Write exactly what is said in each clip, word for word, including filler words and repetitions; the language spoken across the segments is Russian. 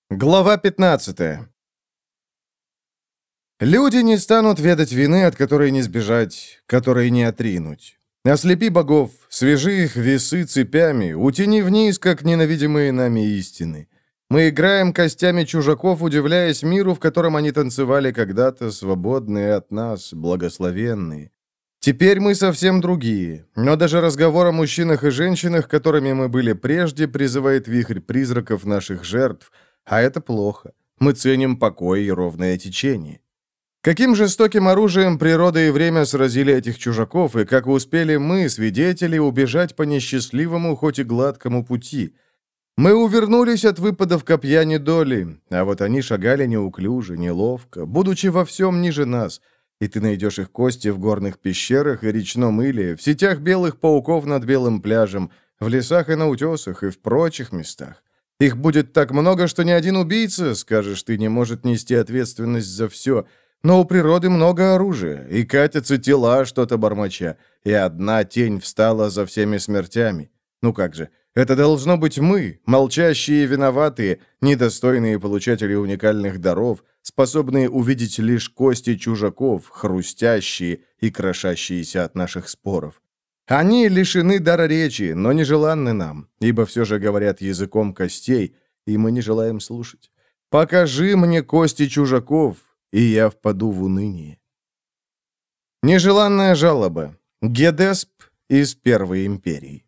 Глава пятнадцатая. Люди не станут ведать вины, от которой не сбежать, которой не отринуть. Ослепи богов, свяжи их весы цепями, утяни вниз, как ненавидимые нами истины. Мы играем костями чужаков, удивляясь миру, в котором они танцевали когда-то, свободные от нас, благословенные. Теперь мы совсем другие, но даже разговор о мужчинах и женщинах, которыми мы были прежде, призывает вихрь призраков наших жертв, а это плохо. Мы ценим покой и ровное течение. Каким жестоким оружием природа и время сразили этих чужаков, и как успели мы, свидетели, убежать по несчастливому, хоть и гладкому пути. Мы увернулись от выпадов копья недоли, а вот они шагали неуклюже, неловко, будучи во всем ниже нас, и ты найдешь их кости в горных пещерах и речном иле, в сетях белых пауков над белым пляжем, в лесах и на утесах, и в прочих местах. Их будет так много, что ни один убийца, скажешь ты, не может нести ответственность за все. Но у природы много оружия, и катятся тела, что-то бормоча, и одна тень встала за всеми смертями. Ну как же, это должно быть мы, молчащие и виноватые, недостойные получатели уникальных даров, способные увидеть лишь кости чужаков, хрустящие и крошащиеся от наших споров. Они лишены дара речи, но нежеланны нам, ибо все же говорят языком костей, и мы не желаем слушать. Покажи мне кости чужаков, и я впаду в уныние. Нежеланная жалоба. Гедесп из Первой империи.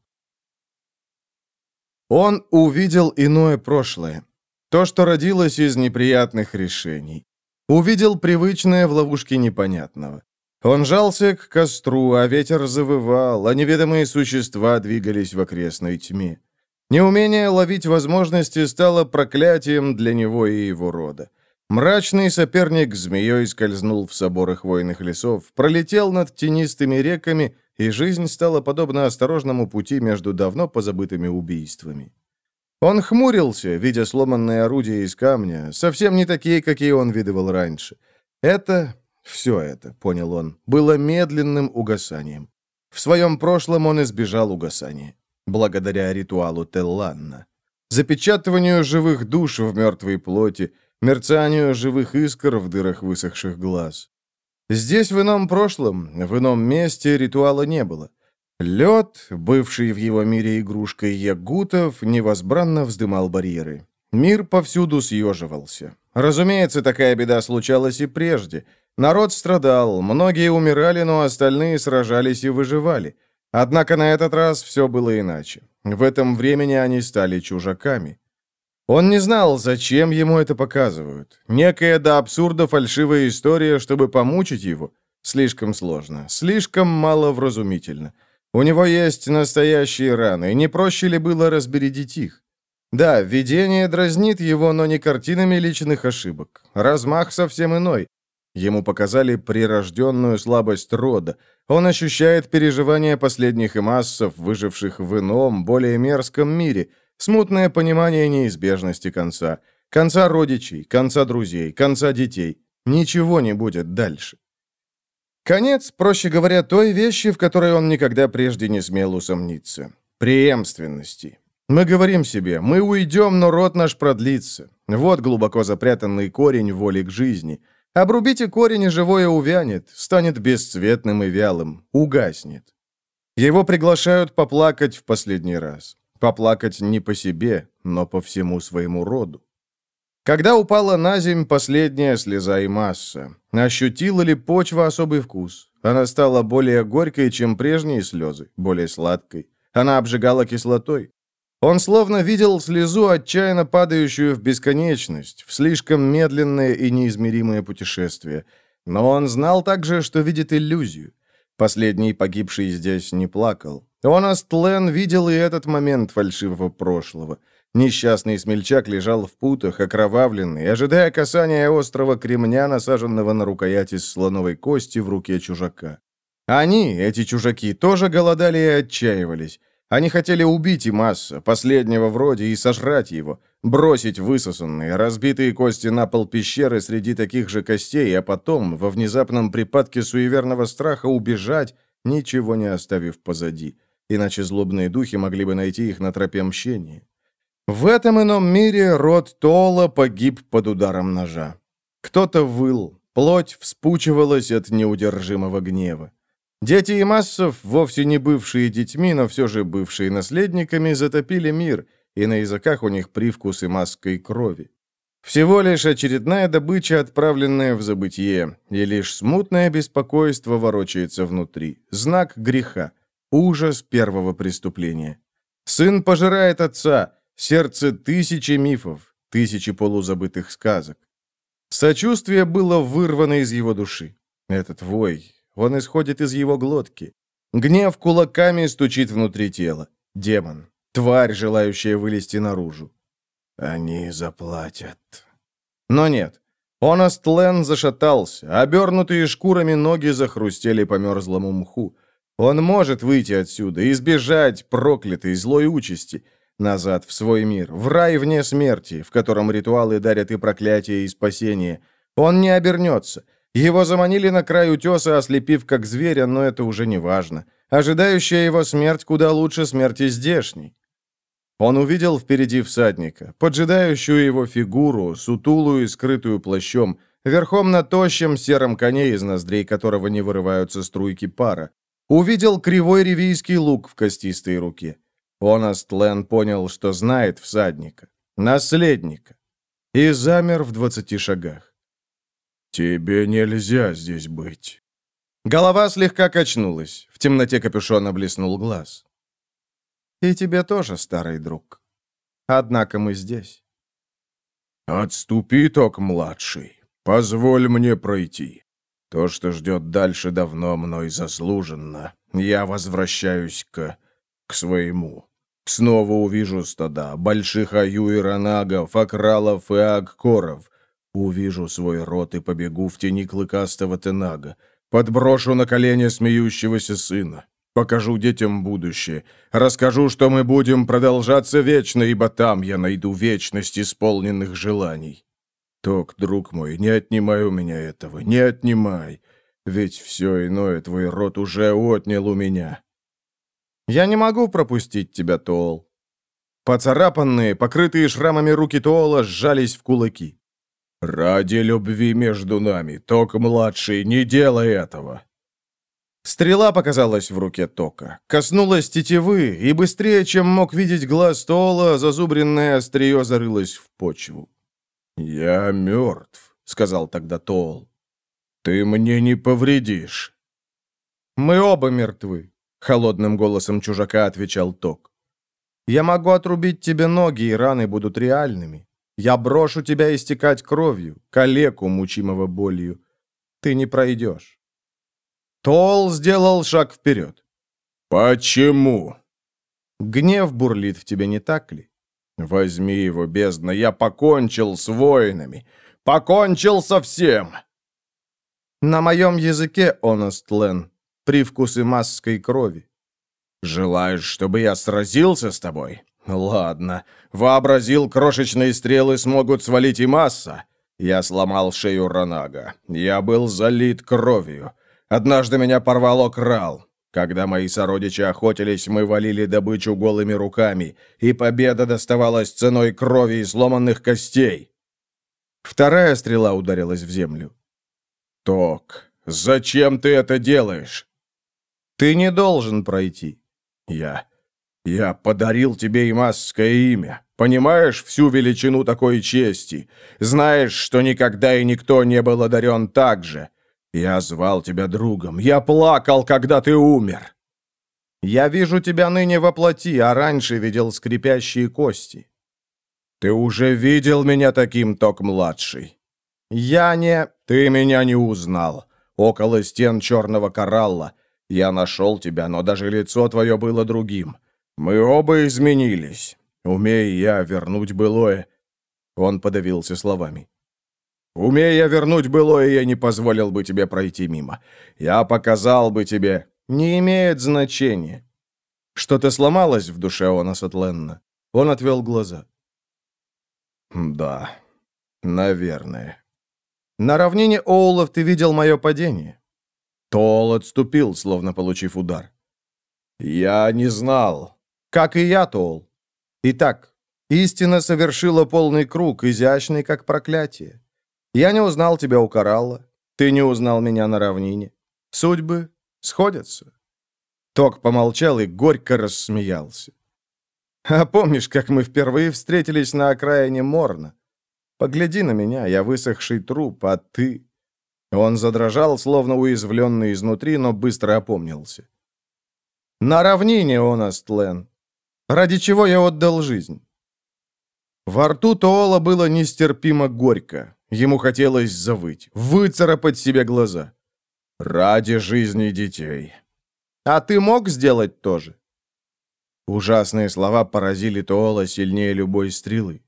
Он увидел иное прошлое. То, что родилось из неприятных решений. Увидел привычное в ловушке непонятного. Он жался к костру, а ветер завывал, а неведомые существа двигались в окрестной тьме. Неумение ловить возможности стало проклятием для него и его рода. Мрачный соперник змеей скользнул в соборы хвойных лесов, пролетел над тенистыми реками, и жизнь стала подобна осторожному пути между давно позабытыми убийствами. Он хмурился, видя сломанные орудия из камня, совсем не такие, какие он видывал раньше. Это... Все это, понял он, было медленным угасанием. В своем прошлом он избежал угасания, благодаря ритуалу Телланна. Запечатыванию живых душ в мертвой плоти, мерцанию живых искр в дырах высохших глаз. Здесь, в ином прошлом, в ином месте ритуала не было. Лед, бывший в его мире игрушкой ягутов, невозбранно вздымал барьеры. Мир повсюду съеживался. Разумеется, такая беда случалась и прежде. Народ страдал, многие умирали, но остальные сражались и выживали. Однако на этот раз все было иначе. В этом времени они стали чужаками. Он не знал, зачем ему это показывают. Некая до абсурда фальшивая история, чтобы помучить его. Слишком сложно, слишком маловразумительно. У него есть настоящие раны, и не проще ли было разбередить их? Да, видение дразнит его, но не картинами личных ошибок. Размах совсем иной. Ему показали прирожденную слабость рода. Он ощущает переживания последних эмассов, выживших в ином, более мерзком мире, смутное понимание неизбежности конца. Конца родичей, конца друзей, конца детей. Ничего не будет дальше. Конец, проще говоря, той вещи, в которой он никогда прежде не смел усомниться. Преемственности. Мы говорим себе, мы уйдем, но род наш продлится. Вот глубоко запрятанный корень воли к жизни. Обрубите корень, и живое увянет, станет бесцветным и вялым, угаснет. Его приглашают поплакать в последний раз. Поплакать не по себе, но по всему своему роду. Когда упала на земь последняя слеза и масса, ощутила ли почва особый вкус? Она стала более горькой, чем прежние слезы, более сладкой. Она обжигала кислотой. Он словно видел слезу, отчаянно падающую в бесконечность, в слишком медленное и неизмеримое путешествие. Но он знал также, что видит иллюзию. Последний погибший здесь не плакал. Он, Астлен, видел и этот момент фальшивого прошлого. Несчастный смельчак лежал в путах, окровавленный, ожидая касания острого кремня, насаженного на рукоять из слоновой кости в руке чужака. Они, эти чужаки, тоже голодали и отчаивались. Они хотели убить Имасса, последнего в роде, и сожрать его, бросить высосанные, разбитые кости на пол пещеры среди таких же костей, а потом, во внезапном припадке суеверного страха, убежать, ничего не оставив позади, иначе злобные духи могли бы найти их на тропе мщения. В этом ином мире род Тоола погиб под ударом ножа. Кто-то выл, плоть вспучивалась от неудержимого гнева. Дети Имассов, вовсе не бывшие детьми, но все же бывшие наследниками, затопили мир, и на языках у них привкус имасской крови. Всего лишь очередная добыча, отправленная в забытье, и лишь смутное беспокойство ворочается внутри. Знак греха, ужас первого преступления. Сын пожирает отца, сердце тысячи мифов, тысячи полузабытых сказок. Сочувствие было вырвано из его души. Этот вой, он исходит из его глотки. Гнев кулаками стучит внутри тела. Демон, тварь, желающая вылезти наружу. Они заплатят. Но нет. Онастлен зашатался, обернутые шкурами ноги захрустели по мерзлому мху. Он может выйти отсюда, избежать проклятой злой участи, назад в свой мир, в рай вне смерти, в котором ритуалы дарят и проклятие, и спасение. Он не обернется. Его заманили на край утеса, ослепив как зверя, но это уже не важно. Ожидающая его смерть куда лучше смерти здешней. Он увидел впереди всадника, поджидающую его фигуру, сутулую и скрытую плащом, верхом на тощем сером коне, из ноздрей которого не вырываются струйки пара. Увидел кривой ревийский лук в костистой руке. Онастлен понял, что знает всадника, наследника, и замер в двадцати шагах. «Тебе нельзя здесь быть». Голова слегка качнулась, в темноте капюшона блеснул глаз. «И тебе тоже, старый друг. Однако мы здесь». «Отступи, Ток-младший, позволь мне пройти. То, что ждет дальше, давно мной заслуженно. Я возвращаюсь к... к своему». Снова увижу стада, больших аю и ранагов, акралов и агкоров. Увижу свой род и побегу в тени клыкастого тенага. Подброшу на колени смеющегося сына. Покажу детям будущее. Расскажу, что мы будем продолжаться вечно, ибо там я найду вечность исполненных желаний. Ток, друг мой, не отнимай у меня этого, не отнимай. Ведь все иное твой род уже отнял у меня. Я не могу пропустить тебя, Тоол. Поцарапанные, покрытые шрамами руки Тоола сжались в кулаки. Ради любви между нами, Ток-младший, не делай этого. Стрела показалась в руке Тока, коснулась тетивы, и быстрее, чем мог видеть глаз Тоола, зазубренное острие зарылось в почву. «Я мертв», — сказал тогда Тоол. «Ты мне не повредишь». «Мы оба мертвы», — холодным голосом чужака отвечал Ток. «Я могу отрубить тебе ноги, и раны будут реальными. Я брошу тебя истекать кровью, калеку, мучимого болью. Ты не пройдешь». Тоол сделал шаг вперед. «Почему?» «Гнев бурлит в тебе, не так ли? Возьми его, бездна, я покончил с воинами, покончил со всем!» «На моем языке, Онастлен, привкус имасской крови». «Желаешь, чтобы я сразился с тобой? Ладно. Вообразил, крошечные стрелы смогут свалить Имасса. Я сломал шею Ранага. Я был залит кровью. Однажды меня порвало крал. Когда мои сородичи охотились, мы валили добычу голыми руками, и победа доставалась ценой крови и сломанных костей». Вторая стрела ударилась в землю. «Ток, зачем ты это делаешь?» «Ты не должен пройти». «Я... я подарил тебе имасское имя. Понимаешь всю величину такой чести? Знаешь, что никогда и никто не был одарен так же? Я звал тебя другом. Я плакал, когда ты умер». «Я вижу тебя ныне во плоти, а раньше видел скрипящие кости». «Ты уже видел меня таким, Ток-младший?» «Я не... Ты меня не узнал. Около стен черного коралла. Я нашел тебя, но даже лицо твое было другим. Мы оба изменились. Умей я вернуть былое...» Он подавился словами. «Умея вернуть былое, я не позволил бы тебе пройти мимо. Я показал бы тебе...» «Не имеет значения». Что-то сломалось в душе Онастлена. Он отвел глаза. «Да, наверное. На равнине Оулов ты видел мое падение». Тоол отступил, словно получив удар. «Я не знал». «Как и я, Тоол. Итак, Истина совершила полный круг, изящный, как проклятие. Я не узнал тебя у коралла, ты не узнал меня на равнине. Судьбы сходятся». Ток помолчал и горько рассмеялся. «А помнишь, как мы впервые встретились на окраине Морна? Погляди на меня, я высохший труп, а ты...» Он задрожал, словно уязвленный изнутри, но быстро опомнился. «На равнине, Онастлен. Ради чего я отдал жизнь?» Во рту Тоола было нестерпимо горько. Ему хотелось завыть, выцарапать себе глаза. «Ради жизни детей». «А ты мог сделать то же?» Ужасные слова поразили Тоола сильнее любой стрелы.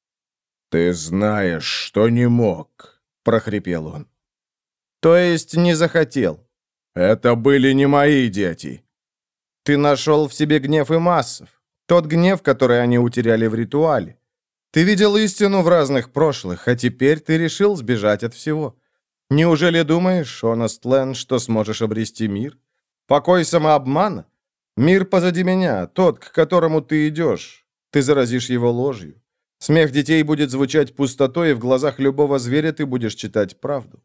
«Ты знаешь, что не мог», — прохрипел он. «То есть не захотел?» «Это были не мои дети». «Ты нашел в себе гнев и массов. Тот гнев, который они утеряли в ритуале. Ты видел истину в разных прошлых, а теперь ты решил сбежать от всего. Неужели думаешь, Онастлен, что сможешь обрести мир? Покой самообмана? Мир позади меня, тот, к которому ты идешь. Ты заразишь его ложью. Смех детей будет звучать пустотой, и в глазах любого зверя ты будешь читать правду».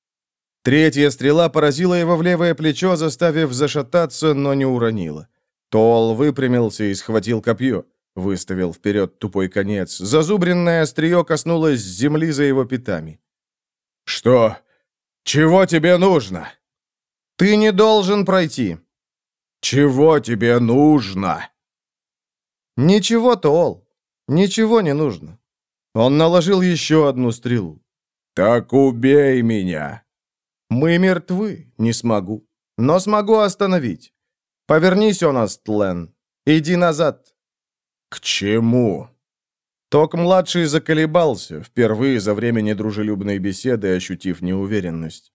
Третья стрела поразила его в левое плечо, заставив зашататься, но не уронила. Тоол выпрямился и схватил копье, выставил вперед тупой конец. Зазубренное острие коснулось земли за его пятами. «Что? Чего тебе нужно?» «Ты не должен пройти». «Чего тебе нужно?» «Ничего, Тоол. Ничего не нужно». Он наложил еще одну стрелу. «Так убей меня». «Мы мертвы, не смогу. Но смогу остановить. Повернись, Онастлен. Иди назад». «К чему?» Ток-младший заколебался, впервые за время недружелюбной беседы ощутив неуверенность.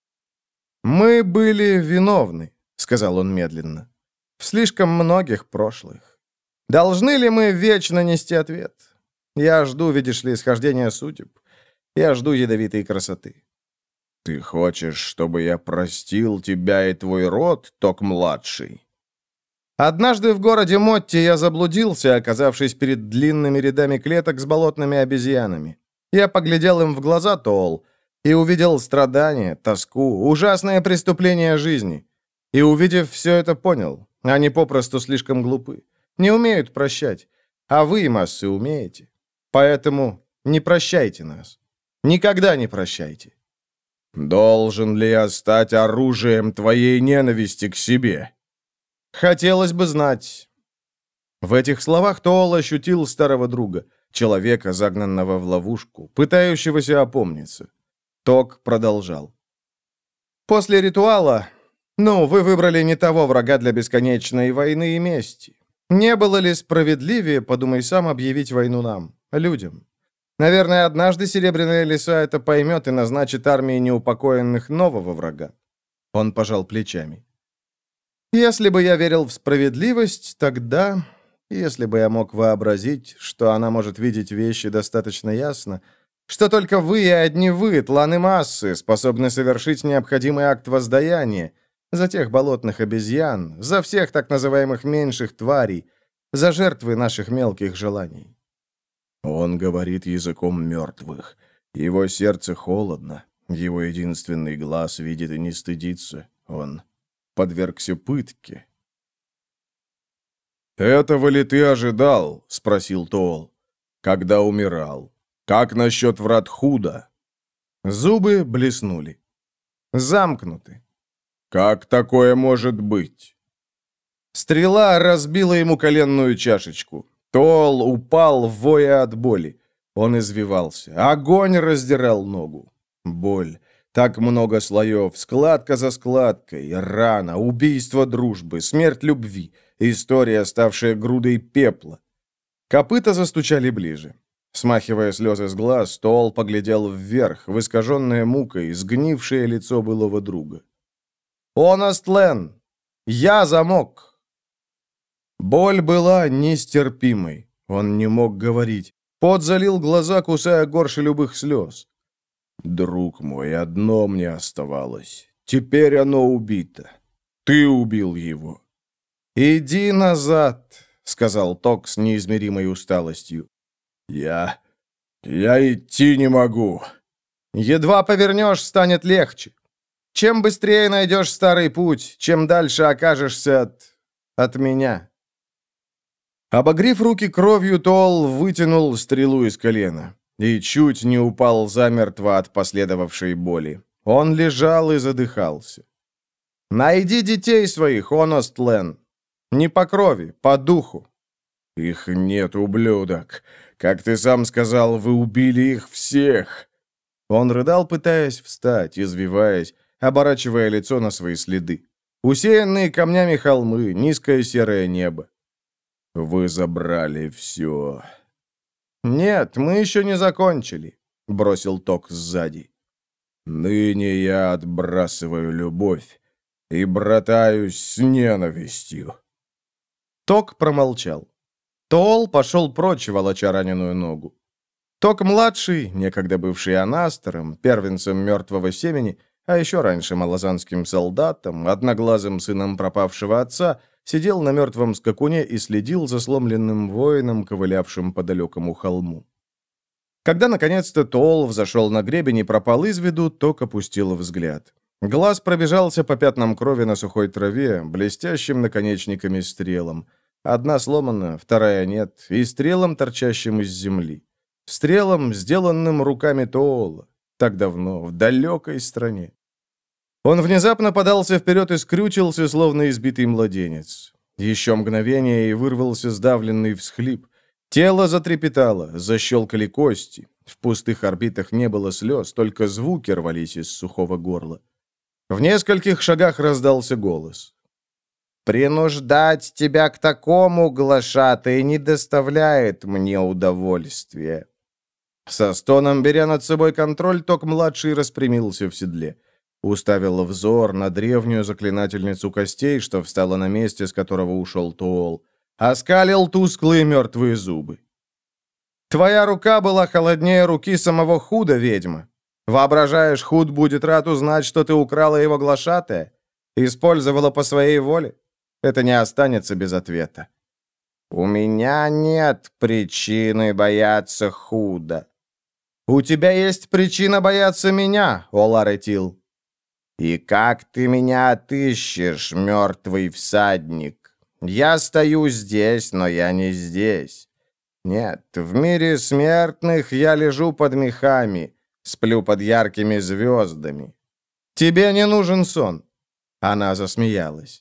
«Мы были виновны», — сказал он медленно, — «в слишком многих прошлых. Должны ли мы вечно нести ответ? Я жду, видишь ли, схождения судеб. Я жду ядовитой красоты». «Ты хочешь, чтобы я простил тебя и твой род, Ток-младший?» «Однажды в городе Мотти я заблудился, оказавшись перед длинными рядами клеток с болотными обезьянами. Я поглядел им в глаза, Тоол, и увидел страдания, тоску, ужасное преступление жизни. И, увидев все это, понял, они попросту слишком глупы, не умеют прощать, а вы, массы, умеете. Поэтому не прощайте нас. Никогда не прощайте». «Должен ли я стать оружием твоей ненависти к себе?» «Хотелось бы знать». В этих словах Тоол ощутил старого друга, человека, загнанного в ловушку, пытающегося опомниться. Ток продолжал. «После ритуала, ну, вы выбрали не того врага для бесконечной войны и мести. Не было ли справедливее, подумай сам, объявить войну нам, людям? Наверное, однажды Серебряная Лиса это поймет и назначит армии неупокоенных нового врага». Он пожал плечами. «Если бы я верил в справедливость, тогда, если бы я мог вообразить, что она может видеть вещи достаточно ясно, что только вы и одни вы, тланы массы, способны совершить необходимый акт воздаяния за тех болотных обезьян, за всех так называемых меньших тварей, за жертвы наших мелких желаний». Он говорит языком мертвых. Его сердце холодно, его единственный глаз видит и не стыдится. Он подвергся пытке. «Этого ли ты ожидал?» — спросил Тоол. «Когда умирал? Как насчет врат Худа?» Зубы блеснули. «Замкнуты». «Как такое может быть?» Стрела разбила ему коленную чашечку. Тоол упал, воя от боли. Он извивался. Огонь раздирал ногу. Боль. Так много слоев. Складка за складкой. Рана. Убийство дружбы. Смерть любви. История, ставшая грудой пепла. Копыта застучали ближе. Смахивая слезы с глаз, Тоол поглядел вверх, в искаженное мукой, сгнившее лицо былого друга. «Онастлен! Я замок!» Боль была нестерпимой. Он не мог говорить. Пот залил глаза, кусая горше любых слез. «Друг мой, одно мне оставалось. Теперь оно убито. Ты убил его». «Иди назад», — сказал Ток с неизмеримой усталостью. Я... я идти не могу. Едва повернешь, станет легче. Чем быстрее найдешь старый путь, чем дальше окажешься от... от меня. Обогрев руки кровью, Тоол вытянул стрелу из колена и чуть не упал замертво от последовавшей боли. Он лежал и задыхался. «Найди детей своих, Оност Лен. Не по крови, по духу». «Их нет, ублюдок. Как ты сам сказал, вы убили их всех». Он рыдал, пытаясь встать, извиваясь, оборачивая лицо на свои следы. Усеянные камнями холмы, низкое серое небо. «Вы забрали все». «Нет, мы еще не закончили», — бросил Ток сзади. «Ныне я отбрасываю любовь и братаюсь с ненавистью». Ток промолчал. Тоол пошел прочь, волоча раненую ногу. Ток-младший, некогда бывший анастором, первенцем мертвого семени, а еще раньше малозанским солдатом, одноглазым сыном пропавшего отца, сидел на мертвом скакуне и следил за сломленным воином, ковылявшим по далекому холму. Когда, наконец-то, Тоол взошел на гребень и пропал из виду, Ток опустил взгляд. Глаз пробежался по пятнам крови на сухой траве, блестящим наконечниками стрелам. Одна сломана, вторая нет, и стрелам, торчащим из земли. Стрелам, сделанным руками Тоола. Так давно, в далекой стране. Он внезапно подался вперед и скрючился, словно избитый младенец. Еще мгновение, и вырвался сдавленный всхлип. Тело затрепетало, защелкали кости. В пустых орбитах не было слез, только звуки рвались из сухого горла. В нескольких шагах раздался голос. «Принуждать тебя к такому, глашатай, не доставляет мне удовольствия». Со стоном, беря над собой контроль, Ток-младший распрямился в седле. Уставил взор на древнюю заклинательницу костей, что встала на месте, с которого ушел Тоол. Оскалил тусклые мертвые зубы. «Твоя рука была холоднее руки самого Худа, ведьма. Воображаешь, Худ будет рад узнать, что ты украла его глашатая? Использовала по своей воле? Это не останется без ответа». «У меня нет причины бояться Худа». «У тебя есть причина бояться меня, Оларетил». «И как ты меня отыщешь, мертвый всадник? Я стою здесь, но я не здесь. Нет, в мире смертных я лежу под мехами, сплю под яркими звездами. Тебе не нужен сон». Она засмеялась.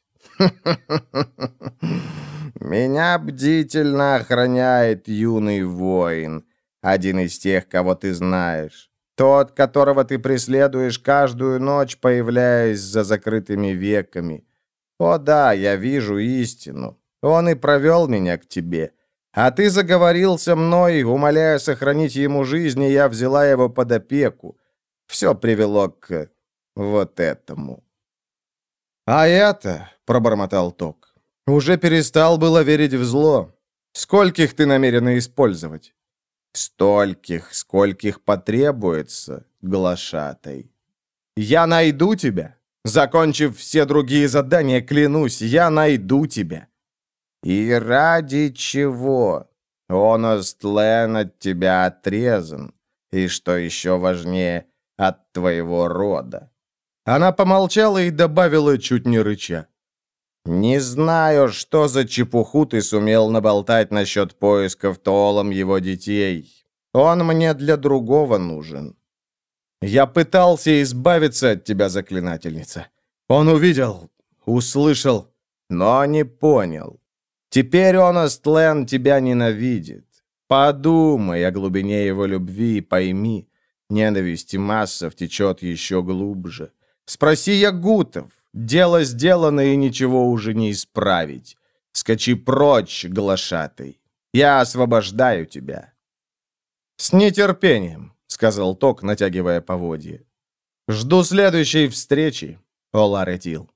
«Меня бдительно охраняет юный воин, один из тех, кого ты знаешь. Тот, которого ты преследуешь каждую ночь, появляясь за закрытыми веками. О да, я вижу истину. Он и провел меня к тебе. А ты заговорил со мной, умоляя сохранить ему жизнь, и я взяла его под опеку. Все привело к вот этому». «А это, — пробормотал Ток, — уже перестал было верить в зло. Скольких ты намерена использовать?» «Стольких, скольких потребуется, глашатай». «Я найду тебя. Закончив все другие задания, клянусь, я найду тебя». «И ради чего? Оност Лен от тебя отрезан. И, что еще важнее, от твоего рода». Она помолчала и добавила, чуть не рыча. «Не знаю, что за чепуху ты сумел наболтать насчет поисков Тоолом его детей. Он мне для другого нужен». «Я пытался избавиться от тебя, заклинательница. Он увидел, услышал, но не понял. Теперь Оност Лен тебя ненавидит. Подумай о глубине его любви и пойми, ненависть массов течет еще глубже. Спроси ягутов. Дело сделано, и ничего уже не исправить. Скачи прочь, глашатай. Я освобождаю тебя». «С нетерпением», — сказал Ток, натягивая поводья. «Жду следующей встречи, Оларетил».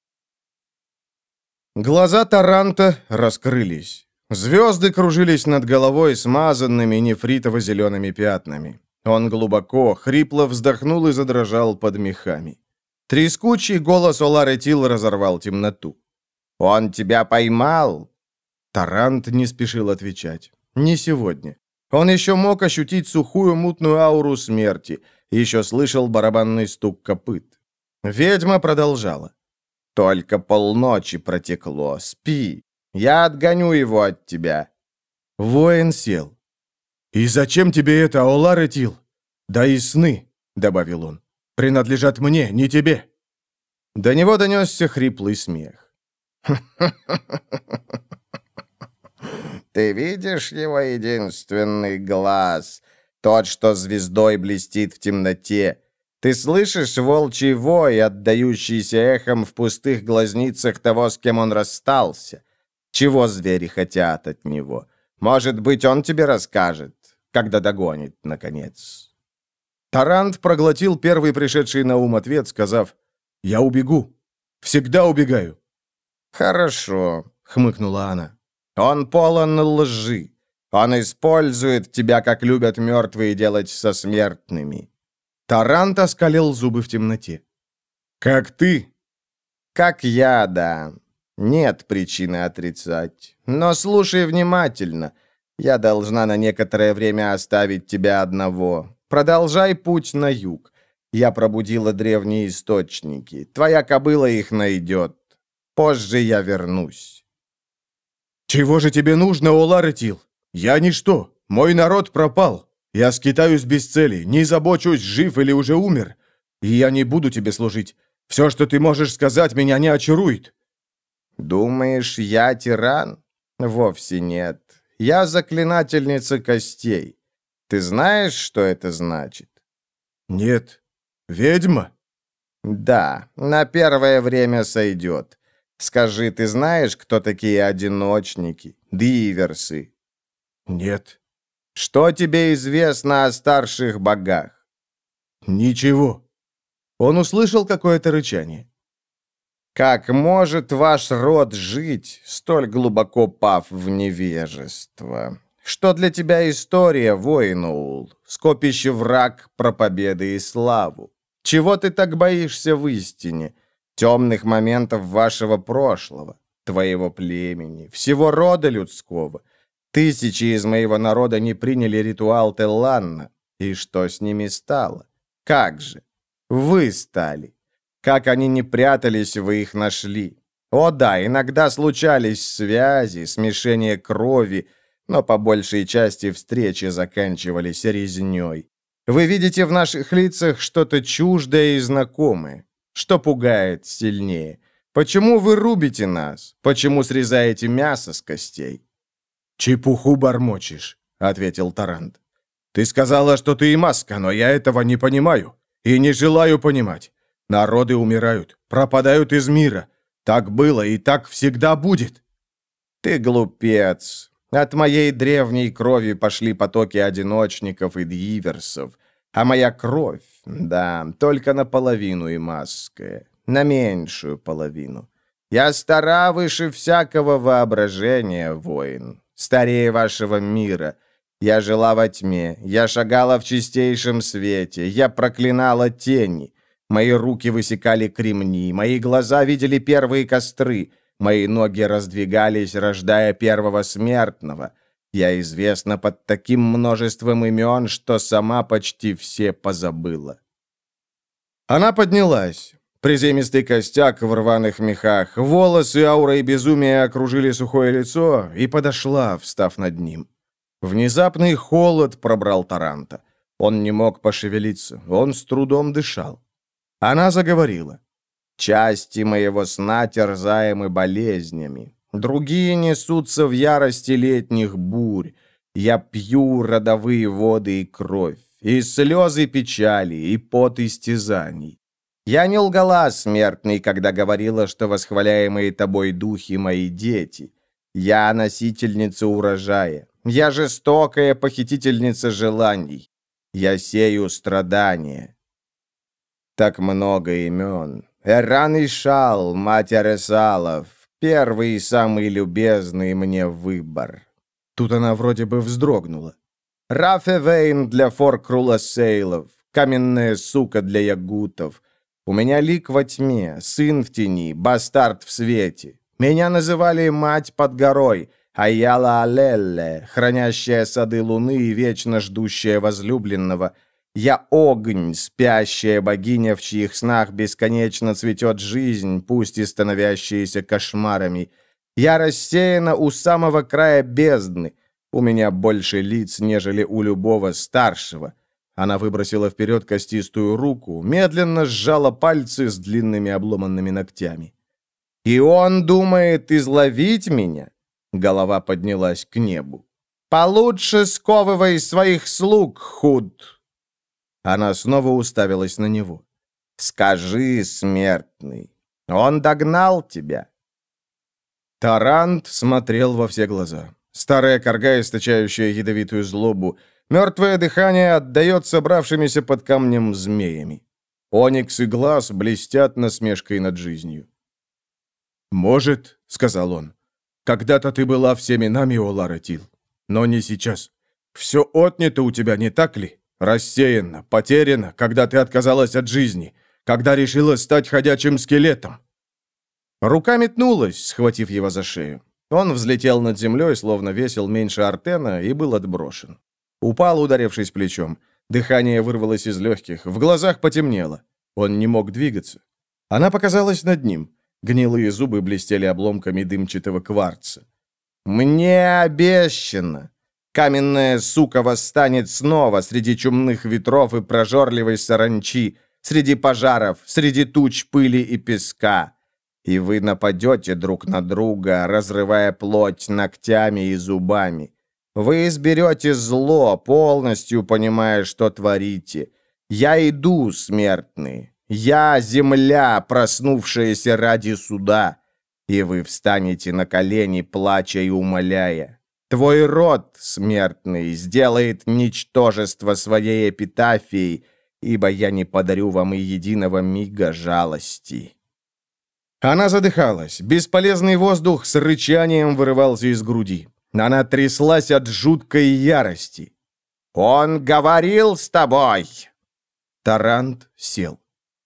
Глаза Таранта раскрылись. Звезды кружились над головой смазанными нефритово-зелеными пятнами. Он глубоко, хрипло вздохнул и задрожал под мехами. Трескучий голос Оларетил разорвал темноту. «Он тебя поймал?» Тарант не спешил отвечать. «Не сегодня. Он еще мог ощутить сухую мутную ауру смерти, еще слышал барабанный стук копыт. Ведьма продолжала. «Только полночи протекло, спи. Я отгоню его от тебя». Воин сел. «И зачем тебе это, Олар Этил? Да и сны», — добавил он, — «принадлежат мне, не тебе». До него донесся хриплый смех. «Ты видишь его единственный глаз, тот, что звездой блестит в темноте? Ты слышишь волчий вой, отдающийся эхом в пустых глазницах того, с кем он расстался? Чего звери хотят от него? Может быть, он тебе расскажет, когда догонит, наконец». Тарант проглотил первый пришедший на ум ответ, сказав: «Я убегу. Всегда убегаю». «Хорошо», — хмыкнула она. «Он полон лжи. Он использует тебя, как любят мертвые делать со смертными». Тарант оскалил зубы в темноте. «Как ты?» «Как я, да. Нет причины отрицать. Но слушай внимательно. Я должна на некоторое время оставить тебя одного. Продолжай путь на юг. Я пробудила древние источники. Твоя кобыла их найдет. Позже я вернусь». «Чего же тебе нужно, Олар Этил? Я ничто. Мой народ пропал. Я скитаюсь без цели, не забочусь, жив или уже умер. И я не буду тебе служить. Все, что ты можешь сказать, меня не очарует». «Думаешь, я тиран? Вовсе нет. Я заклинательница костей. Ты знаешь, что это значит?» «Нет. Ведьма?» «Да, на первое время сойдет. Скажи, ты знаешь, кто такие одиночники, диверсы?» «Нет». «Что тебе известно о старших богах?» «Ничего». Он услышал какое-то рычание. «Как может ваш род жить, столь глубоко пав в невежество? Что для тебя история, воин Оул? Скопище враг про победы и славу. Чего ты так боишься в истине? Темных моментов вашего прошлого, твоего племени, всего рода людского. Тысячи из моего народа не приняли ритуал Телланна. И что с ними стало? Как же? Вы стали. Как они не прятались, вы их нашли. О да, иногда случались связи, смешение крови, но по большей части встречи заканчивались резнёй. Вы видите в наших лицах что-то чуждое и знакомое, что пугает сильнее. Почему вы рубите нас? Почему срезаете мясо с костей?» «Чепуху бормочешь», — ответил Тарант. «Ты сказала, что ты и маска, но я этого не понимаю и не желаю понимать. Народы умирают, пропадают из мира. Так было и так всегда будет». «Ты глупец. От моей древней крови пошли потоки одиночников и диверсов. А моя кровь, да, только наполовину и маская, на меньшую половину. Я стара выше всякого воображения, воин, старее вашего мира. Я жила во тьме, я шагала в чистейшем свете, я проклинала тени. Мои руки высекали кремни, мои глаза видели первые костры, мои ноги раздвигались, рождая первого смертного. Я известна под таким множеством имен, что сама почти все позабыла». Она поднялась. Приземистый костяк в рваных мехах, волосы аурой безумия окружили сухое лицо, и подошла, встав над ним. Внезапный холод пробрал Таранта. Он не мог пошевелиться, он с трудом дышал. Она заговорила. «Части моего сна терзаемы болезнями. Другие несутся в ярости летних бурь. Я пью родовые воды и кровь, и слезы печали, и пот истязаний. Я не лгала, смертный, когда говорила, что восхваляемые тобой духи мои дети. Я носительница урожая. Я жестокая похитительница желаний. Я сею страдания». Так много имен. Эран и Шал, мать Аресалов, первый и самый любезный мне выбор. Тут она вроде бы вздрогнула. Рафевейн для Форкрула Сейлов, каменная сука для ягутов. У меня лик во тьме, сын в тени, бастард в свете. Меня называли мать под горой, Аяла Алелле, хранящая сады луны и вечно ждущая возлюбленного. Я огонь, спящая богиня, в чьих снах бесконечно цветет жизнь, пусть и становящаяся кошмарами. Я рассеяна у самого края бездны. У меня больше лиц, нежели у любого старшего». Она выбросила вперед костистую руку, медленно сжала пальцы с длинными обломанными ногтями. «И он думает изловить меня?» Голова поднялась к небу. «Получше сковывай своих слуг, Худ!» Она снова уставилась на него. «Скажи, смертный, он догнал тебя?» Тарант смотрел во все глаза. Старая корга, источающая ядовитую злобу. Мертвое дыхание отдает собравшимися под камнем змеями. Оникс и глаз блестят насмешкой над жизнью. «Может, — сказал он, — когда-то ты была всеми нами, Олара Тил, но не сейчас. Все отнято у тебя, не так ли? Рассеяно, потеряно, когда ты отказалась от жизни, когда решила стать ходячим скелетом». Рука метнулась, схватив его за шею. Он взлетел над землей, словно весил меньше Артена, и был отброшен. Упал, ударившись плечом. Дыхание вырвалось из легких, в глазах потемнело. Он не мог двигаться. Она показалась над ним. Гнилые зубы блестели обломками дымчатого кварца. «Мне обещано! Каменная сука восстанет снова среди чумных ветров и прожорливой саранчи, среди пожаров, среди туч пыли и песка. И вы нападете друг на друга, разрывая плоть ногтями и зубами. Вы изберете зло, полностью понимая, что творите. Я иду, смертные. Я земля, проснувшаяся ради суда. И вы встанете на колени, плача и умоляя. Твой род, смертный, сделает ничтожество своей эпитафией, ибо я не подарю вам и единого мига жалости». Она задыхалась. Бесполезный воздух с рычанием вырывался из груди. Она тряслась от жуткой ярости. «Он говорил с тобой!» Тарант сел.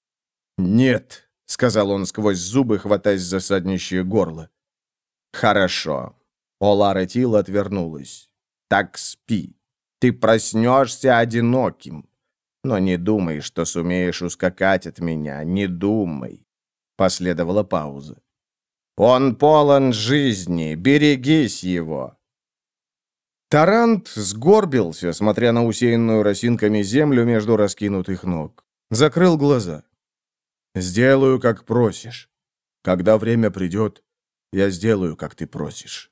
«Нет», — сказал он сквозь зубы, хватаясь за саднищее горло. «Хорошо». Олара Тил отвернулась. «Так спи. Ты проснешься одиноким. Но не думай, что сумеешь ускакать от меня. Не думай». Последовала пауза. «Он полон жизни. Берегись его». Тарант сгорбился, смотря на усеянную росинками землю между раскинутых ног. Закрыл глаза. «Сделаю, как просишь. Когда время придет, я сделаю, как ты просишь».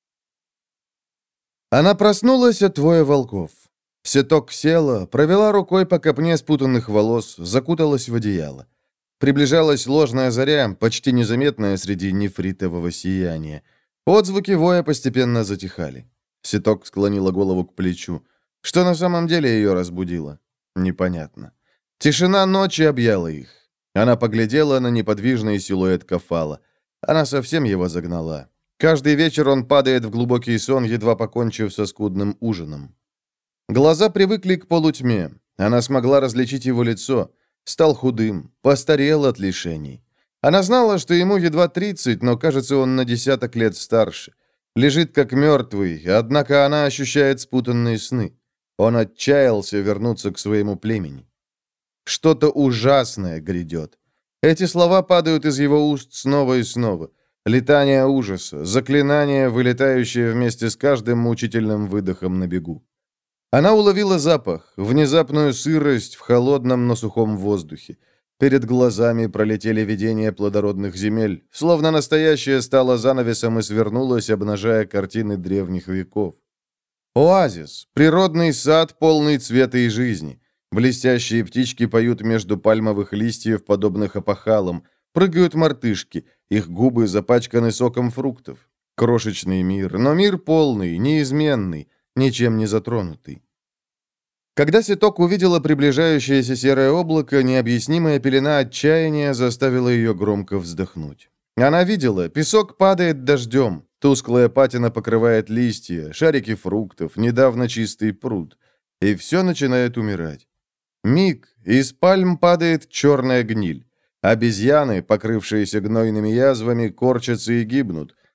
Она проснулась от воя волков. Сеток села, провела рукой по копне спутанных волос, закуталась в одеяло. Приближалась ложная заря, почти незаметная среди нефритового сияния. Отзвуки воя постепенно затихали. Сеток склонила голову к плечу. Что на самом деле ее разбудило? Непонятно. Тишина ночи объяла их. Она поглядела на неподвижный силуэт Кафала. Она совсем его загнала. Каждый вечер он падает в глубокий сон, едва покончив со скудным ужином. Глаза привыкли к полутьме. Она смогла различить его лицо. Стал худым, постарел от лишений. Она знала, что ему едва тридцать, но, кажется, он на десяток лет старше. Лежит как мертвый, однако она ощущает спутанные сны. Он отчаялся вернуться к своему племени. Что-то ужасное грядет. Эти слова падают из его уст снова и снова. Летание ужаса, заклинание, вылетающее вместе с каждым мучительным выдохом на бегу. Она уловила запах, внезапную сырость в холодном, но сухом воздухе. Перед глазами пролетели видения плодородных земель, словно настоящее стало занавесом и свернулось, обнажая картины древних веков. Оазис, природный сад, полный цвета и жизни. Блестящие птички поют между пальмовых листьев, подобных опахалам. Прыгают мартышки, их губы запачканы соком фруктов. Крошечный мир, но мир полный, неизменный, ничем не затронутый. Когда Сеток увидела приближающееся серое облако, необъяснимая пелена отчаяния заставила ее громко вздохнуть. Она видела, песок падает дождем, тусклая патина покрывает листья, шарики фруктов, недавно чистый пруд, и все начинает умирать. Миг, из пальм падает черная гниль. Обезьяны, покрывшиеся гнойными язвами, корчатся и гибнут.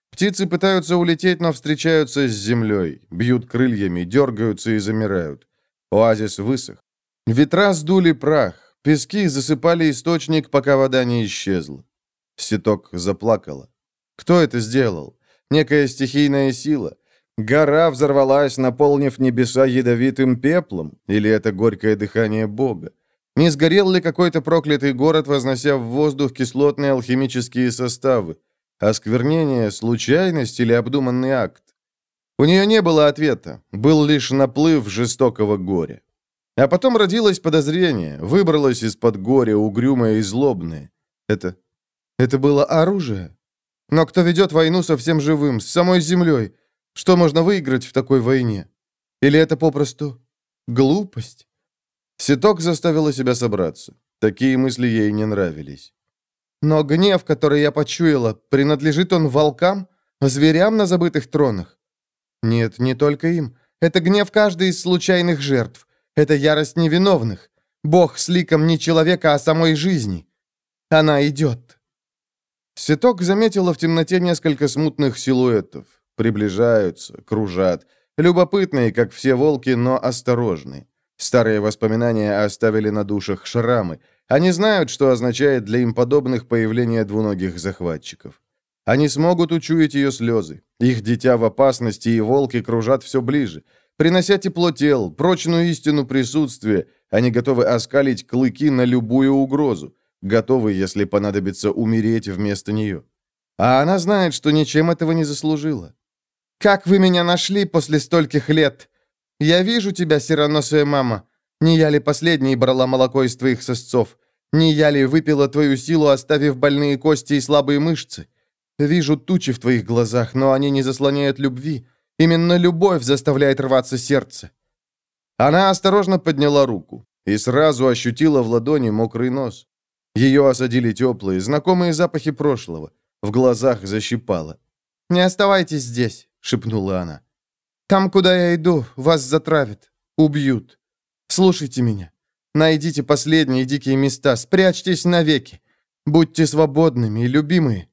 Птицы пытаются улететь, но встречаются с землей, бьют крыльями, дергаются и замирают. Оазис высох. Ветра сдули прах, пески засыпали источник, пока вода не исчезла. Ситок заплакала. Кто это сделал? Некая стихийная сила? Гора взорвалась, наполнив небеса ядовитым пеплом? Или это горькое дыхание Бога? Не сгорел ли какой-то проклятый город, вознося в воздух кислотные алхимические составы? Осквернение, случайность или обдуманный акт? У нее не было ответа, был лишь наплыв жестокого горя. А потом родилось подозрение, выбралось из-под горя, угрюмое и злобное. Это... это было оружие? Но кто ведет войну со всем живым, с самой землей? Что можно выиграть в такой войне? Или это попросту глупость? Ситок заставила себя собраться. Такие мысли ей не нравились. Но гнев, который я почуяла, принадлежит он волкам, зверям на забытых тронах? Нет, не только им. Это гнев каждой из случайных жертв. Это ярость невиновных. Бог с ликом не человека, а самой жизни. Она идет. Ситок заметила в темноте несколько смутных силуэтов. Приближаются, кружат. Любопытные, как все волки, но осторожные. Старые воспоминания оставили на душах шрамы. Они знают, что означает для им подобных появление двуногих захватчиков. Они смогут учуять ее слезы. Их дитя в опасности, и волки кружат все ближе. Принося тепло тел, прочную истину присутствия, они готовы оскалить клыки на любую угрозу. Готовы, если понадобится, умереть вместо нее. А она знает, что ничем этого не заслужила. «Как вы меня нашли после стольких лет? Я вижу тебя, сероносая мама. Не я ли последней брала молоко из твоих сосцов? Не я ли выпила твою силу, оставив больные кости и слабые мышцы? Вижу тучи в твоих глазах, но они не заслоняют любви. Именно любовь заставляет рваться сердце». Она осторожно подняла руку и сразу ощутила в ладони мокрый нос. Ее осадили теплые, знакомые запахи прошлого. В глазах защипало. «Не оставайтесь здесь», — шепнула она. «Там, куда я иду, вас затравят, убьют. Слушайте меня. Найдите последние дикие места, спрячьтесь навеки. Будьте свободными и любимые».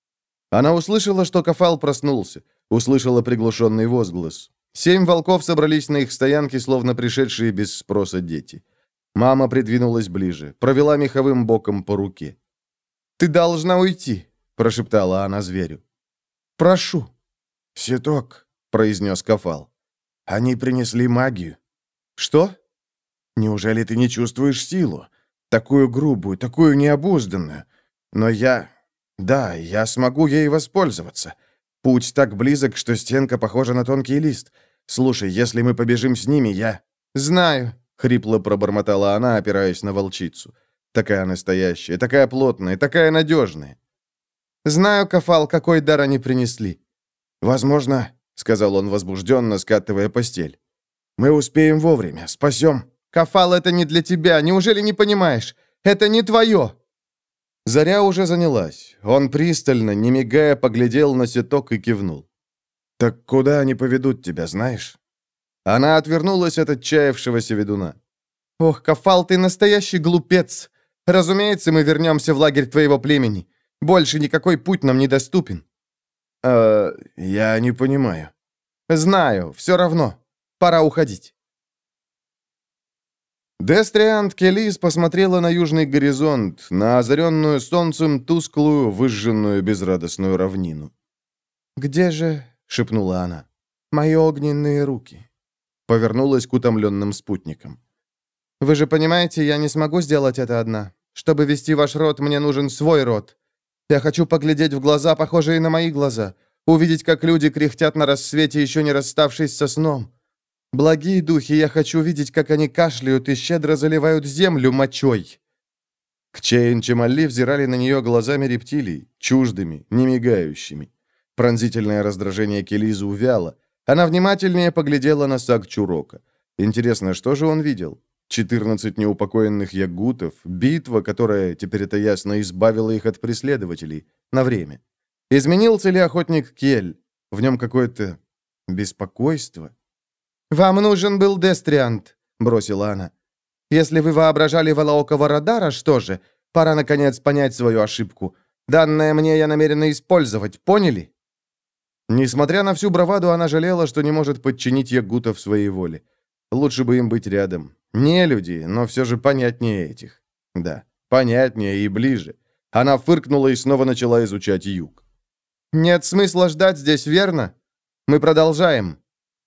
Она услышала, что Кафал проснулся, услышала приглушенный возглас. Семь волков собрались на их стоянке, словно пришедшие без спроса дети. Мама придвинулась ближе, провела меховым боком по руке. «Ты должна уйти», — прошептала она зверю. «Прошу». «Ситок», — произнес Кафал. «Они принесли магию». «Что?» «Неужели ты не чувствуешь силу? Такую грубую, такую необузданную. Но я... Да, я смогу ей воспользоваться. Путь так близок, что стенка похожа на тонкий лист. Слушай, если мы побежим с ними, я...» «Знаю», — хрипло пробормотала она, опираясь на волчицу. «Такая настоящая, такая плотная, такая надежная». «Знаю, Кафал, какой дар они принесли». «Возможно», — сказал он возбужденно, скатывая постель. «Мы успеем вовремя, спасем». «Кафал, это не для тебя, неужели не понимаешь? Это не твое!» Заря уже занялась. Он пристально, не мигая, поглядел на Ситок и кивнул. «Так куда они поведут тебя, знаешь?» Она отвернулась от отчаявшегося ведуна. «Ох, Кафал, ты настоящий глупец! Разумеется, мы вернемся в лагерь твоего племени. Больше никакой путь нам недоступен». «Э, я не понимаю». «Знаю, все равно. Пора уходить». Дестриант Келис посмотрела на южный горизонт, на озаренную солнцем тусклую, выжженную безрадостную равнину. «Где же, — шепнула она, — мои огненные руки?» Повернулась к утомленным спутникам. «Вы же понимаете, я не смогу сделать это одна. Чтобы вести ваш род, мне нужен свой род. Я хочу поглядеть в глаза, похожие на мои глаза, увидеть, как люди кряхтят на рассвете, еще не расставшись со сном. Благие духи, я хочу видеть, как они кашляют и щедро заливают землю мочой». Кчейн Чемалли взирали на нее глазами рептилий, чуждыми, не мигающими. Пронзительное раздражение Келизу увяло. Она внимательнее поглядела на Саг-Чурока. Интересно, что же он видел? Четырнадцать неупокоенных ягутов, битва, которая, теперь это ясно, избавила их от преследователей. На время. Изменился ли охотник Кель? В нем какое-то беспокойство. «Вам нужен был Дестриант», — бросила она. «Если вы воображали Валаокова радара, что же, пора, наконец, понять свою ошибку. Данное мне я намерена использовать, поняли?» Несмотря на всю браваду, она жалела, что не может подчинить ягутов своей воле. Лучше бы им быть рядом. Не люди, но все же понятнее этих. Да, понятнее и ближе. Она фыркнула и снова начала изучать юг. «Нет смысла ждать здесь, верно? Мы продолжаем».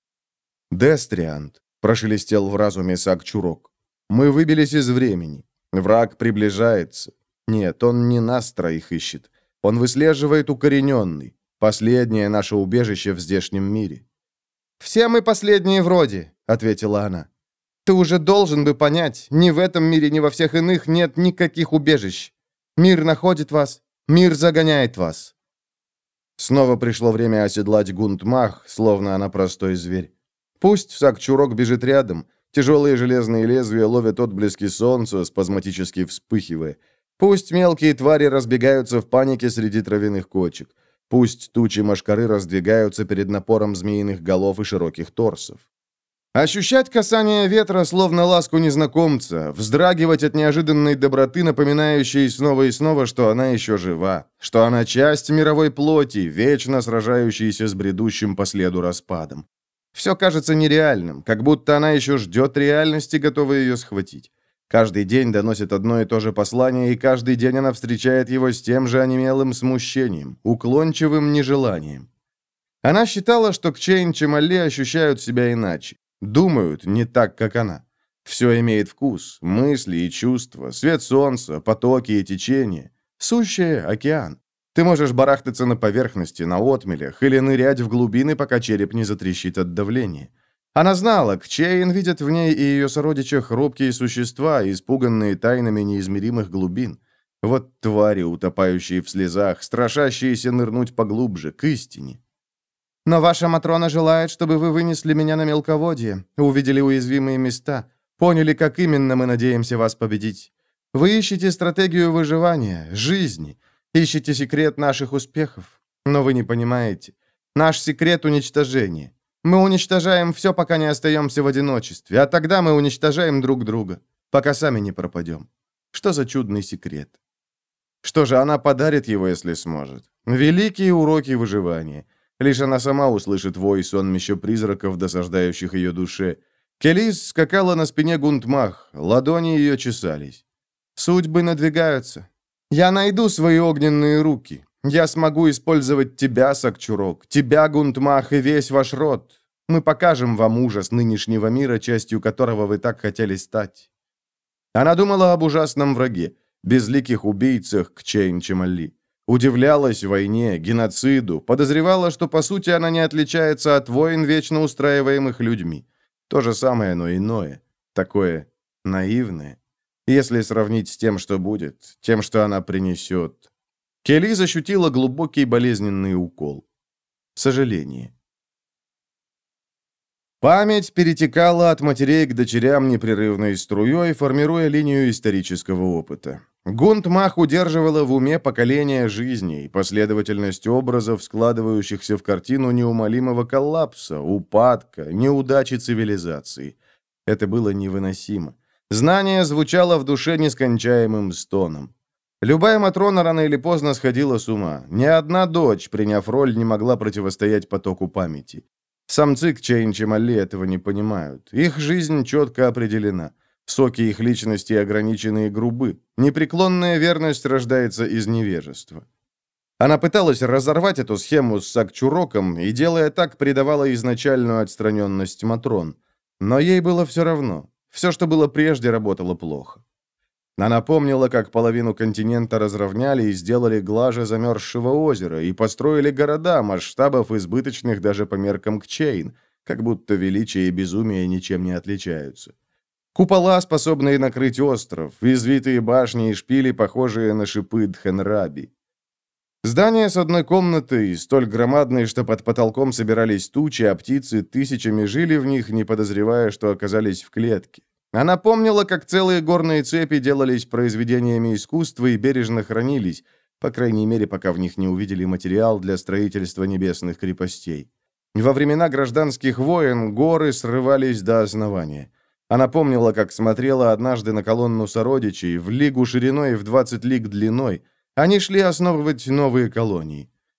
«Дестриант», — прошелестел в разуме Сак-Чурок. «Мы выбились из времени. Враг приближается. Нет, он не нас троих ищет. Он выслеживает укорененный. Последнее наше убежище в здешнем мире». «Все мы последние вроде», — ответила она. «Ты уже должен бы понять, ни в этом мире, ни во всех иных нет никаких убежищ. Мир находит вас, мир загоняет вас». Снова пришло время оседлать Гунтмах, словно она простой зверь. Пусть Сак-Чурок бежит рядом, тяжелые железные лезвия ловят отблески солнца, спазматически вспыхивая. Пусть мелкие твари разбегаются в панике среди травяных кочек. Пусть тучи мошкары раздвигаются перед напором змеиных голов и широких торсов. Ощущать касание ветра, словно ласку незнакомца, вздрагивать от неожиданной доброты, напоминающей снова и снова, что она еще жива, что она часть мировой плоти, вечно сражающейся с бредущим по следу распадом. Все кажется нереальным, как будто она еще ждет реальности, готовая ее схватить. Каждый день доносит одно и то же послание, и каждый день она встречает его с тем же онемелым смущением, уклончивым нежеланием. Она считала, что Кчейн-Чемали ощущают себя иначе. Думают не так, как она. Все имеет вкус, мысли и чувства, свет солнца, потоки и течения. Сущее — океан. Ты можешь барахтаться на поверхности, на отмелях, или нырять в глубины, пока череп не затрещит от давления. Она знала, Кчейн видят в ней и ее сородичах хрупкие существа, испуганные тайнами неизмеримых глубин. Вот твари, утопающие в слезах, страшащиеся нырнуть поглубже, к истине. «Но ваша Матрона желает, чтобы вы вынесли меня на мелководье, увидели уязвимые места, поняли, как именно мы надеемся вас победить. Вы ищете стратегию выживания, жизни, ищете секрет наших успехов. Но вы не понимаете. Наш секрет — уничтожение. Мы уничтожаем все, пока не остаемся в одиночестве, а тогда мы уничтожаем друг друга, пока сами не пропадем. Что за чудный секрет? Что же, она подарит его, если сможет. Великие уроки выживания. Лишь она сама услышит вой сонмища призраков, досаждающих ее душе. Келис скакала на спине Гунтмах, ладони ее чесались. Судьбы надвигаются. Я найду свои огненные руки. Я смогу использовать тебя, Сак-Чурок, тебя, Гунтмах, и весь ваш род. Мы покажем вам ужас нынешнего мира, частью которого вы так хотели стать». Она думала об ужасном враге, безликих убийцах Кчейн-Чемали. Удивлялась войне, геноциду, подозревала, что по сути она не отличается от войн, вечно устраиваемых людьми. То же самое, но иное. Такое наивное. Если сравнить с тем, что будет, тем, что она принесет. Келис ощутила глубокий болезненный укол. Сожаление. Память перетекала от матерей к дочерям непрерывной струей, формируя линию исторического опыта. Гунтмах удерживала в уме поколения жизней, последовательность образов, складывающихся в картину неумолимого коллапса, упадка, неудачи цивилизации. Это было невыносимо. Знание звучало в душе нескончаемым стоном. Любая Матрона рано или поздно сходила с ума. Ни одна дочь, приняв роль, не могла противостоять потоку памяти. Самцы Кчейн-Чемали этого не понимают. Их жизнь четко определена. Соки их личности ограничены и грубы. Непреклонная верность рождается из невежества. Она пыталась разорвать эту схему с Сак-Чуроком и, делая так, придавала изначальную отстраненность Матрон. Но ей было все равно. Все, что было прежде, работало плохо. Она помнила, как половину континента разровняли и сделали глаже замерзшего озера, и построили города, масштабов избыточных даже по меркам Кчейн, как будто величие и безумие ничем не отличаются. Купола, способные накрыть остров, извитые башни и шпили, похожие на шипы Дхенраби. Здание с одной комнатой, столь громадное, что под потолком собирались тучи, а птицы тысячами жили в них, не подозревая, что оказались в клетке. Она помнила, как целые горные цепи делались произведениями искусства и бережно хранились, по крайней мере, пока в них не увидели материал для строительства небесных крепостей. Во времена гражданских войн горы срывались до основания. Она помнила, как смотрела однажды на колонну сородичей в лигу шириной и в двадцать лиг длиной. Они шли основывать новые колонии.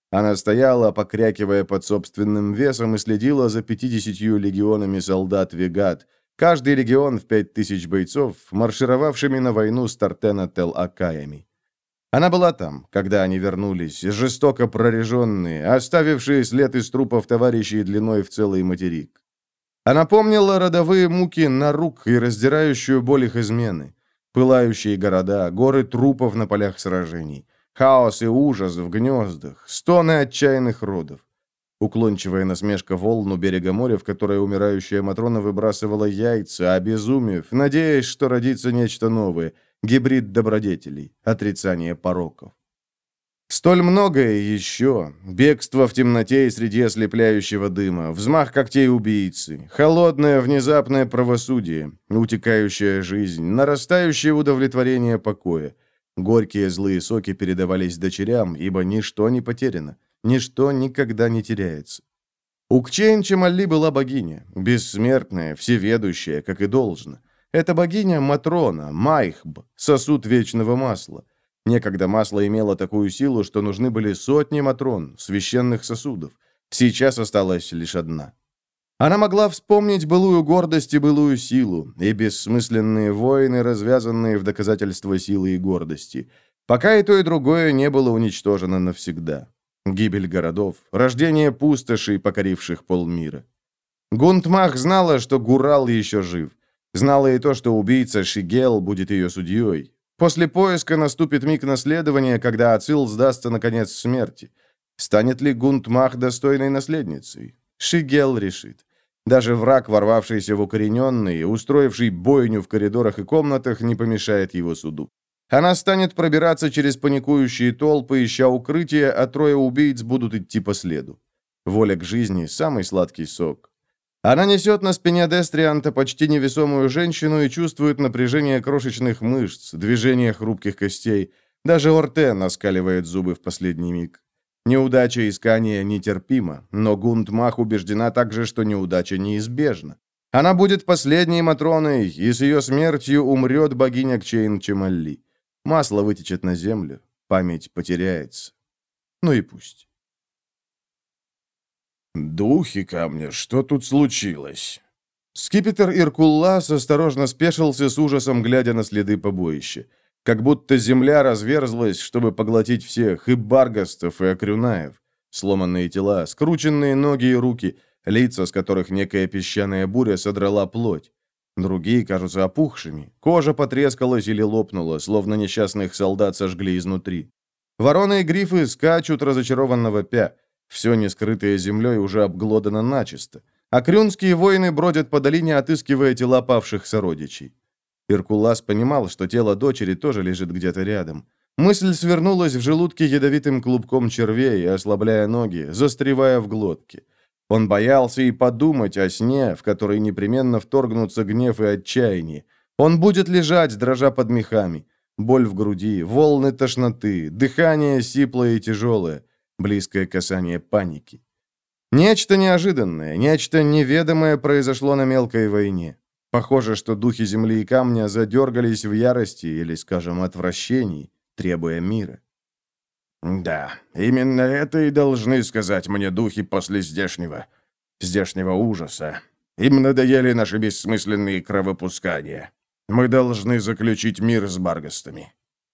Она стояла, покрякивая под собственным весом, и следила за пятидесятью легионами солдат Вегат, каждый легион в пять тысяч бойцов, маршировавшими на войну с Тартена Тел-Акаями. Она была там, когда они вернулись, жестоко прореженные, оставившие след из трупов товарищей длиной в целый материк. Она помнила родовые муки Нарук и раздирающую боль их измены, пылающие города, горы трупов на полях сражений, хаос и ужас в гнездах, стоны отчаянных родов. Уклончивая насмешка волн у берега моря, в которой умирающая Матрона выбрасывала яйца, обезумев, надеясь, что родится нечто новое, гибрид добродетелей, отрицание пороков. Столь многое еще. Бегство в темноте и среди ослепляющего дыма, взмах когтей убийцы, холодное внезапное правосудие, утекающая жизнь, нарастающее удовлетворение покоя. Горькие злые соки передавались дочерям, ибо ничто не потеряно, ничто никогда не теряется. Укчейн Чемалли была богиня, бессмертная, всеведущая, как и должно. Эта богиня Матрона, Майхб, сосуд вечного масла. Некогда масло имело такую силу, что нужны были сотни Матрон, священных сосудов. Сейчас осталась лишь одна. Она могла вспомнить былую гордость и былую силу, и бессмысленные войны, развязанные в доказательство силы и гордости. Пока и то, и другое не было уничтожено навсегда. Гибель городов, рождение пустошей, покоривших полмира. Гунтмах знала, что Гурал еще жив. Знала и то, что убийца Шигел будет ее судьей. После поиска наступит миг наследования, когда Ацил сдастся, наконец, смерти. Станет ли Гунтмах достойной наследницей? Шигел решит. Даже враг, ворвавшийся в укорененный, устроивший бойню в коридорах и комнатах, не помешает его суду. Она станет пробираться через паникующие толпы, ища укрытия, а трое убийц будут идти по следу. Воля к жизни – самый сладкий сок. Она несет на спине Дестрианта почти невесомую женщину и чувствует напряжение крошечных мышц, движение хрупких костей. Даже Ортен оскаливает зубы в последний миг. Неудача искания нетерпима, но Гунтмах убеждена также, что неудача неизбежна. Она будет последней Матроной, и с ее смертью умрет богиня Кчейн Чемалли. Масло вытечет на землю, память потеряется. Ну и пусть. «Духи камня, что тут случилось?» Скипетр Иркуллас осторожно спешился с ужасом, глядя на следы побоища. Как будто земля разверзлась, чтобы поглотить всех, и Баргастов, и Акрюнаев. Сломанные тела, скрученные ноги и руки, лица, с которых некая песчаная буря содрала плоть. Другие кажутся опухшими. Кожа потрескалась или лопнула, словно несчастных солдат сожгли изнутри. Вороны и грифы скачут, разочарованно вопя. Все, не скрытое землей, уже обглодано начисто. А крюнские воины бродят по долине, отыскивая тела павших сородичей. Иркуллас понимал, что тело дочери тоже лежит где-то рядом. Мысль свернулась в желудке ядовитым клубком червей, ослабляя ноги, застревая в глотке. Он боялся и подумать о сне, в который непременно вторгнутся гнев и отчаяние. Он будет лежать, дрожа под мехами. Боль в груди, волны тошноты, дыхание сиплое и тяжелое. Близкое касание паники. Нечто неожиданное, нечто неведомое произошло на мелкой войне. Похоже, что духи земли и камня задергались в ярости или, скажем, отвращении, требуя мира. «Да, именно это и должны сказать мне духи после здешнего, здешнего ужаса. Им надоели наши бессмысленные кровопускания. Мы должны заключить мир с Баргастами».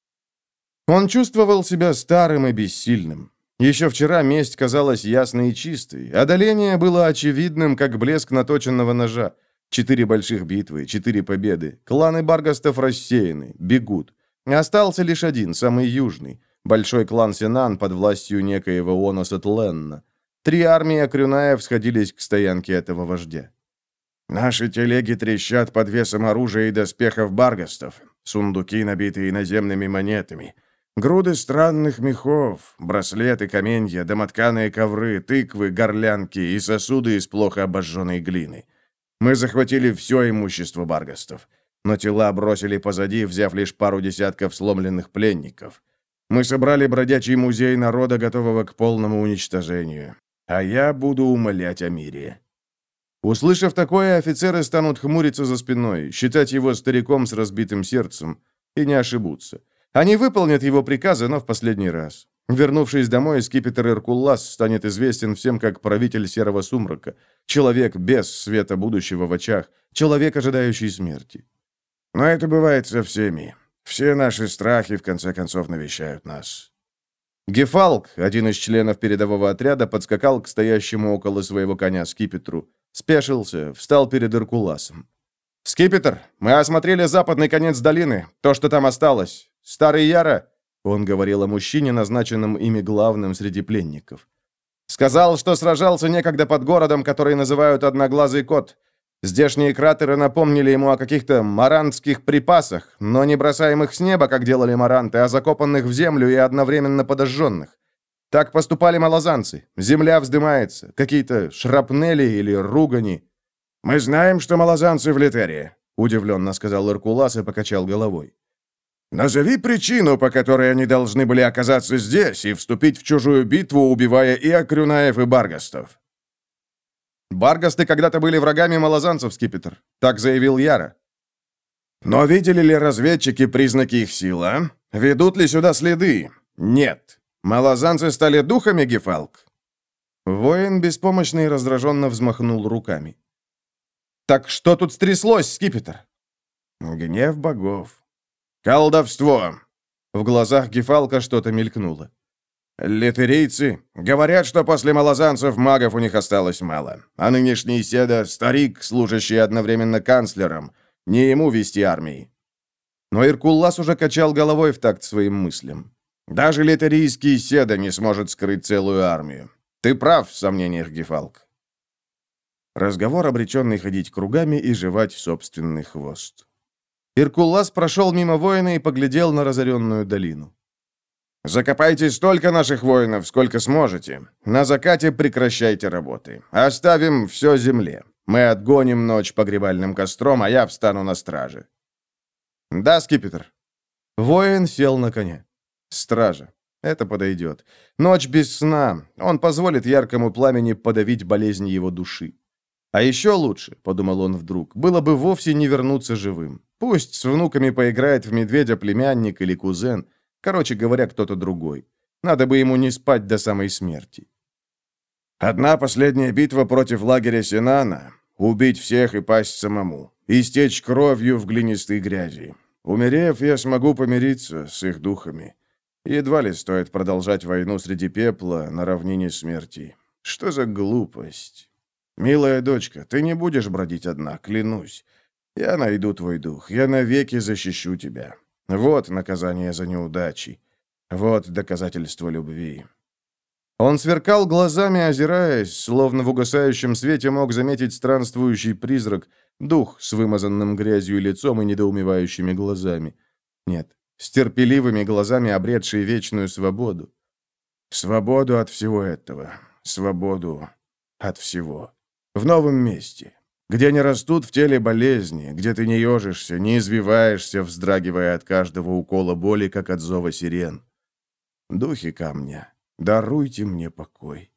Он чувствовал себя старым и бессильным. Еще вчера месть казалась ясной и чистой. Одоление было очевидным, как блеск наточенного ножа. Четыре больших битвы, четыре победы. Кланы Баргастов рассеяны, бегут. Остался лишь один, самый южный. Большой клан Сенан под властью некоего Оноса Тленна. Три армии Акрюнаев сходились к стоянке этого вождя. «Наши телеги трещат под весом оружия и доспехов Баргастов. Сундуки, набитые наземными монетами. Груды странных мехов, браслеты, каменья, домотканые ковры, тыквы, горлянки и сосуды из плохо обожженной глины. Мы захватили все имущество Баргастов, но тела бросили позади, взяв лишь пару десятков сломленных пленников. Мы собрали бродячий музей народа, готового к полному уничтожению. А я буду умолять о мире». Услышав такое, офицеры станут хмуриться за спиной, считать его стариком с разбитым сердцем, и не ошибутся. Они выполнят его приказы, но в последний раз. Вернувшись домой, скипетр Иркуллас станет известен всем как правитель Серого Сумрака, человек без света будущего в очах, человек, ожидающий смерти. Но это бывает со всеми. Все наши страхи, в конце концов, навещают нас. Гефалк, один из членов передового отряда, подскакал к стоящему около своего коня скипетру, спешился, встал перед Иркулласом. «Скипетр, мы осмотрели западный конец долины, то, что там осталось. Старый Яра...» Он говорил о мужчине, назначенном ими главным среди пленников. «Сказал, что сражался некогда под городом, который называют Одноглазый Кот. Здешние кратеры напомнили ему о каких-то марантских припасах, но не бросаемых с неба, как делали маранты, а закопанных в землю и одновременно подожженных. Так поступали малозанцы. Земля вздымается, какие-то шрапнели или ругани». «Мы знаем, что малозанцы в Литерии», — удивленно сказал Иркуллас и покачал головой. «Назови причину, по которой они должны были оказаться здесь и вступить в чужую битву, убивая и Акрюнаев, и Баргастов». «Баргасты когда-то были врагами малозанцев, скипетр», — так заявил Яра. «Но видели ли разведчики признаки их силы, а? Ведут ли сюда следы? Нет. Малозанцы стали духами, Гефалк?» Воин беспомощно и раздраженно взмахнул руками. «Так что тут стряслось, скипетр?» «Гнев богов». «Колдовство!» В глазах Гефалка что-то мелькнуло. «Литерийцы говорят, что после малозанцев магов у них осталось мало, а нынешний Седа — старик, служащий одновременно канцлером, не ему вести армии». Но Иркуллас уже качал головой в такт своим мыслям. «Даже литерийский Седа не сможет скрыть целую армию. Ты прав в сомнениях, Гефалк». Разговор, обреченный ходить кругами и жевать собственный хвост. Иркуллас прошел мимо воина и поглядел на разоренную долину. «Закопайте столько наших воинов, сколько сможете. На закате прекращайте работы. Оставим все земле. Мы отгоним ночь погребальным костром, а я встану на страже». «Да, скипетр». Воин сел на коня. «Стража. Это подойдет. Ночь без сна. Он позволит яркому пламени подавить болезнь его души. А еще лучше, — подумал он вдруг, — было бы вовсе не вернуться живым. Пусть с внуками поиграет в медведя племянник или кузен, короче говоря, кто-то другой. Надо бы ему не спать до самой смерти». «Одна последняя битва против лагеря Синана. Убить всех и пасть самому. Истечь кровью в глинистой грязи. Умерев, я смогу помириться с их духами. Едва ли стоит продолжать войну среди пепла на равнине смерти. Что за глупость? Милая дочка, ты не будешь бродить одна, клянусь. Я найду твой дух, я навеки защищу тебя. Вот наказание за неудачи. Вот доказательство любви». Он сверкал глазами, озираясь, словно в угасающем свете мог заметить странствующий призрак, дух с вымазанным грязью лицом и недоумевающими глазами. Нет, с терпеливыми глазами, обретший вечную свободу. Свободу от всего этого. Свободу от всего. В новом месте, где не растут в теле болезни, где ты не ежишься, не извиваешься, вздрагивая от каждого укола боли, как от зова сирен. Духи камня, даруйте мне покой.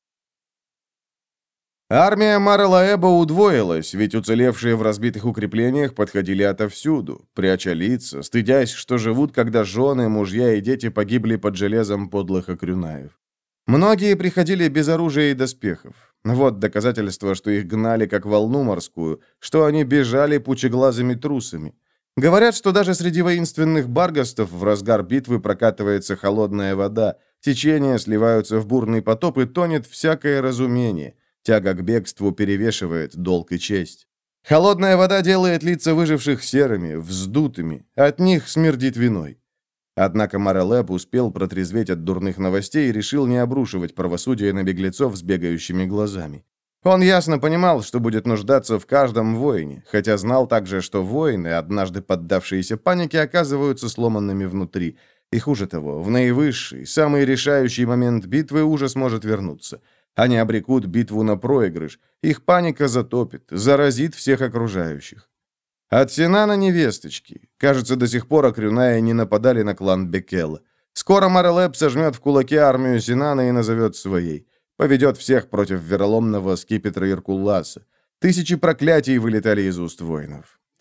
Армия Мара-Лаэба удвоилась, ведь уцелевшие в разбитых укреплениях подходили отовсюду, пряча лица, стыдясь, что живут, когда жены, мужья и дети погибли под железом подлых Акрюнаев. Многие приходили без оружия и доспехов. Вот доказательство, что их гнали как волну морскую, что они бежали пучеглазыми трусами. Говорят, что даже среди воинственных баргастов в разгар битвы прокатывается холодная вода, течения сливаются в бурный потоп и тонет всякое разумение. Тяга к бегству перевешивает долг и честь. Холодная вода делает лица выживших серыми, вздутыми, от них смердит виной. Однако Мара-Лэб успел протрезветь от дурных новостей и решил не обрушивать правосудие на беглецов с бегающими глазами. Он ясно понимал, что будет нуждаться в каждом воине, хотя знал также, что воины, однажды поддавшиеся панике, оказываются сломанными внутри. И хуже того, в наивысший, самый решающий момент битвы ужас может вернуться. Они обрекут битву на проигрыш. Их паника затопит, заразит всех окружающих. От Синана невесточки. Кажется, до сих пор Акрюнаи не нападали на клан Бекела. Скоро Мара-Лэб сожмет в кулаке армию Синана и назовет своей. Поведет всех против вероломного скипетра Иркулласа. Тысячи проклятий вылетали из уст воинов.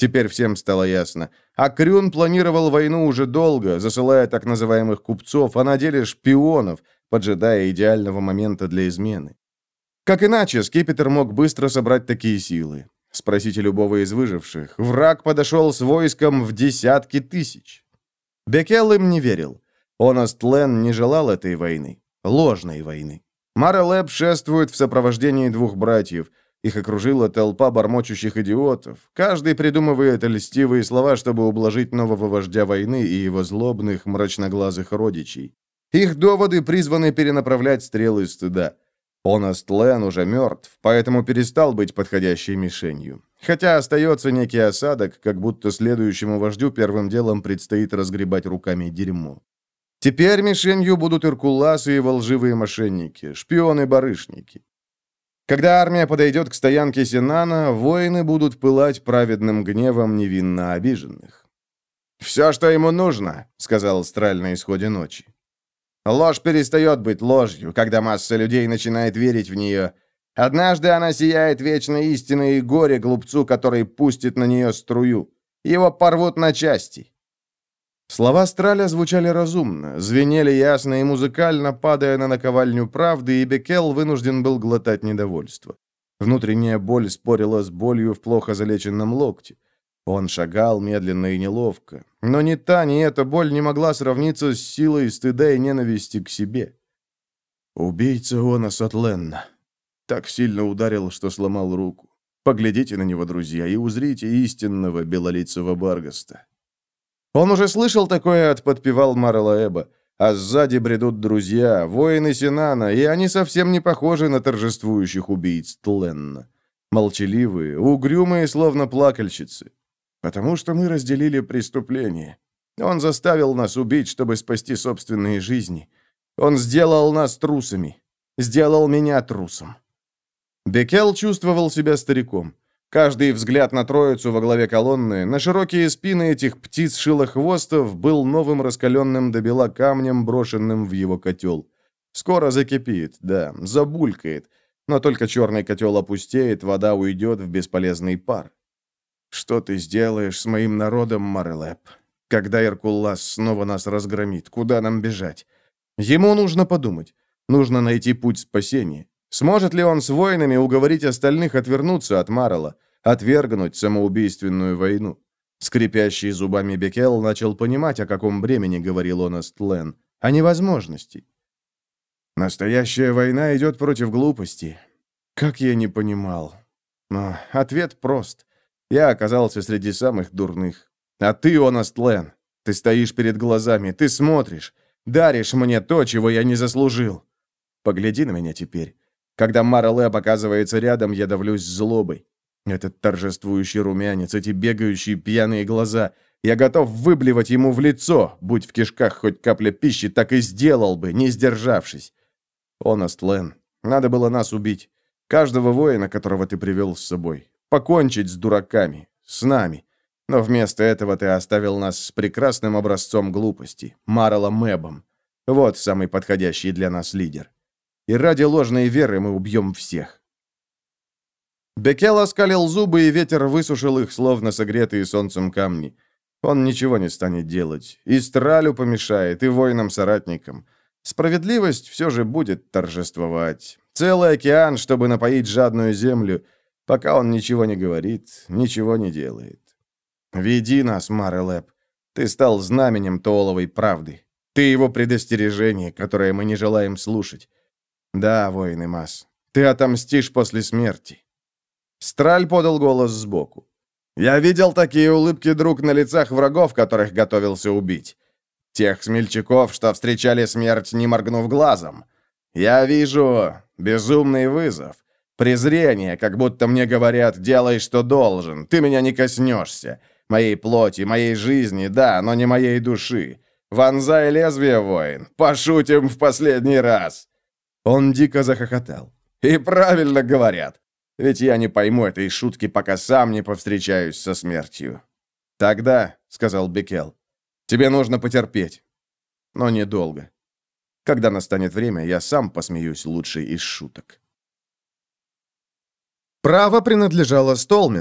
Теперь всем стало ясно. А Крюн планировал войну уже долго, засылая так называемых купцов, а на деле шпионов, поджидая идеального момента для измены. Как иначе Скипетр мог быстро собрать такие силы? Спросите любого из выживших. Враг подошел с войском в десятки тысяч. Бекел им не верил. Онаст Лен не желал этой войны. Ложной войны. Мара Лэб шествует в сопровождении двух братьев. Их окружила толпа бормочущих идиотов. Каждый придумывает льстивые слова, чтобы ублажить нового вождя войны и его злобных, мрачноглазых родичей. Их доводы призваны перенаправлять стрелы стыда. Онаст Лен уже мертв, поэтому перестал быть подходящей мишенью. Хотя остается некий осадок, как будто следующему вождю первым делом предстоит разгребать руками дерьмо. Теперь мишенью будут иркуласы и волживые мошенники, шпионы-барышники. Когда армия подойдет к стоянке Синана, воины будут пылать праведным гневом невинно обиженных. «Все, что ему нужно», — сказал Страль на исходе ночи. Ложь перестает быть ложью, когда масса людей начинает верить в нее. Однажды она сияет вечной истиной и горе глупцу, который пустит на нее струю. Его порвут на части. Слова Страля звучали разумно, звенели ясно и музыкально, падая на наковальню правды, и Бекел вынужден был глотать недовольство. Внутренняя боль спорила с болью в плохо залеченном локте. Он шагал медленно и неловко. Но ни та, ни эта боль не могла сравниться с силой стыда и ненависти к себе. Убийца Онаст Ленна. Так сильно ударил, что сломал руку. Поглядите на него, друзья, и узрите истинного белолицего Баргаста. Он уже слышал такое от подпевал Марлаэба, а сзади бредут друзья, воины Синана, и они совсем не похожи на торжествующих убийц Тленна. Молчаливые, угрюмые, словно плакальщицы. Потому что мы разделили преступление. Он заставил нас убить, чтобы спасти собственные жизни. Он сделал нас трусами. Сделал меня трусом. Бекел чувствовал себя стариком. Каждый взгляд на троицу во главе колонны, на широкие спины этих птиц-шилохвостов был новым раскаленным до бела камнем, брошенным в его котел. Скоро закипит, да, забулькает, но только черный котел опустеет, вода уйдет в бесполезный пар. Что ты сделаешь с моим народом, Марлэб? Когда Иркуллас снова нас разгромит, куда нам бежать? Ему нужно подумать. Нужно найти путь спасения. Сможет ли он с воинами уговорить остальных отвернуться от Марала, отвергнуть самоубийственную войну? Скрипящий зубами Бекел начал понимать, о каком бремени говорил Онаст Лен, о невозможности. Настоящая война идет против глупости. Как я не понимал. Но ответ прост. Я оказался среди самых дурных. А ты, Онаст Лен, ты стоишь перед глазами, ты смотришь, даришь мне то, чего я не заслужил. Погляди на меня теперь. Когда Марлэб оказывается рядом, я давлюсь злобой. Этот торжествующий румянец, эти бегающие пьяные глаза. Я готов выблевать ему в лицо, будь в кишках хоть капля пищи, так и сделал бы, не сдержавшись. Онаст Лен, надо было нас убить. Каждого воина, которого ты привел с собой. Покончить с дураками, с нами. Но вместо этого ты оставил нас с прекрасным образцом глупости, Марлом Мэбом. Вот самый подходящий для нас лидер. И ради ложной веры мы убьем всех. Бекел оскалил зубы, и ветер высушил их, словно согретые солнцем камни. Он ничего не станет делать. И Стралю помешает, и воинам-соратникам. Справедливость все же будет торжествовать. Целый океан, чтобы напоить жадную землю, пока он ничего не говорит, ничего не делает. Веди нас, Марлэб. Ты стал знаменем Тооловой правды. Ты его предостережение, которое мы не желаем слушать. Да, воин Имас, ты отомстишь после смерти. Страль подал голос сбоку. Я видел такие улыбки, друг, на лицах врагов, которых готовился убить. Тех смельчаков, что встречали смерть, не моргнув глазом. Я вижу безумный вызов, презрение, как будто мне говорят: делай, что должен, ты меня не коснешься. Моей плоти, моей жизни, да, но не моей души. Вонзай лезвие, воин, пошутим в последний раз. Он дико захохотал. И правильно говорят. Ведь я не пойму этой шутки, пока сам не повстречаюсь со смертью. Тогда, — сказал Бекел, — тебе нужно потерпеть. Но недолго. Когда настанет время, я сам посмеюсь лучшей из шуток. Право принадлежало Столмену.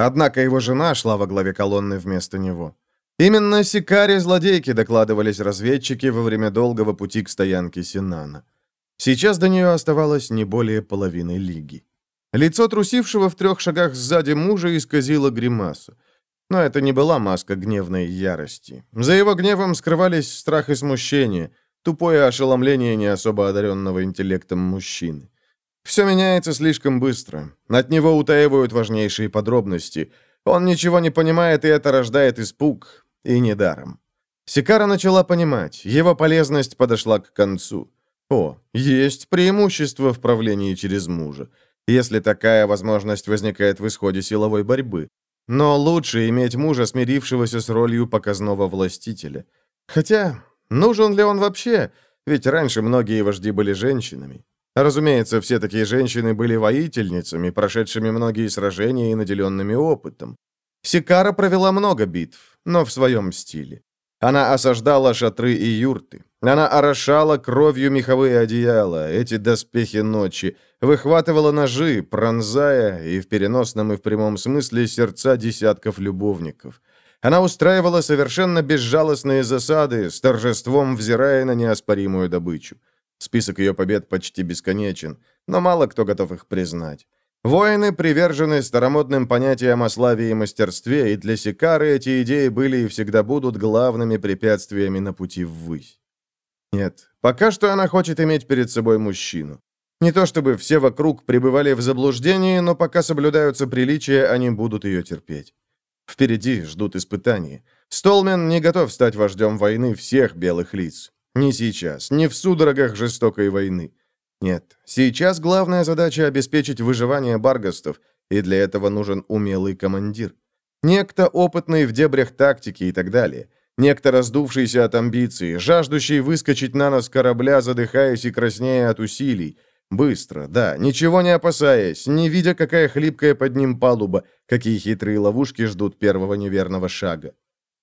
Однако его жена шла во главе колонны вместо него. Именно Сикаре-злодейки докладывались разведчики во время долгого пути к стоянке Синана. Сейчас до нее оставалось не более половины лиги. Лицо трусившего в трех шагах сзади мужа исказило гримаса. Но это не была маска гневной ярости. За его гневом скрывались страх и смущение, тупое ошеломление не особо одаренного интеллектом мужчины. Все меняется слишком быстро. От него утаивают важнейшие подробности. Он ничего не понимает, и это рождает испуг. И недаром. Сикара начала понимать, его полезность подошла к концу. О, есть преимущество в правлении через мужа, если такая возможность возникает в исходе силовой борьбы. Но лучше иметь мужа, смирившегося с ролью показного властителя. Хотя, нужен ли он вообще? Ведь раньше многие вожди были женщинами. Разумеется, все такие женщины были воительницами, прошедшими многие сражения и наделенными опытом. Сикара провела много битв, но в своем стиле. Она осаждала шатры и юрты. Она орошала кровью меховые одеяла, эти доспехи ночи, выхватывала ножи, пронзая, и в переносном, и в прямом смысле, сердца десятков любовников. Она устраивала совершенно безжалостные засады, с торжеством взирая на неоспоримую добычу. Список ее побед почти бесконечен, но мало кто готов их признать. Воины привержены старомодным понятиям о славе и мастерстве, и для Сикары эти идеи были и всегда будут главными препятствиями на пути ввысь. Нет, пока что она хочет иметь перед собой мужчину. Не то чтобы все вокруг пребывали в заблуждении, но пока соблюдаются приличия, они будут ее терпеть. Впереди ждут испытания. Столмен не готов стать вождем войны всех белых лиц. Не сейчас, не в судорогах жестокой войны. Нет, сейчас главная задача — обеспечить выживание баргастов, и для этого нужен умелый командир. Некто, опытный в дебрях тактики и так далее. Некто, раздувшийся от амбиций, жаждущий выскочить на нос корабля, задыхаясь и краснея от усилий. Быстро, да, ничего не опасаясь, не видя, какая хлипкая под ним палуба, какие хитрые ловушки ждут первого неверного шага.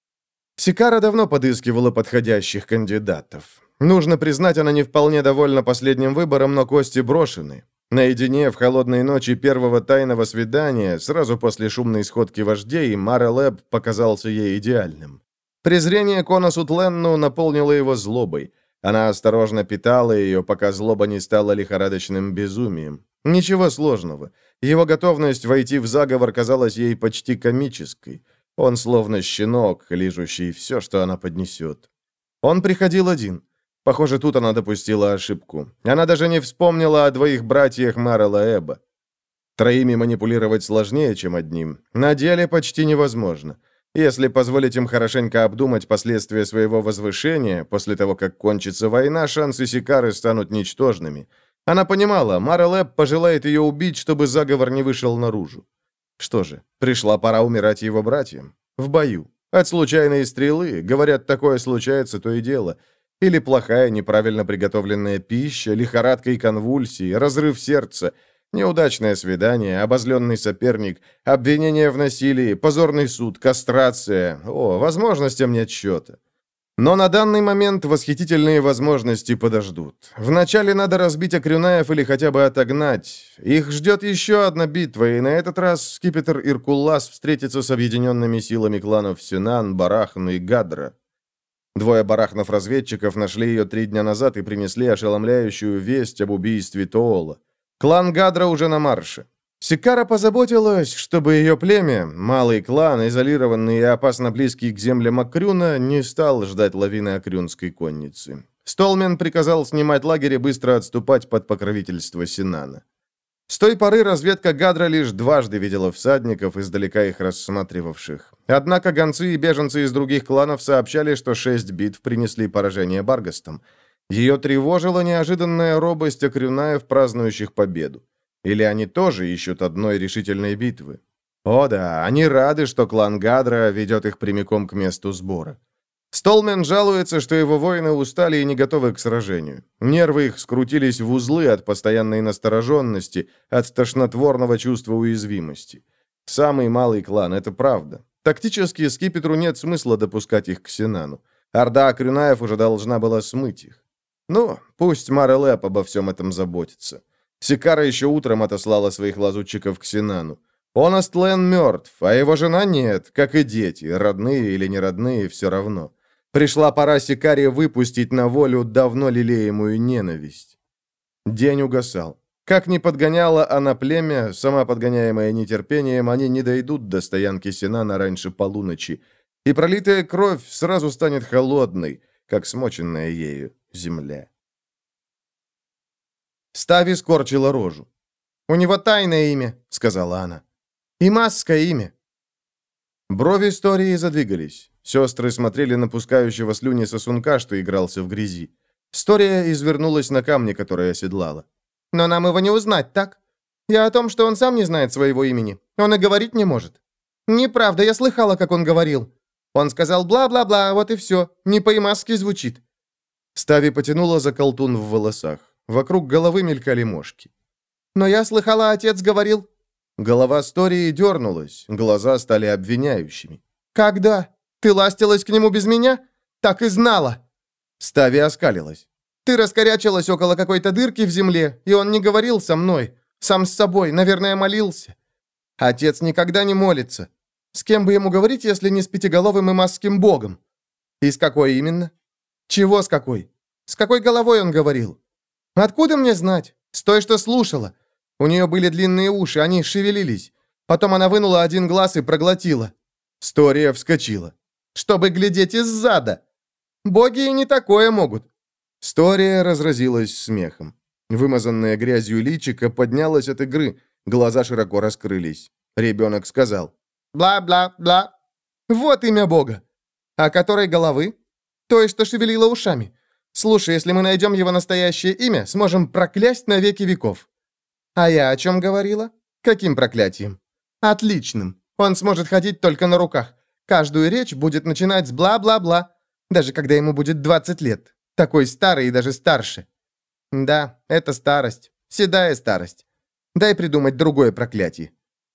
Сикара давно подыскивала подходящих кандидатов. Нужно признать, она не вполне довольна последним выбором, но кости брошены. Наедине в холодные ночи первого тайного свидания, сразу после шумной сходки вождей, Мара Лэб показался ей идеальным. Презрение Коносу Тленну наполнило его злобой. Она осторожно питала ее, пока злоба не стала лихорадочным безумием. Ничего сложного. Его готовность войти в заговор казалась ей почти комической. Он словно щенок, лижущий все, что она поднесет. Он приходил один. Похоже, тут она допустила ошибку. Она даже не вспомнила о двоих братьях Марела Эба. Троими манипулировать сложнее, чем одним. На деле почти невозможно. Если позволить им хорошенько обдумать последствия своего возвышения, после того, как кончится война, шансы Сикары станут ничтожными. Она понимала, Марел Эб пожелает ее убить, чтобы заговор не вышел наружу. Что же, пришла пора умирать его братьям. В бою. От случайной стрелы. Говорят, такое случается, то и дело. Или плохая, неправильно приготовленная пища, лихорадка и конвульсии, разрыв сердца, неудачное свидание, обозленный соперник, обвинение в насилии, позорный суд, кастрация. О, возможностям нет счета. Но на данный момент восхитительные возможности подождут. Вначале надо разбить Акрюнаев или хотя бы отогнать. Их ждет еще одна битва, и на этот раз скипетр Иркуллас встретится с объединенными силами кланов Синан, Барахн и Гадра. Двое барахнов-разведчиков нашли ее три дня назад и принесли ошеломляющую весть об убийстве Тоола. Клан Гадра уже на марше. Сикара позаботилась, чтобы ее племя, малый клан, изолированный и опасно близкий к землям Акрюна, не стал ждать лавины акрюнской конницы. Столмен приказал снимать лагерь и быстро отступать под покровительство Синана. С той поры разведка Гадра лишь дважды видела всадников, издалека их рассматривавших. Однако гонцы и беженцы из других кланов сообщали, что шесть битв принесли поражение баргастам. Ее тревожила неожиданная робость акрюнаев, празднующих победу. Или они тоже ищут одной решительной битвы? О да, они рады, что клан Гадра ведет их прямиком к месту сбора. Столмен жалуется, что его воины устали и не готовы к сражению. Нервы их скрутились в узлы от постоянной настороженности, от тошнотворного чувства уязвимости. Самый малый клан, это правда. Тактически скипетру нет смысла допускать их к Синану. Орда Акрюнаев уже должна была смыть их. Ну, пусть Мара Лэб обо всем этом заботится. Сикара еще утром отослала своих лазутчиков к Синану. Оностлен мертв, а его жена нет, как и дети, родные или неродные, все равно. Пришла пора Сикари выпустить на волю давно лелеемую ненависть. День угасал. Как ни подгоняла она племя, сама подгоняемая нетерпением, они не дойдут до стоянки Синана раньше полуночи, и пролитая кровь сразу станет холодной, как смоченная ею земля. Стави скорчила рожу. «У него тайное имя», — сказала она. «И масское имя». Брови истории задвигались. Сестры смотрели на пускающего слюни сосунка, что игрался в грязи. История извернулась на камне, который оседлала. «Но нам его не узнать, так? Я о том, что он сам не знает своего имени. Он и говорить не может». «Неправда, я слыхала, как он говорил. Он сказал бла-бла-бла, вот и все. Не по-имасски звучит». Стави потянула за колтун в волосах. Вокруг головы мелькали мошки. «Но я слыхала, отец говорил...» Голова Стории дернулась, глаза стали обвиняющими. «Когда? Ты ластилась к нему без меня? Так и знала!» Стави оскалилась. «Ты раскорячилась около какой-то дырки в земле, и он не говорил со мной. Сам с собой, наверное, молился. Отец никогда не молится. С кем бы ему говорить, если не с пятиголовым и масским богом? И с какой именно? Чего с какой? С какой головой он говорил? Откуда мне знать? С той, что слушала. У нее были длинные уши, они шевелились. Потом она вынула один глаз и проглотила». Стория вскочила. «Чтобы глядеть из-зада. Боги и не такое могут». Стория разразилась смехом. Вымазанная грязью личико поднялась от игры, глаза широко раскрылись. Ребенок сказал: «Бла-бла-бла. Вот имя Бога. А которой головы? Той, что шевелила ушами. Слушай, если мы найдем его настоящее имя, сможем проклясть на веки веков». «А я о чем говорила? Каким проклятием?» «Отличным. Он сможет ходить только на руках. Каждую речь будет начинать с бла-бла-бла, даже когда ему будет двадцать лет. Такой старый и даже старше». «Да, это старость. Седая старость. Дай придумать другое проклятие».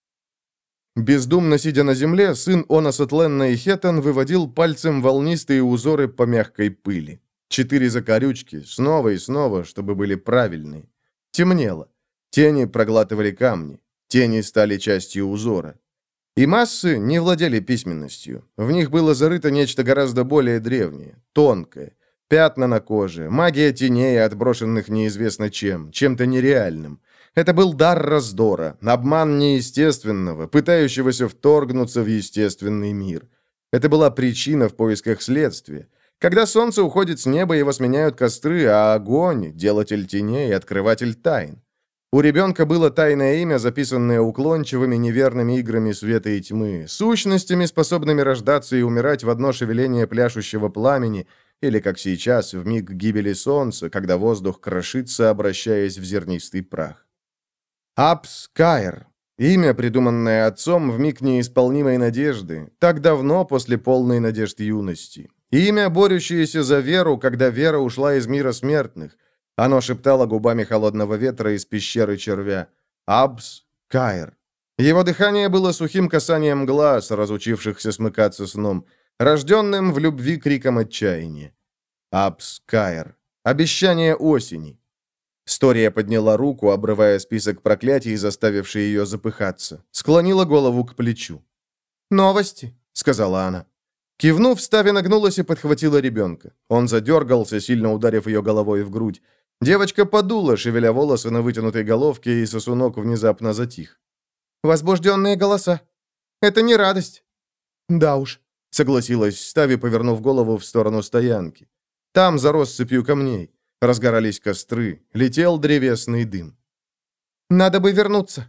Бездумно сидя на земле, сын Онаса Тленна и Хетан выводил пальцем волнистые узоры по мягкой пыли. Четыре закорючки, снова и снова, чтобы были правильные. Темнело. Тени проглатывали камни. Тени стали частью узора. И массы не владели письменностью. В них было зарыто нечто гораздо более древнее, тонкое. Пятна на коже, магия теней, отброшенных неизвестно чем, чем-то нереальным. Это был дар раздора, обман неестественного, пытающегося вторгнуться в естественный мир. Это была причина в поисках следствия. Когда солнце уходит с неба, его сменяют костры, а огонь — делатель теней, открыватель тайн. У ребенка было тайное имя, записанное уклончивыми неверными играми света и тьмы, сущностями, способными рождаться и умирать в одно шевеление пляшущего пламени, или, как сейчас, в миг гибели солнца, когда воздух крошится, обращаясь в зернистый прах. Апс Каэр. Имя, придуманное отцом в миг неисполнимой надежды, так давно после полной надежд юности. Имя, борющееся за веру, когда вера ушла из мира смертных. Оно шептало губами холодного ветра из пещеры червя. Абс Каэр. Его дыхание было сухим касанием глаз, разучившихся смыкаться сном, рожденным в любви криком отчаяния. Абс Каэр. Обещание осени. Стория подняла руку, обрывая список проклятий, заставивший ее запыхаться. Склонила голову к плечу. «Новости», — сказала она. Кивнув, Стави нагнулась и подхватила ребенка. Он задергался, сильно ударив ее головой в грудь. Девочка подула, шевеля волосы на вытянутой головке, и сосунок внезапно затих. «Возбужденные голоса. Это не радость». «Да уж», — согласилась Стави, повернув голову в сторону стоянки. Там, за россыпью камней, разгорались костры, летел древесный дым. «Надо бы вернуться».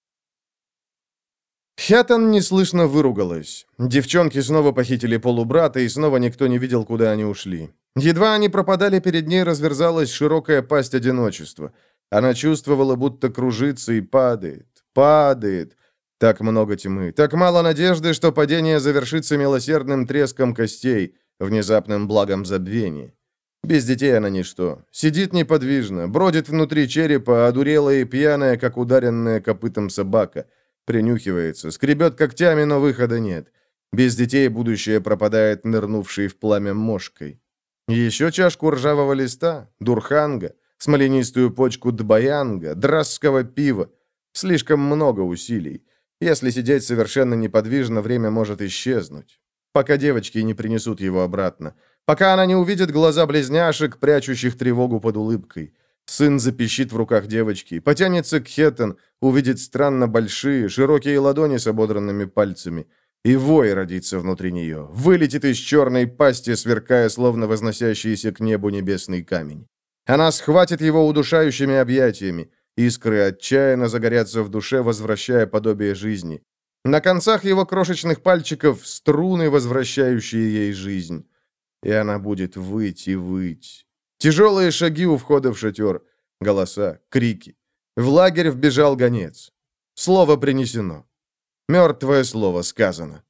Хятан неслышно выругалась. Девчонки снова похитили полубрата, и снова никто не видел, куда они ушли. Едва они пропадали, перед ней разверзалась широкая пасть одиночества. Она чувствовала, будто кружится и падает, падает. Так много тьмы, так мало надежды, что падение завершится милосердным треском костей, внезапным благом забвения. Без детей она ничто. Сидит неподвижно, бродит внутри черепа, одурелая и пьяная, как ударенная копытом собака. Принюхивается, скребет когтями, но выхода нет. Без детей будущее пропадает, нырнувшей в пламя мошкой. Еще чашку ржавого листа, дурханга, смоленистую почку дбаянга, драсского пива. Слишком много усилий. Если сидеть совершенно неподвижно, время может исчезнуть. Пока девочки не принесут его обратно. Пока она не увидит глаза близняшек, прячущих тревогу под улыбкой. Сын запищит в руках девочки, потянется к Хеттон, увидит странно большие, широкие ладони с ободранными пальцами. И вой родится внутри нее, вылетит из черной пасти, сверкая, словно возносящийся к небу небесный камень. Она схватит его удушающими объятиями. Искры отчаянно загорятся в душе, возвращая подобие жизни. На концах его крошечных пальчиков струны, возвращающие ей жизнь. И она будет выть и выть. Тяжелые шаги у входа в шатер. Голоса, крики. В лагерь вбежал гонец. Слово принесено. Мертвое слово сказано.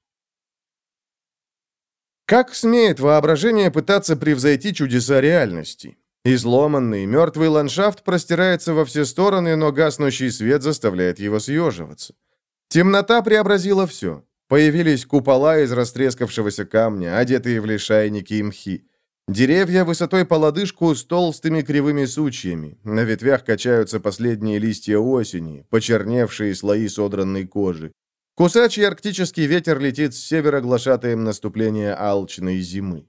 Как смеет воображение пытаться превзойти чудеса реальности? Изломанный, мертвый ландшафт простирается во все стороны, но гаснущий свет заставляет его съеживаться. Темнота преобразила все. Появились купола из растрескавшегося камня, одетые в лишайники и мхи. Деревья высотой по лодыжку с толстыми кривыми сучьями. На ветвях качаются последние листья осени, почерневшие слои содранной кожи. Кусачий арктический ветер летит с севера, глашатаем наступление алчной зимы.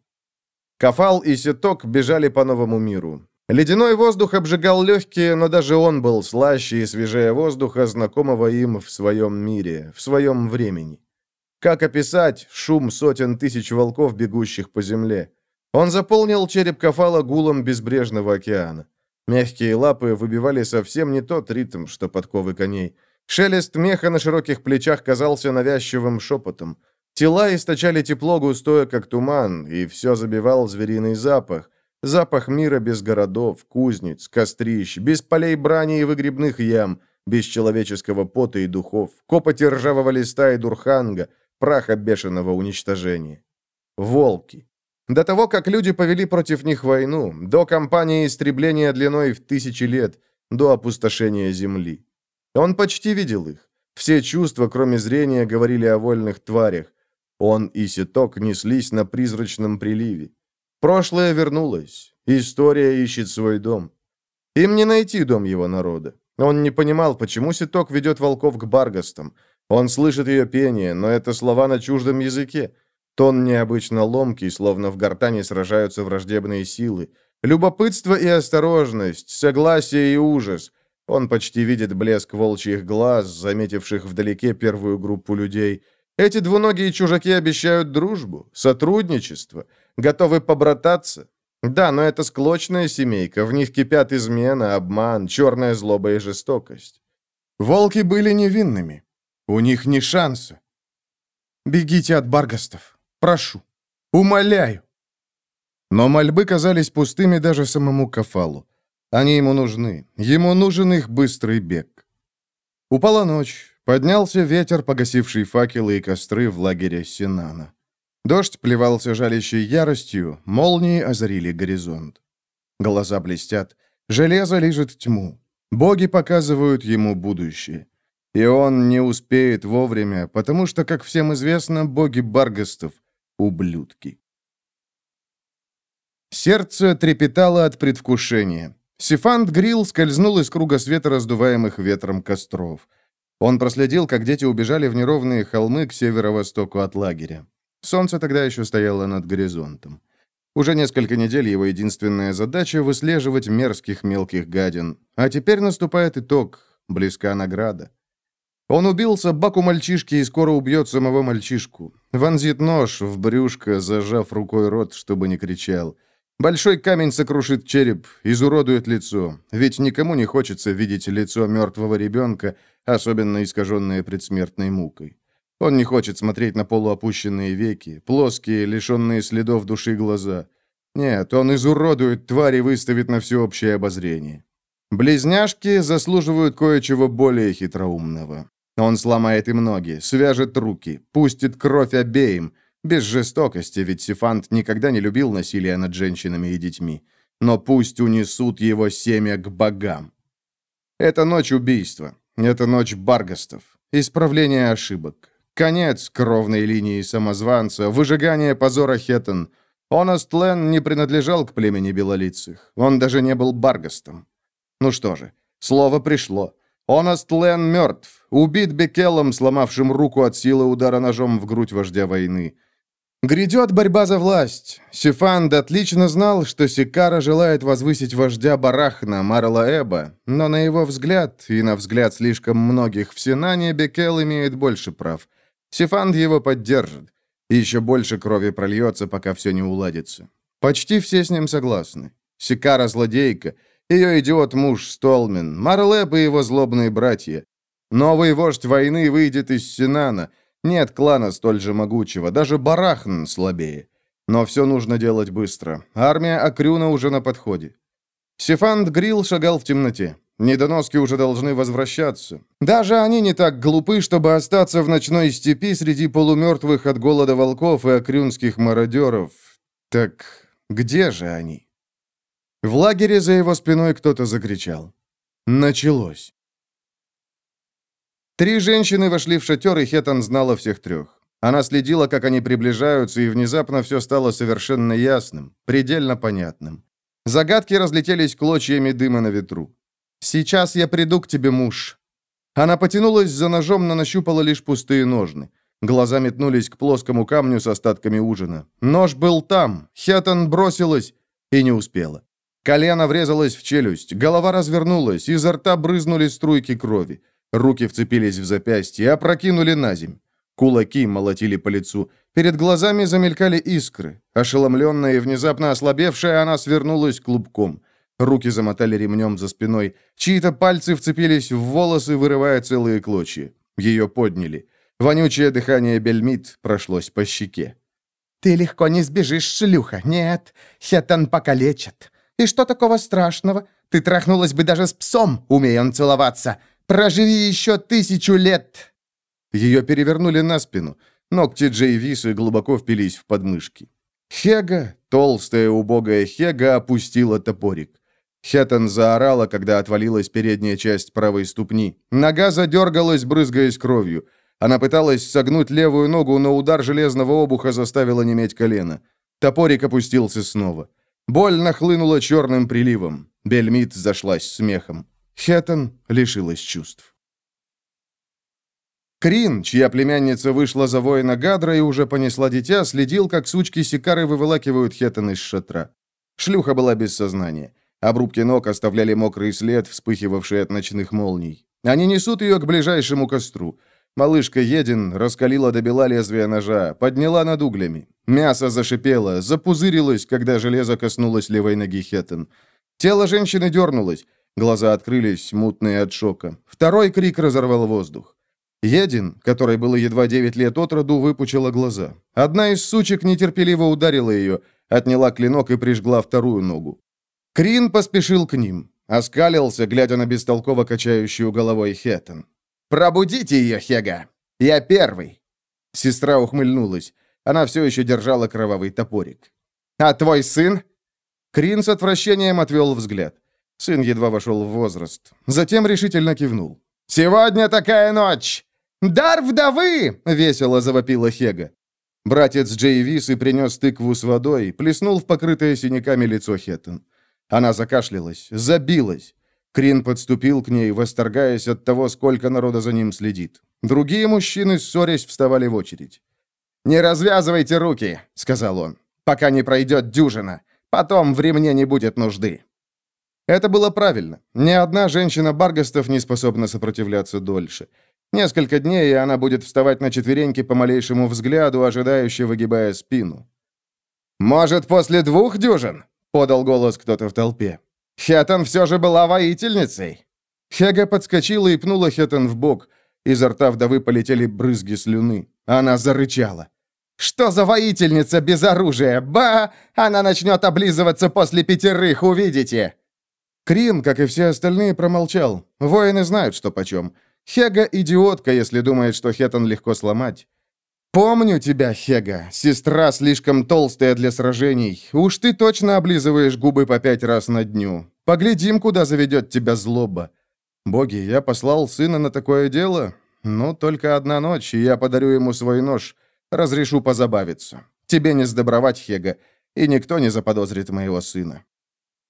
Кафал и Сеток бежали по новому миру. Ледяной воздух обжигал легкие, но даже он был слаще и свежее воздуха, знакомого им в своем мире, в своем времени. Как описать шум сотен тысяч волков, бегущих по земле? Он заполнил череп Кафала гулом безбрежного океана. Мягкие лапы выбивали совсем не тот ритм, что подковы коней. Шелест меха на широких плечах казался навязчивым шепотом. Тела источали тепло густое, как туман, и все забивал звериный запах. Запах мира без городов, кузнец, кострищ, без полей брани и выгребных ям, без человеческого пота и духов, копоти ржавого листа и дурханга, праха бешеного уничтожения. Волки. До того, как люди повели против них войну, до кампании истребления длиной в тысячи лет, до опустошения земли. Он почти видел их. Все чувства, кроме зрения, говорили о вольных тварях. Он и Сеток неслись на призрачном приливе. Прошлое вернулось. История ищет свой дом. Им не найти дом его народа. Он не понимал, почему Сеток ведет волков к Баргастам. Он слышит ее пение, но это слова на чуждом языке. Тон необычно ломкий, словно в гортани сражаются враждебные силы. Любопытство и осторожность, согласие и ужас. Он почти видит блеск волчьих глаз, заметивших вдалеке первую группу людей. Эти двуногие чужаки обещают дружбу, сотрудничество, готовы побрататься. Да, но это склочная семейка, в них кипят измена, обман, черная злоба и жестокость. Волки были невинными. У них ни шанса. Бегите от Баргастов. Прошу. Умоляю. Но мольбы казались пустыми даже самому Кафалу. Они ему нужны. Ему нужен их быстрый бег. Упала ночь. Поднялся ветер, погасивший факелы и костры в лагере Синана. Дождь плевался жалящей яростью, молнии озарили горизонт. Глаза блестят, железо лижет тьму. Боги показывают ему будущее. И он не успеет вовремя, потому что, как всем известно, боги Баргастов — ублюдки. Сердце трепетало от предвкушения. Сифант Грил скользнул из круга света, раздуваемых ветром костров. Он проследил, как дети убежали в неровные холмы к северо-востоку от лагеря. Солнце тогда еще стояло над горизонтом. Уже несколько недель его единственная задача — выслеживать мерзких мелких гадин. А теперь наступает итог, близка награда. Он убил собаку мальчишки и скоро убьет самого мальчишку. Вонзит нож в брюшко, зажав рукой рот, чтобы не кричал. Большой камень сокрушит череп, изуродует лицо. Ведь никому не хочется видеть лицо мертвого ребенка, особенно искаженное предсмертной мукой. Он не хочет смотреть на полуопущенные веки, плоские, лишенные следов души глаза. Нет, он изуродует тварь и выставит на всеобщее обозрение. Близняшки заслуживают кое-чего более хитроумного. Он сломает им ноги, свяжет руки, пустит кровь обеим. Без жестокости, ведь Сифант никогда не любил насилия над женщинами и детьми. Но пусть унесут его семя к богам. Это ночь убийства. Это ночь Баргастов. Исправление ошибок. Конец кровной линии самозванца, выжигание позора Хеттон. Honest Len не принадлежал к племени белолицых. Он даже не был Баргастом. Ну что же, слово пришло. Онастлен мертв, убит Бекелом, сломавшим руку от силы удара ножом в грудь вождя войны. Грядет борьба за власть. Сифанд отлично знал, что Сикара желает возвысить вождя Барахна, Марла Эба, но на его взгляд, и на взгляд слишком многих в Синане, Бекел имеет больше прав. Сифанд его поддержит. И еще больше крови прольется, пока все не уладится. Почти все с ним согласны. Сикара злодейка, ее идиот-муж Столмен, Марла Эб и его злобные братья. Новый вождь войны выйдет из Синана. Нет клана столь же могучего, даже Барахн слабее. Но все нужно делать быстро. Армия Акрюна уже на подходе. Сифанд Грил шагал в темноте. Недоноски уже должны возвращаться. Даже они не так глупы, чтобы остаться в ночной степи среди полумертвых от голода волков и акрюнских мародеров. Так где же они? В лагере за его спиной кто-то закричал. Началось. Три женщины вошли в шатер, и Хетан знала всех трех. Она следила, как они приближаются, и внезапно все стало совершенно ясным, предельно понятным. Загадки разлетелись клочьями дыма на ветру. «Сейчас я приду к тебе, муж». Она потянулась за ножом, но нащупала лишь пустые ножны. Глаза метнулись к плоскому камню с остатками ужина. Нож был там. Хетан бросилась и не успела. Колено врезалось в челюсть, голова развернулась, изо рта брызнули струйки крови. Руки вцепились в запястье и опрокинули на земь. Кулаки молотили по лицу. Перед глазами замелькали искры. Ошеломленная и внезапно ослабевшая, она свернулась клубком. Руки замотали ремнем за спиной. Чьи-то пальцы вцепились в волосы, вырывая целые клочья. Ее подняли. Вонючее дыхание Бельмит прошлось по щеке. «Ты легко не сбежишь, шлюха. Нет, Хетан покалечат. И что такого страшного? Ты трахнулась бы даже с псом, умея он целоваться. Проживи еще тысячу лет!» Ее перевернули на спину. Ногти Джейвисы глубоко впились в подмышки. Хега, толстая убогая Хега, опустила топорик. Хетан заорала, когда отвалилась передняя часть правой ступни. Нога задергалась, брызгаясь кровью. Она пыталась согнуть левую ногу, но удар железного обуха заставил онеметь колено. Топорик опустился снова. Боль нахлынула черным приливом. Бельмит зашлась смехом. Хетан лишилась чувств. Крин, чья племянница вышла за воина Гадра и уже понесла дитя, следил, как сучки Сикары выволакивают Хетан из шатра. Шлюха была без сознания. Обрубки ног оставляли мокрый след, вспыхивавший от ночных молний. Они несут ее к ближайшему костру. Малышка Един раскалила до бела лезвие ножа, подняла над углями. Мясо зашипело, запузырилось, когда железо коснулось левой ноги Хетан. Тело женщины дернулось. Глаза открылись, мутные от шока. Второй крик разорвал воздух. Един, которой было едва девять лет от роду, выпучила глаза. Одна из сучек нетерпеливо ударила ее, отняла клинок и прижгла вторую ногу. Крин поспешил к ним, оскалился, глядя на бестолково качающую головой Хетан. «Пробудите ее, Хега! Я первый!» Сестра ухмыльнулась. Она все еще держала кровавый топорик. «А твой сын?» Крин с отвращением отвел взгляд. Сын едва вошел в возраст. Затем решительно кивнул. «Сегодня такая ночь! Дар вдовы!» — весело завопила Хега. Братец Джейвис и принес тыкву с водой, плеснул в покрытое синяками лицо Хетан. Она закашлялась, забилась. Крин подступил к ней, восторгаясь от того, сколько народа за ним следит. Другие мужчины, ссорясь, вставали в очередь. «Не развязывайте руки», — сказал он, — «пока не пройдет дюжина. Потом в ремне не будет нужды». Это было правильно. Ни одна женщина Баргастов не способна сопротивляться дольше. Несколько дней, и она будет вставать на четвереньки по малейшему взгляду, ожидающе выгибая спину. «Может, после двух дюжин?» — подал голос кто-то в толпе. «Хетан все же была воительницей». Хега подскочила и пнула Хетан в бок. Изо рта вдовы полетели брызги слюны. Она зарычала. «Что за воительница без оружия? Ба! Она начнет облизываться после пятерых, увидите!» Крин, как и все остальные, промолчал. Воины знают, что почем. Хега — идиотка, если думает, что Хетан легко сломать. «Помню тебя, Хега, сестра слишком толстая для сражений. Уж ты точно облизываешь губы по пять раз на дню. Поглядим, куда заведет тебя злоба. Боги, я послал сына на такое дело? Ну, только одна ночь, и я подарю ему свой нож. Разрешу позабавиться. Тебе не сдобровать, Хега, и никто не заподозрит моего сына».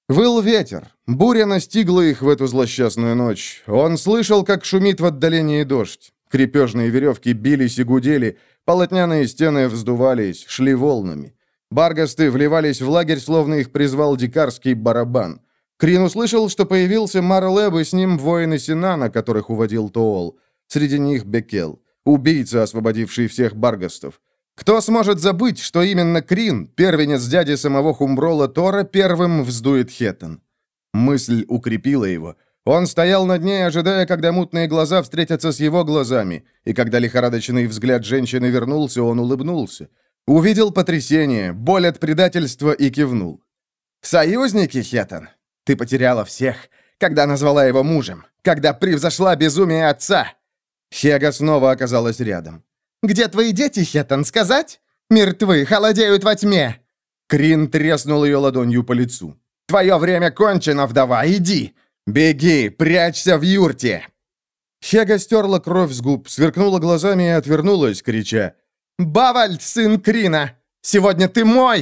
Выл ветер. Буря настигла их в эту злосчастную ночь. Он слышал, как шумит в отдалении дождь. Крепежные веревки бились и гудели, полотняные стены вздувались, шли волнами. Баргасты вливались в лагерь, словно их призвал дикарский барабан. Крин услышал, что появился Марлеб, и с ним воины Синана, которых уводил Тоол. Среди них Бекел, убийца, освободивший всех баргастов. Кто сможет забыть, что именно Крин, первенец дяди самого Хумброла Тора, первым вздует Хеттон? Мысль укрепила его. Он стоял над ней, ожидая, когда мутные глаза встретятся с его глазами, и когда лихорадочный взгляд женщины вернулся, он улыбнулся. Увидел потрясение, боль от предательства и кивнул. «Союзники, Хеттон, ты потеряла всех, когда назвала его мужем, когда превзошла безумие отца!» Хега снова оказалась рядом. «Где твои дети, Хеттон, сказать? Мертвы, холодеют во тьме!» Крин треснул ее ладонью по лицу. «Твое время кончено, вдова, иди! Беги, прячься в юрте!» Хега стерла кровь с губ, сверкнула глазами и отвернулась, крича: «Бавальд, сын Крина! Сегодня ты мой!»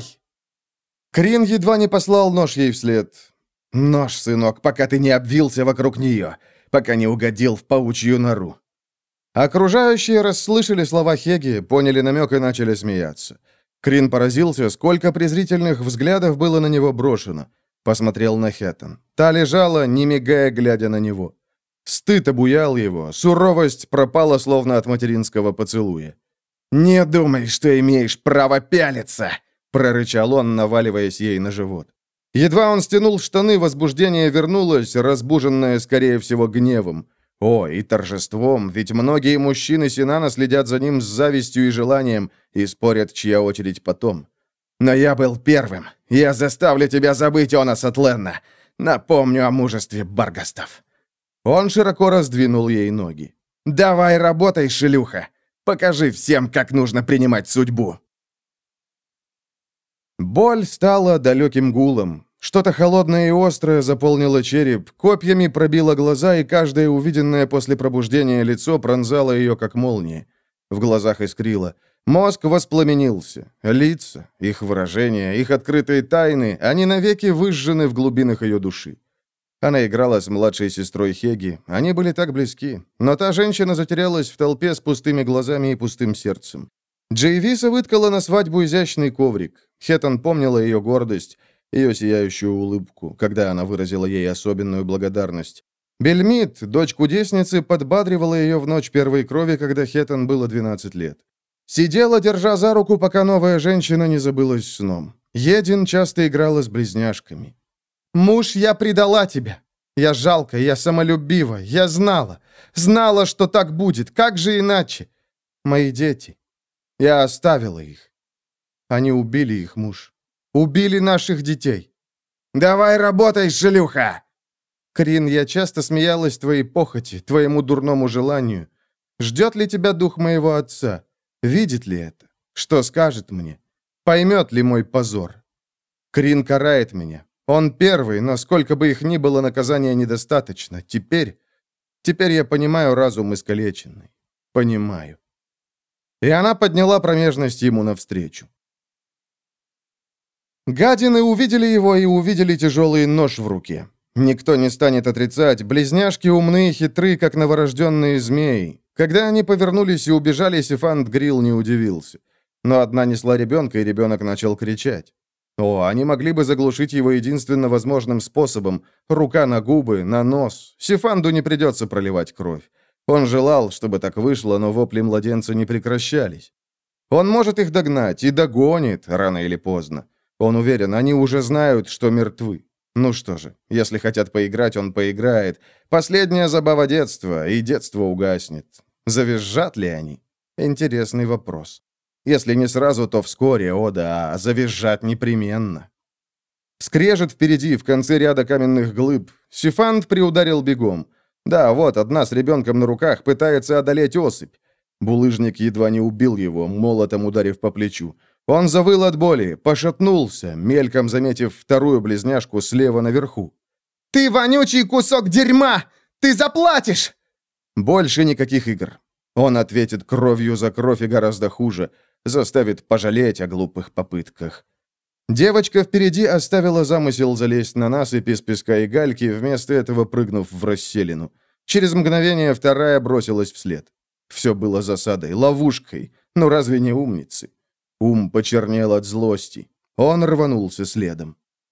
Крин едва не послал нож ей вслед. «Нож, сынок, пока ты не обвился вокруг нее, пока не угодил в паучью нору». Окружающие расслышали слова Хеги, поняли намек и начали смеяться. Крин поразился, сколько презрительных взглядов было на него брошено. Посмотрел на Хеттон. Та лежала, не мигая, глядя на него. Стыд обуял его, суровость пропала, словно от материнского поцелуя. «Не думай, что имеешь право пялиться!» — прорычал он, наваливаясь ей на живот. Едва он стянул штаны, возбуждение вернулось, разбуженное, скорее всего, гневом. О, и торжеством, ведь многие мужчины Синана следят за ним с завистью и желанием и спорят, чья очередь потом. «Но я был первым. Я заставлю тебя забыть Онас Атленна. Напомню о мужестве баргастов». Он широко раздвинул ей ноги. «Давай работай, шлюха! Покажи всем, как нужно принимать судьбу!» Боль стала далеким гулом. Что-то холодное и острое заполнило череп, копьями пробило глаза, и каждое увиденное после пробуждения лицо пронзало ее, как молния. В глазах искрило. Мозг воспламенился. Лица, их выражения, их открытые тайны, они навеки выжжены в глубинах ее души. Она играла с младшей сестрой Хеги, они были так близки, но та женщина затерялась в толпе с пустыми глазами и пустым сердцем. Джейвиса выткала на свадьбу изящный коврик. Хеттон помнила ее гордость, ее сияющую улыбку, когда она выразила ей особенную благодарность. Бельмит, дочь кудесницы, подбадривала ее в ночь первой крови, когда Хеттон было двенадцать лет. Сидела, держа за руку, пока новая женщина не забылась сном. Един часто играла с близняшками. «Муж, я предала тебя. Я жалкая, я самолюбива, я знала. Знала, что так будет. Как же иначе? Мои дети. Я оставила их. Они убили их, муж. Убили наших детей». «Давай работай, шлюха!» «Крин, я часто смеялась твоей похоти, твоему дурному желанию. Ждет ли тебя дух моего отца? Видит ли это? Что скажет мне? Поймет ли мой позор? Крин карает меня. Он первый, но сколько бы их ни было, наказания недостаточно. Теперь... Теперь я понимаю разум искалеченный. Понимаю». И она подняла промежность ему навстречу. Гадины увидели его и увидели тяжелый нож в руке. Никто не станет отрицать, близняшки умны и хитры, как новорожденные змеи. Когда они повернулись и убежали, Сифанд Грил не удивился. Но одна несла ребенка, и ребенок начал кричать. О, они могли бы заглушить его единственно возможным способом. Рука на губы, на нос. Сифанду не придется проливать кровь. Он желал, чтобы так вышло, но вопли младенца не прекращались. Он может их догнать и догонит, рано или поздно. Он уверен, они уже знают, что мертвы. Ну что же, если хотят поиграть, он поиграет. Последняя забава детства, и детство угаснет. Завизжат ли они? Интересный вопрос. Если не сразу, то вскоре, о да, а завизжат непременно. Скрежет впереди, в конце ряда каменных глыб. Сифанд приударил бегом. Да, вот, одна с ребенком на руках пытается одолеть осыпь. Булыжник едва не убил его, молотом ударив по плечу. Он завыл от боли, пошатнулся, мельком заметив вторую близняшку слева наверху. «Ты вонючий кусок дерьма! Ты заплатишь!» Больше никаких игр. Он ответит кровью за кровь и гораздо хуже. Заставит пожалеть о глупых попытках. Девочка впереди оставила замысел залезть на насыпь из песка и гальки, вместо этого прыгнув в расселину. Через мгновение вторая бросилась вслед. Все было засадой, ловушкой. Ну разве не умницы? Ум почернел от злости. Он рванулся следом.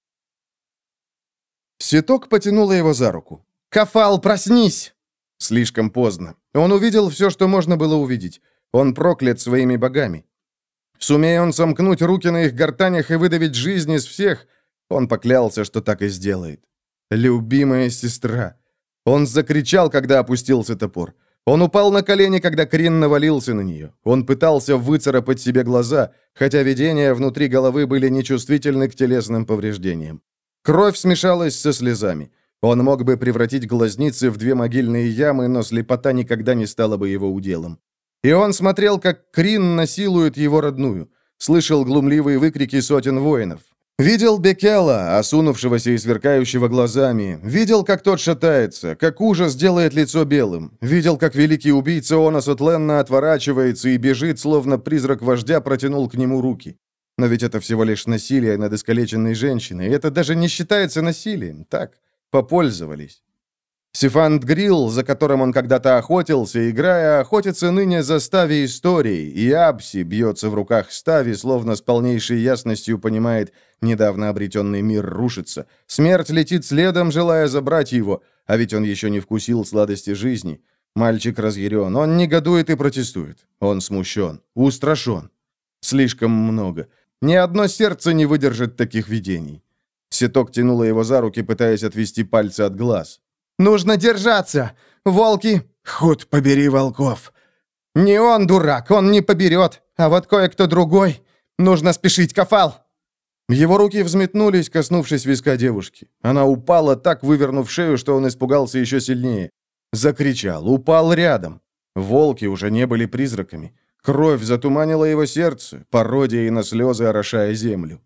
Ситок потянула его за руку. «Кафал, проснись!» Слишком поздно. Он увидел все, что можно было увидеть. Он проклят своими богами. Сумея он сомкнуть руки на их гортанях и выдавить жизнь из всех, он поклялся, что так и сделает. Любимая сестра. Он закричал, когда опустился топор. Он упал на колени, когда Крин навалился на нее. Он пытался выцарапать себе глаза, хотя видения внутри головы были нечувствительны к телесным повреждениям. Кровь смешалась со слезами. Он мог бы превратить глазницы в две могильные ямы, но слепота никогда не стала бы его уделом. И он смотрел, как Крин насилует его родную. Слышал глумливые выкрики сотен воинов. Видел Бекела, осунувшегося и сверкающего глазами. Видел, как тот шатается, как ужас делает лицо белым. Видел, как великий убийца Онос Отленна отворачивается и бежит, словно призрак вождя протянул к нему руки. Но ведь это всего лишь насилие над искалеченной женщиной. Это даже не считается насилием. Так, попользовались. Сифанд Грил, за которым он когда-то охотился, играя, охотится ныне за Стави историей, и Абси бьется в руках Стави, словно с полнейшей ясностью понимает, недавно обретенный мир рушится. Смерть летит следом, желая забрать его, а ведь он еще не вкусил сладости жизни. Мальчик разъярен, он негодует и протестует. Он смущен, устрашен. Слишком много. Ни одно сердце не выдержит таких видений. Ситок тянула его за руки, пытаясь отвести пальцы от глаз. «Нужно держаться! Волки...» «Худ побери волков!» «Не он, дурак, он не поберет, а вот кое-кто другой. Нужно спешить, Кафал!» Его руки взметнулись, коснувшись виска девушки. Она упала, так вывернув шею, что он испугался еще сильнее. Закричал, упал рядом. Волки уже не были призраками. Кровь затуманила его сердце, пародией на слезы орошая землю.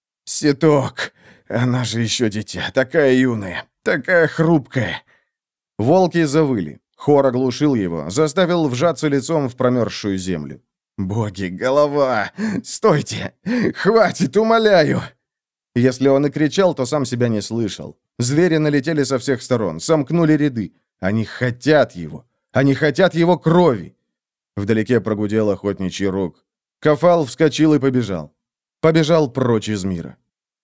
«Ситок! Она же еще дитя, такая юная, такая хрупкая!» Волки завыли. Хор оглушил его, заставил вжаться лицом в промерзшую землю. «Боги, голова! Стойте! Хватит, умоляю!» Если он и кричал, то сам себя не слышал. Звери налетели со всех сторон, сомкнули ряды. Они хотят его. Они хотят его крови. Вдалеке прогудел охотничий рог. Кафал вскочил и побежал. Побежал прочь из мира.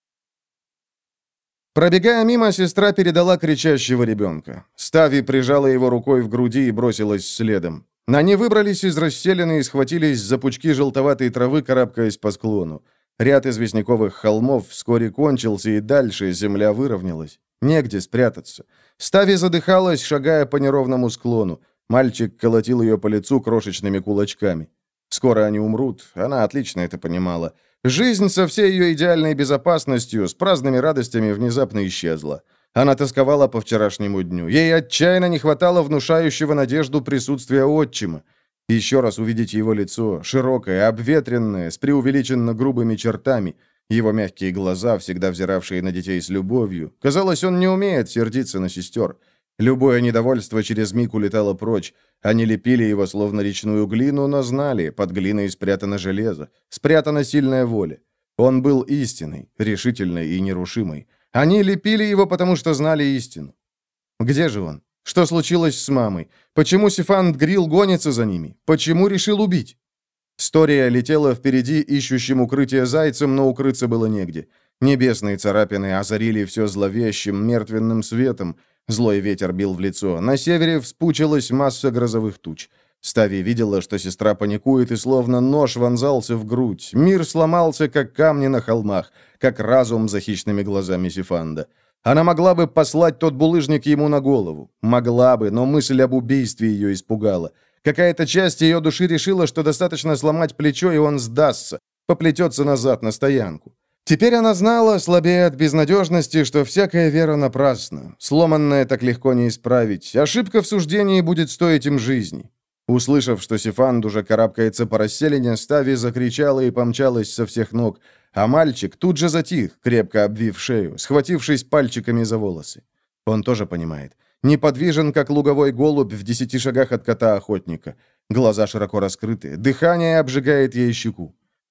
Пробегая мимо, сестра передала кричащего ребенка. Стави прижала его рукой в груди и бросилась следом. Они выбрались из расселины и схватились за пучки желтоватой травы, карабкаясь по склону. Ряд известняковых холмов вскоре кончился, и дальше земля выровнялась. Негде спрятаться. Стави задыхалась, шагая по неровному склону. Мальчик колотил ее по лицу крошечными кулачками. Скоро они умрут, она отлично это понимала. Жизнь со всей ее идеальной безопасностью, с праздными радостями внезапно исчезла. Она тосковала по вчерашнему дню. Ей отчаянно не хватало внушающего надежду присутствия отчима. Еще раз увидеть его лицо, широкое, обветренное, с преувеличенно грубыми чертами, его мягкие глаза, всегда взиравшие на детей с любовью. Казалось, он не умеет сердиться на сестер. Любое недовольство через миг улетало прочь. Они лепили его, словно речную глину, но знали, под глиной спрятано железо, спрятана сильная воля. Он был истинной, решительной и нерушимой. Они лепили его, потому что знали истину. Где же он? Что случилось с мамой? Почему Сифанд Грил гонится за ними? Почему решил убить? Стория летела впереди ищущим укрытие зайцем, но укрыться было негде. Небесные царапины озарили все зловещим, мертвенным светом. Злой ветер бил в лицо. На севере вспучилась масса грозовых туч. Стави видела, что сестра паникует, и словно нож вонзался в грудь. Мир сломался, как камни на холмах, как разум за хищными глазами Сифанда. Она могла бы послать тот булыжник ему на голову. Могла бы, но мысль об убийстве ее испугала. Какая-то часть ее души решила, что достаточно сломать плечо, и он сдастся, поплетется назад на стоянку. Теперь она знала, слабея от безнадежности, что всякая вера напрасна. Сломанное так легко не исправить. Ошибка в суждении будет стоить им жизни. Услышав, что Сифанд уже карабкается по расселине, Стави закричала и помчалась со всех ног, а мальчик тут же затих, крепко обвив шею, схватившись пальчиками за волосы. Он тоже понимает. Неподвижен, как луговой голубь в десяти шагах от кота-охотника. Глаза широко раскрыты, дыхание обжигает ей щеку.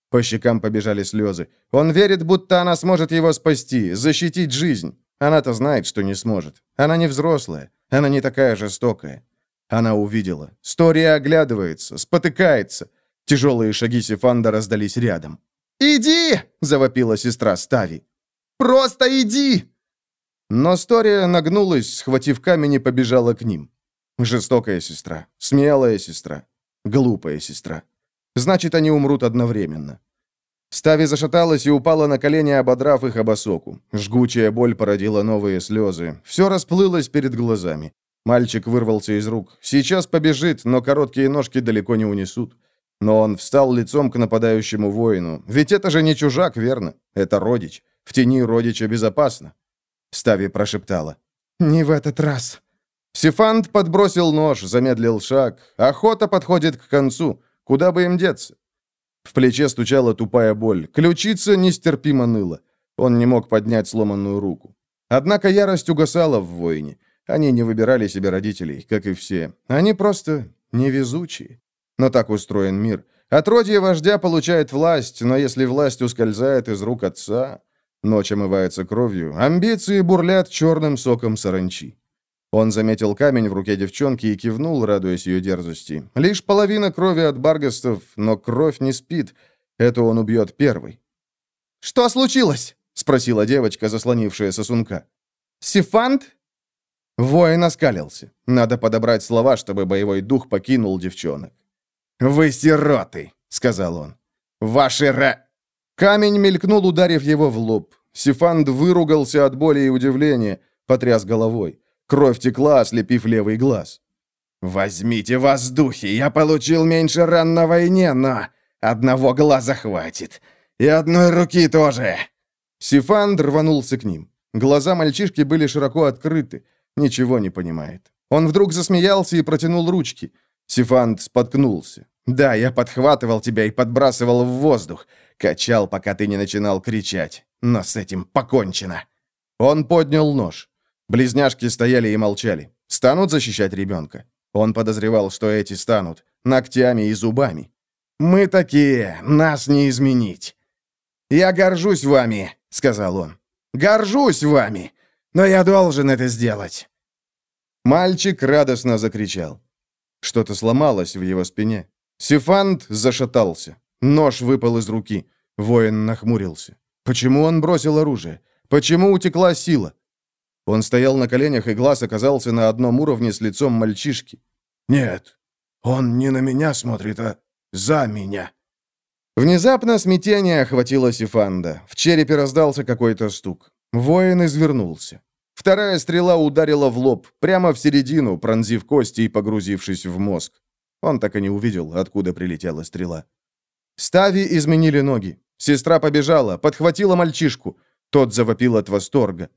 По щекам побежали слезы. Он верит, будто она сможет его спасти, защитить жизнь. Она-то знает, что не сможет. Она не взрослая. Она не такая жестокая. Она увидела. Стория оглядывается, спотыкается. Тяжелые шаги Сифанда раздались рядом. «Иди!» — завопила сестра Стави. «Просто иди!» Но Стория нагнулась, схватив камень, и побежала к ним. Жестокая сестра, смелая сестра, глупая сестра. Значит, они умрут одновременно. Стави зашаталась и упала на колени, ободрав их об осоку. Жгучая боль породила новые слезы. Все расплылось перед глазами. Мальчик вырвался из рук. Сейчас побежит, но короткие ножки далеко не унесут. Но он встал лицом к нападающему воину. Ведь это же не чужак, верно? Это родич. В тени родича безопасно. Стави прошептала. «Не в этот раз». Сифанд подбросил нож, замедлил шаг. Охота подходит к концу. Куда бы им деться? В плече стучала тупая боль. Ключица нестерпимо ныла. Он не мог поднять сломанную руку. Однако ярость угасала в воине. Они не выбирали себе родителей, как и все. Они просто невезучие. Но так устроен мир. Отродье вождя получает власть, но если власть ускользает из рук отца... Ночь омывается кровью, амбиции бурлят черным соком саранчи. Он заметил камень в руке девчонки и кивнул, радуясь ее дерзости. Лишь половина крови от баргастов, но кровь не спит. Это он убьет первый. «Что случилось?» — спросила девочка, заслонившая сосунка. «Сифанд?» Воин оскалился. Надо подобрать слова, чтобы боевой дух покинул девчонок. «Вы сироты!» — сказал он. «Ваши ра...» Камень мелькнул, ударив его в лоб. Сифанд выругался от боли и удивления, потряс головой. Кровь текла, ослепив левый глаз. «Возьмите воздухи, я получил меньше ран на войне, но одного глаза хватит. И одной руки тоже!» Сифанд рванулся к ним. Глаза мальчишки были широко открыты. Ничего не понимает. Он вдруг засмеялся и протянул ручки. Сифанд споткнулся. «Да, я подхватывал тебя и подбрасывал в воздух. Качал, пока ты не начинал кричать. Но с этим покончено». Он поднял нож. Близняшки стояли и молчали. Станут защищать ребенка? Он подозревал, что эти станут. Ногтями и зубами. «Мы такие, нас не изменить». «Я горжусь вами», — сказал он. «Горжусь вами, но я должен это сделать». Мальчик радостно закричал. Что-то сломалось в его спине. Сифанд зашатался. Нож выпал из руки. Воин нахмурился. Почему он бросил оружие? Почему утекла сила? Он стоял на коленях, и глаз оказался на одном уровне с лицом мальчишки. «Нет, он не на меня смотрит, а за меня». Внезапно смятение охватило Сифанда. В черепе раздался какой-то стук. Воин извернулся. Вторая стрела ударила в лоб, прямо в середину, пронзив кости и погрузившись в мозг. Он так и не увидел, откуда прилетела стрела. Стави изменили ноги. Сестра побежала, подхватила мальчишку. Тот завопил от восторга.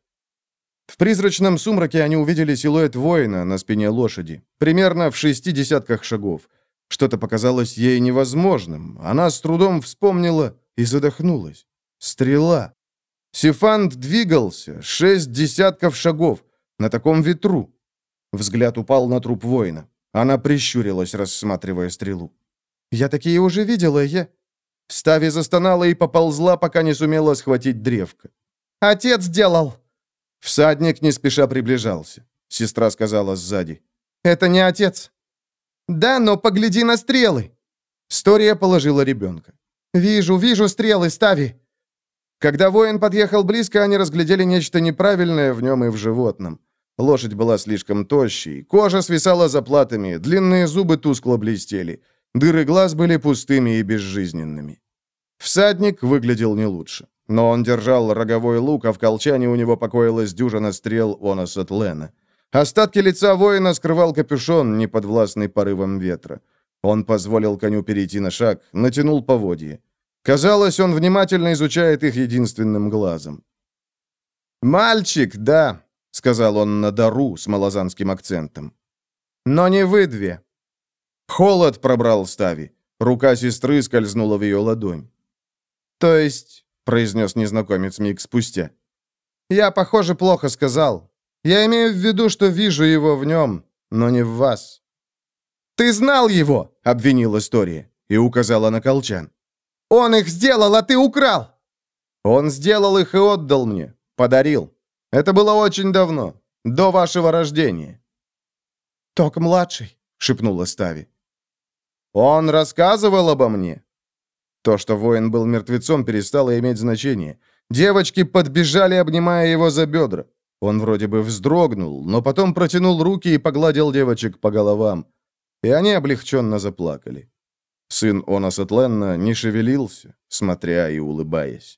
В призрачном сумраке они увидели силуэт воина на спине лошади, примерно в шести десятках шагов. Что-то показалось ей невозможным. Она с трудом вспомнила и задохнулась. Стрела. Сифанд двигался, шесть десятков шагов, на таком ветру. Взгляд упал на труп воина. Она прищурилась, рассматривая стрелу. «Я такие уже видела, я...» Стави застонала и поползла, пока не сумела схватить древко. «Отец делал!» Всадник не спеша приближался. Сестра сказала сзади. «Это не отец». «Да, но погляди на стрелы!» Стория положила ребенка. «Вижу, вижу стрелы, Стави!» Когда воин подъехал близко, они разглядели нечто неправильное в нем и в животном. Лошадь была слишком тощей, кожа свисала заплатами, длинные зубы тускло блестели, дыры глаз были пустыми и безжизненными. Всадник выглядел не лучше, но он держал роговой лук, а в колчане у него покоилась дюжина стрел Онос от Лена. Остатки лица воина скрывал капюшон, неподвластный порывам ветра. Он позволил коню перейти на шаг, натянул поводье. Казалось, он внимательно изучает их единственным глазом. «Мальчик, да», — сказал он на дару с малозанским акцентом. «Но не вы две». Холод пробрал Стави. Рука сестры скользнула в ее ладонь. «То есть», — произнес незнакомец миг спустя, — «я, похоже, плохо сказал. Я имею в виду, что вижу его в нем, но не в вас». «Ты знал его!» — обвинила Стория и указала на колчан. Он их сделал, а ты украл!» «Он сделал их и отдал мне. Подарил. Это было очень давно. До вашего рождения». «Ток-младший», — шепнула Стави. «Он рассказывал обо мне». То, что воин был мертвецом, перестало иметь значение. Девочки подбежали, обнимая его за бедра. Он вроде бы вздрогнул, но потом протянул руки и погладил девочек по головам. И они облегченно заплакали. Сын Онос Этленна не шевелился, смотря и улыбаясь.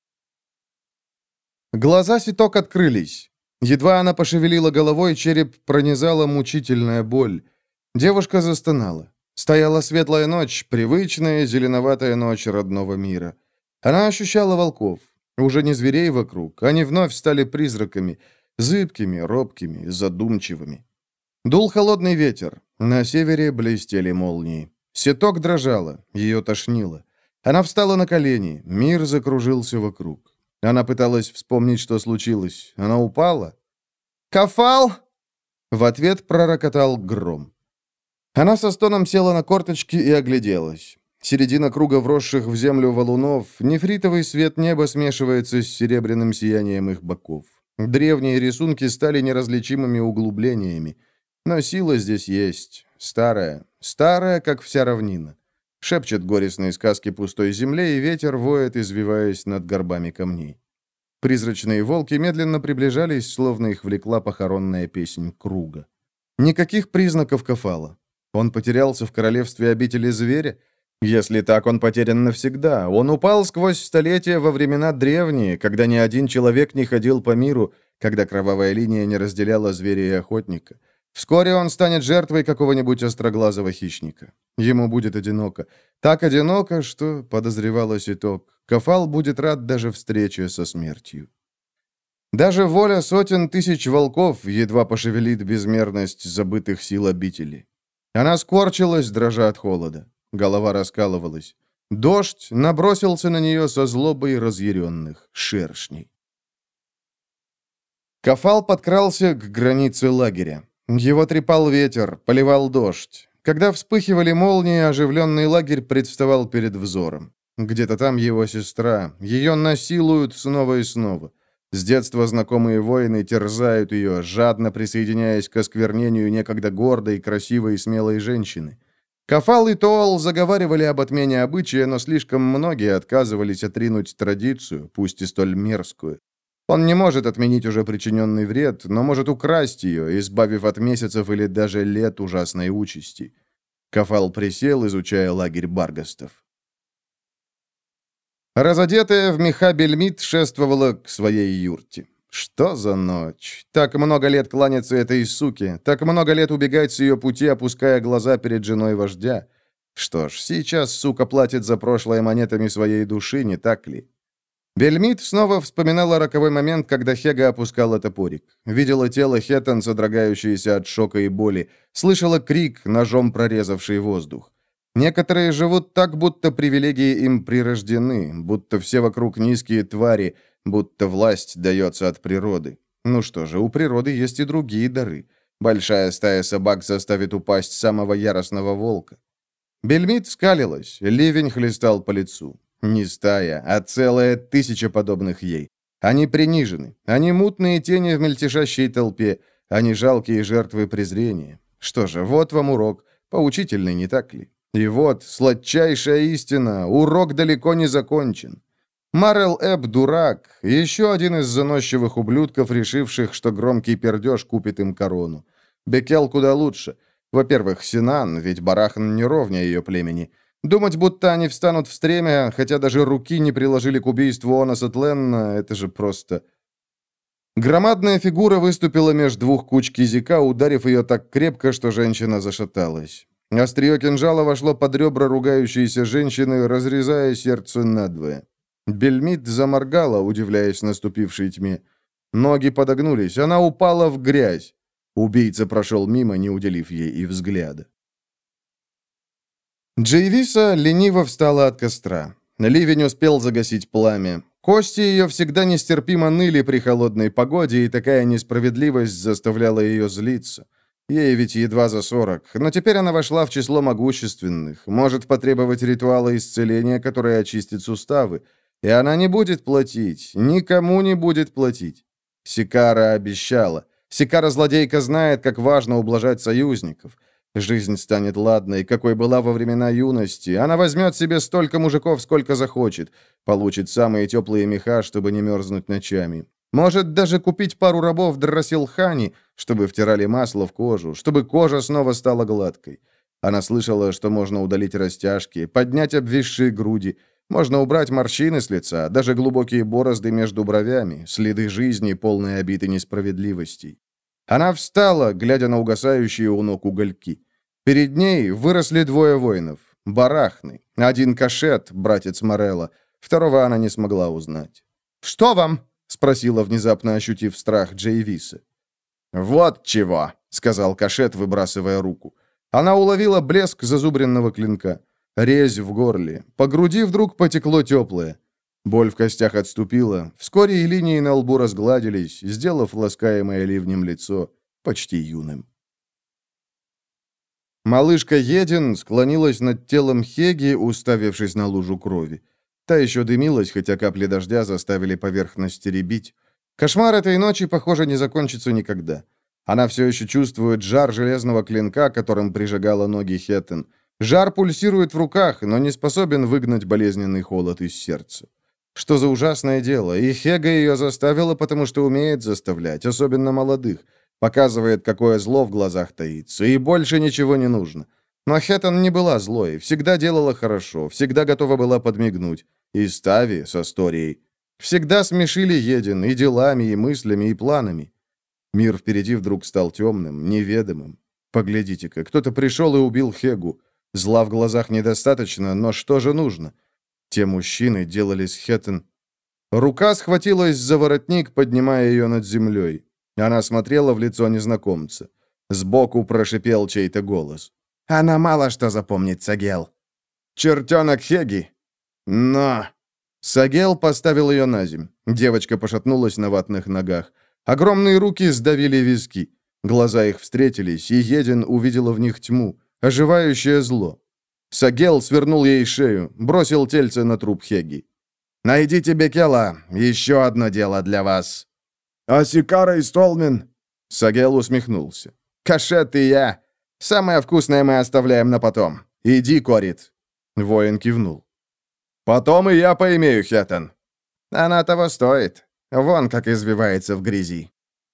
Глаза Ситок открылись. Едва она пошевелила головой, череп пронизала мучительная боль. Девушка застонала. Стояла светлая ночь, привычная зеленоватая ночь родного мира. Она ощущала волков. Уже не зверей вокруг, они вновь стали призраками, зыбкими, робкими, задумчивыми. Дул холодный ветер. На севере блестели молнии. Ситок дрожала, ее тошнило. Она встала на колени, мир закружился вокруг. Она пыталась вспомнить, что случилось. Она упала. «Кафал!» В ответ пророкотал гром. Она со стоном села на корточки и огляделась. Середина круга вросших в землю валунов, нефритовый свет неба смешивается с серебряным сиянием их боков. Древние рисунки стали неразличимыми углублениями. Но сила здесь есть. Старая, старая, как вся равнина. Шепчет горестные сказки пустой земле, и ветер воет, извиваясь над горбами камней. Призрачные волки медленно приближались, словно их влекла похоронная песнь круга. Никаких признаков Кафала. Он потерялся в королевстве обители зверя? Если так, он потерян навсегда. Он упал сквозь столетия во времена древние, когда ни один человек не ходил по миру, когда кровавая линия не разделяла зверя и охотника. Вскоре он станет жертвой какого-нибудь остроглазого хищника. Ему будет одиноко. Так одиноко, что, подозревала Ситок, Кафал будет рад даже встрече со смертью. Даже воля сотен тысяч волков едва пошевелит безмерность забытых сил обители. Она скорчилась, дрожа от холода. Голова раскалывалась. Дождь набросился на нее со злобой разъяренных шершней. Кафал подкрался к границе лагеря. Его трепал ветер, поливал дождь. Когда вспыхивали молнии, оживленный лагерь представал перед взором. Где-то там его сестра. Ее насилуют снова и снова. С детства знакомые воины терзают ее, жадно присоединяясь к осквернению некогда гордой, красивой и смелой женщины. Кафал и Тоал заговаривали об отмене обычая, но слишком многие отказывались отринуть традицию, пусть и столь мерзкую. Он не может отменить уже причиненный вред, но может украсть ее, избавив от месяцев или даже лет ужасной участи. Кафал присел, изучая лагерь баргастов. Разодетая в меха Бельмит шествовала к своей юрте. Что за ночь? Так много лет кланяться этой суке, так много лет убегать с ее пути, опуская глаза перед женой вождя. Что ж, сейчас сука платит за прошлое монетами своей души, не так ли? Бельмит снова вспоминала роковой момент, когда Хега опускала топорик. Видела тело Хеттон, содрогающееся от шока и боли. Слышала крик, ножом прорезавший воздух. Некоторые живут так, будто привилегии им прирождены, будто все вокруг низкие твари, будто власть дается от природы. Ну что же, у природы есть и другие дары. Большая стая собак заставит упасть самого яростного волка. Бельмит скалилась, ливень хлестал по лицу. Не стая, а целая тысяча подобных ей. Они принижены, они мутные тени в мельтешащей толпе, они жалкие жертвы презрения. Что же, вот вам урок, поучительный, не так ли? И вот, сладчайшая истина, урок далеко не закончен. Марел Эб дурак, еще один из заносчивых ублюдков, решивших, что громкий пердеж купит им корону. Бекел куда лучше. Во-первых, Синан, ведь Барахан не ровня ее племени. Думать, будто они встанут в стремя, хотя даже руки не приложили к убийству Онос Этленна, это же просто... Громадная фигура выступила между двух куч кизика, ударив ее так крепко, что женщина зашаталась. Острие кинжала вошло под ребра ругающейся женщины, разрезая сердце надвое. Бельмит заморгала, удивляясь наступившей тьме. Ноги подогнулись, она упала в грязь. Убийца прошел мимо, не уделив ей и взгляда. Джейвиса лениво встала от костра. Ливень успел загасить пламя. Кости ее всегда нестерпимо ныли при холодной погоде, и такая несправедливость заставляла ее злиться. Ей ведь едва за сорок, но теперь она вошла в число могущественных, может потребовать ритуала исцеления, который очистит суставы. И она не будет платить, никому не будет платить. Сикара обещала. Сикара-злодейка знает, как важно ублажать союзников. Жизнь станет ладной, какой была во времена юности. Она возьмет себе столько мужиков, сколько захочет. Получит самые теплые меха, чтобы не мерзнуть ночами. Может даже купить пару рабов Драсилхани, чтобы втирали масло в кожу, чтобы кожа снова стала гладкой. Она слышала, что можно удалить растяжки, поднять обвисшие груди, можно убрать морщины с лица, даже глубокие борозды между бровями, следы жизни, полные обид и несправедливостей. Она встала, глядя на угасающие у ног угольки. Перед ней выросли двое воинов. Барахны. Один Кашет, братец Морелла. Второго она не смогла узнать. «Что вам?» — спросила, внезапно ощутив страх Джейвиса. «Вот чего», — сказал Кашет, выбрасывая руку. Она уловила блеск зазубренного клинка. Резь в горле. По груди вдруг потекло теплое. Боль в костях отступила. Вскоре и линии на лбу разгладились, сделав ласкаемое ливнем лицо почти юным. Малышка Един склонилась над телом Хеги, уставившись на лужу крови. Та еще дымилась, хотя капли дождя заставили поверхность рябить. Кошмар этой ночи, похоже, не закончится никогда. Она все еще чувствует жар железного клинка, которым прижигала ноги Хеттен. Жар пульсирует в руках, но не способен выгнать болезненный холод из сердца. Что за ужасное дело, и Хега ее заставила, потому что умеет заставлять, особенно молодых. Показывает, какое зло в глазах таится, и больше ничего не нужно. Но Хеттен не была злой, всегда делала хорошо, всегда готова была подмигнуть. И Стави со Сторией. Всегда смешили Един и делами, и мыслями, и планами. Мир впереди вдруг стал темным, неведомым. Поглядите-ка, кто-то пришел и убил Хегу. Зла в глазах недостаточно, но что же нужно? Те мужчины делали с Хеттен. Рука схватилась за воротник, поднимая ее над землей. Она смотрела в лицо незнакомца. Сбоку прошипел чей-то голос. «Она мало что запомнит, Сагел». «Чертенок Хеги!» «Но...» Сагел поставил ее на земь. Девочка пошатнулась на ватных ногах. Огромные руки сдавили виски. Глаза их встретились, и Един увидела в них тьму. Оживающее зло. Сагел свернул ей шею, бросил тельце на труп Хеги. «Найдите Бекела, еще одно дело для вас». «А Сикара и Столмен?» Сагел усмехнулся. «Кашет и я. Самое вкусное мы оставляем на потом. Иди, Корит». Воин кивнул. «Потом и я поимею, Хеттен». «Она того стоит. Вон как извивается в грязи».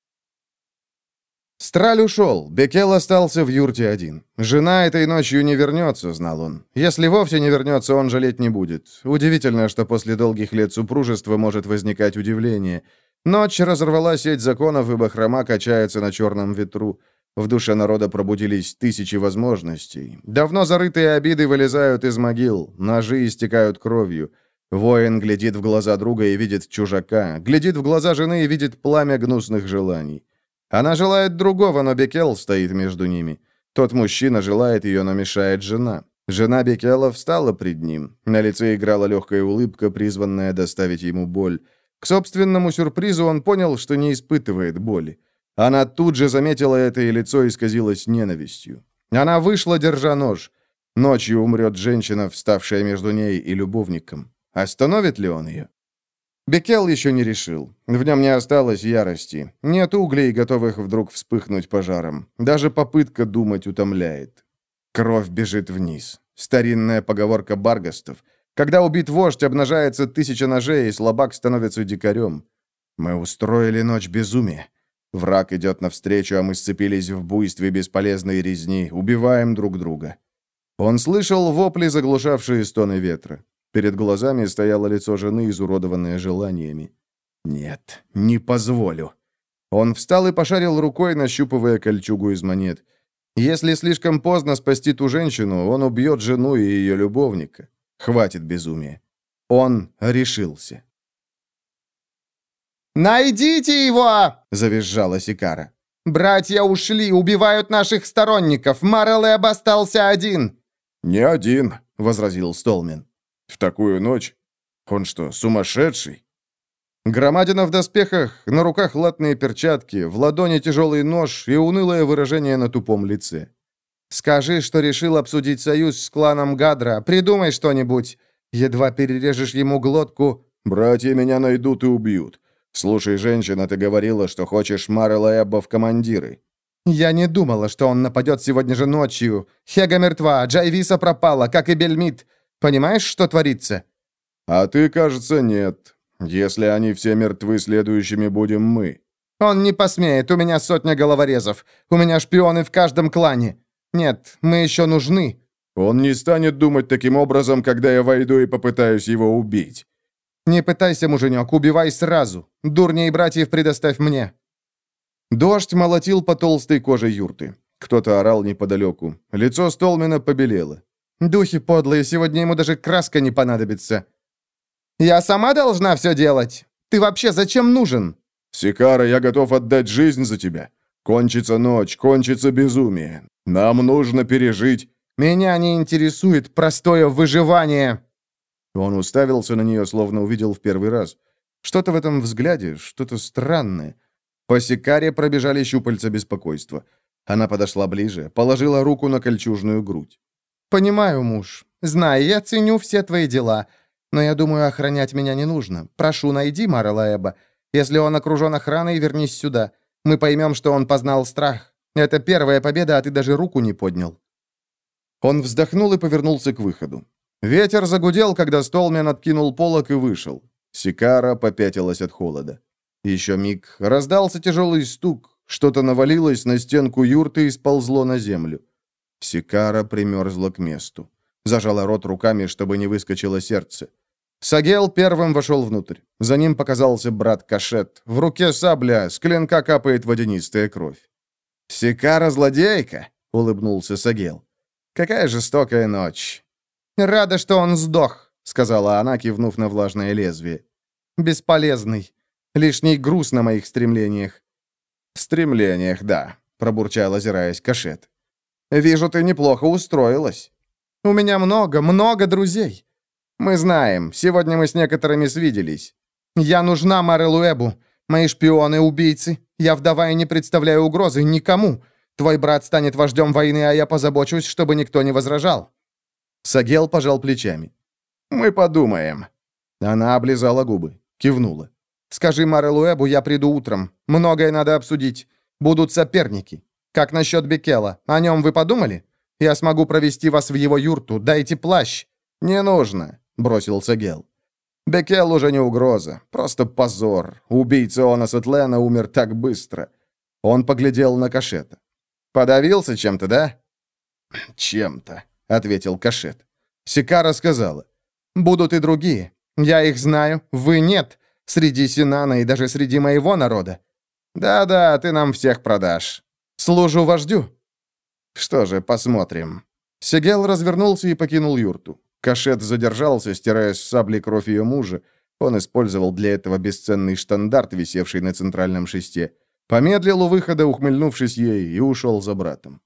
Страль ушел, Бекел остался в юрте один. Жена этой ночью не вернется, знал он. Если вовсе не вернется, он жалеть не будет. Удивительно, что после долгих лет супружества может возникать удивление. Ночь разорвала сеть законов, и бахрома качается на черном ветру. В душе народа пробудились тысячи возможностей. Давно зарытые обиды вылезают из могил, ножи истекают кровью. Воин глядит в глаза друга и видит чужака, глядит в глаза жены и видит пламя гнусных желаний. Она желает другого, но Бекел стоит между ними. Тот мужчина желает ее, но мешает жена. Жена Бекела встала пред ним. На лице играла легкая улыбка, призванная доставить ему боль. К собственному сюрпризу он понял, что не испытывает боли. Она тут же заметила это, и лицо исказилось ненавистью. Она вышла, держа нож. Ночью умрет женщина, вставшая между ней и любовником. Остановит ли он ее? Бекел еще не решил. В нем не осталось ярости. Нет углей, готовых вдруг вспыхнуть пожаром. Даже попытка думать утомляет. Кровь бежит вниз. Старинная поговорка баргастов. Когда убит вождь, обнажается тысяча ножей, и слабак становится дикарем. Мы устроили ночь безумия. Враг идет навстречу, а мы сцепились в буйстве бесполезной резни, убиваем друг друга. Он слышал вопли, заглушавшие стоны ветра. Перед глазами стояло лицо жены, изуродованное желаниями. «Нет, не позволю». Он встал и пошарил рукой, нащупывая кольчугу из монет. Если слишком поздно спасти ту женщину, он убьет жену и ее любовника. Хватит безумия. Он решился. «Найдите его!» — завизжала Сикара. «Братья ушли, убивают наших сторонников. Марелэб остался один». «Не один», — возразил Столмен. «В такую ночь? Он что, сумасшедший?» Громадина в доспехах, на руках латные перчатки, в ладони тяжелый нож и унылое выражение на тупом лице. «Скажи, что решил обсудить союз с кланом Гадра. Придумай что-нибудь. Едва перережешь ему глотку...» «Братья меня найдут и убьют. Слушай, женщина, ты говорила, что хочешь Марела Эбба в командиры». «Я не думала, что он нападет сегодня же ночью. Хега мертва, Джайвиса пропала, как и Бельмит. Понимаешь, что творится?» «А ты, кажется, нет. Если они все мертвы, следующими будем мы». «Он не посмеет, у меня сотня головорезов. У меня шпионы в каждом клане. Нет, мы еще нужны». «Он не станет думать таким образом, когда я войду и попытаюсь его убить». «Не пытайся, муженек, убивай сразу. Дурней братьев предоставь мне». Дождь молотил по толстой коже юрты. Кто-то орал неподалеку. Лицо Столмена побелело. «Духи подлые, сегодня ему даже краска не понадобится». «Я сама должна все делать? Ты вообще зачем нужен?» «Сикара, я готов отдать жизнь за тебя. Кончится ночь, кончится безумие. Нам нужно пережить...» «Меня не интересует простое выживание». Он уставился на нее, словно увидел в первый раз. Что-то в этом взгляде, что-то странное. По Сикаре пробежали щупальца беспокойства. Она подошла ближе, положила руку на кольчужную грудь. «Понимаю, муж. Знай, я ценю все твои дела. Но я думаю, охранять меня не нужно. Прошу, найди Марела Эбба. Если он окружен охраной, вернись сюда. Мы поймем, что он познал страх. Это первая победа, а ты даже руку не поднял». Он вздохнул и повернулся к выходу. Ветер загудел, когда Столмен откинул полог и вышел. Сикара попятилась от холода. Еще миг. Раздался тяжелый стук. Что-то навалилось на стенку юрты и сползло на землю. Сикара примерзла к месту. Зажала рот руками, чтобы не выскочило сердце. Сагел первым вошел внутрь. За ним показался брат Кашет. В руке сабля, с клинка капает водянистая кровь. «Сикара-злодейка!» — улыбнулся Сагел. «Какая жестокая ночь!» «Рада, что он сдох», — сказала она, кивнув на влажное лезвие. «Бесполезный. Лишний груз на моих стремлениях». «Стремлениях, да», — пробурчал, озираясь, Кашет. «Вижу, ты неплохо устроилась». «У меня много, много друзей». «Мы знаем. Сегодня мы с некоторыми свиделись». «Я нужна Марелу Эббу. Мои шпионы — убийцы. Я вдова и не представляю угрозы никому. Твой брат станет вождем войны, а я позабочусь, чтобы никто не возражал». Сагел пожал плечами. «Мы подумаем». Она облизала губы, кивнула. «Скажи Марелу Эббу, я приду утром. Многое надо обсудить. Будут соперники. Как насчет Бекела? О нем вы подумали? Я смогу провести вас в его юрту. Дайте плащ». «Не нужно», — бросил Сагел. «Бекел уже не угроза. Просто позор. Убийца Онас-Этлена умер так быстро». Он поглядел на Кашета. «Подавился чем-то, да?» «Чем-то», — ответил Кашет. Сикара сказала. «Будут и другие. Я их знаю, вы нет. Среди Синана и даже среди моего народа». «Да-да, ты нам всех продашь». «Служу вождю». «Что же, посмотрим». Сигел развернулся и покинул юрту. Кашет задержался, стирая с сабли кровь ее мужа. Он использовал для этого бесценный штандарт, висевший на центральном шесте. Помедлил у выхода, ухмыльнувшись ей, и ушел за братом.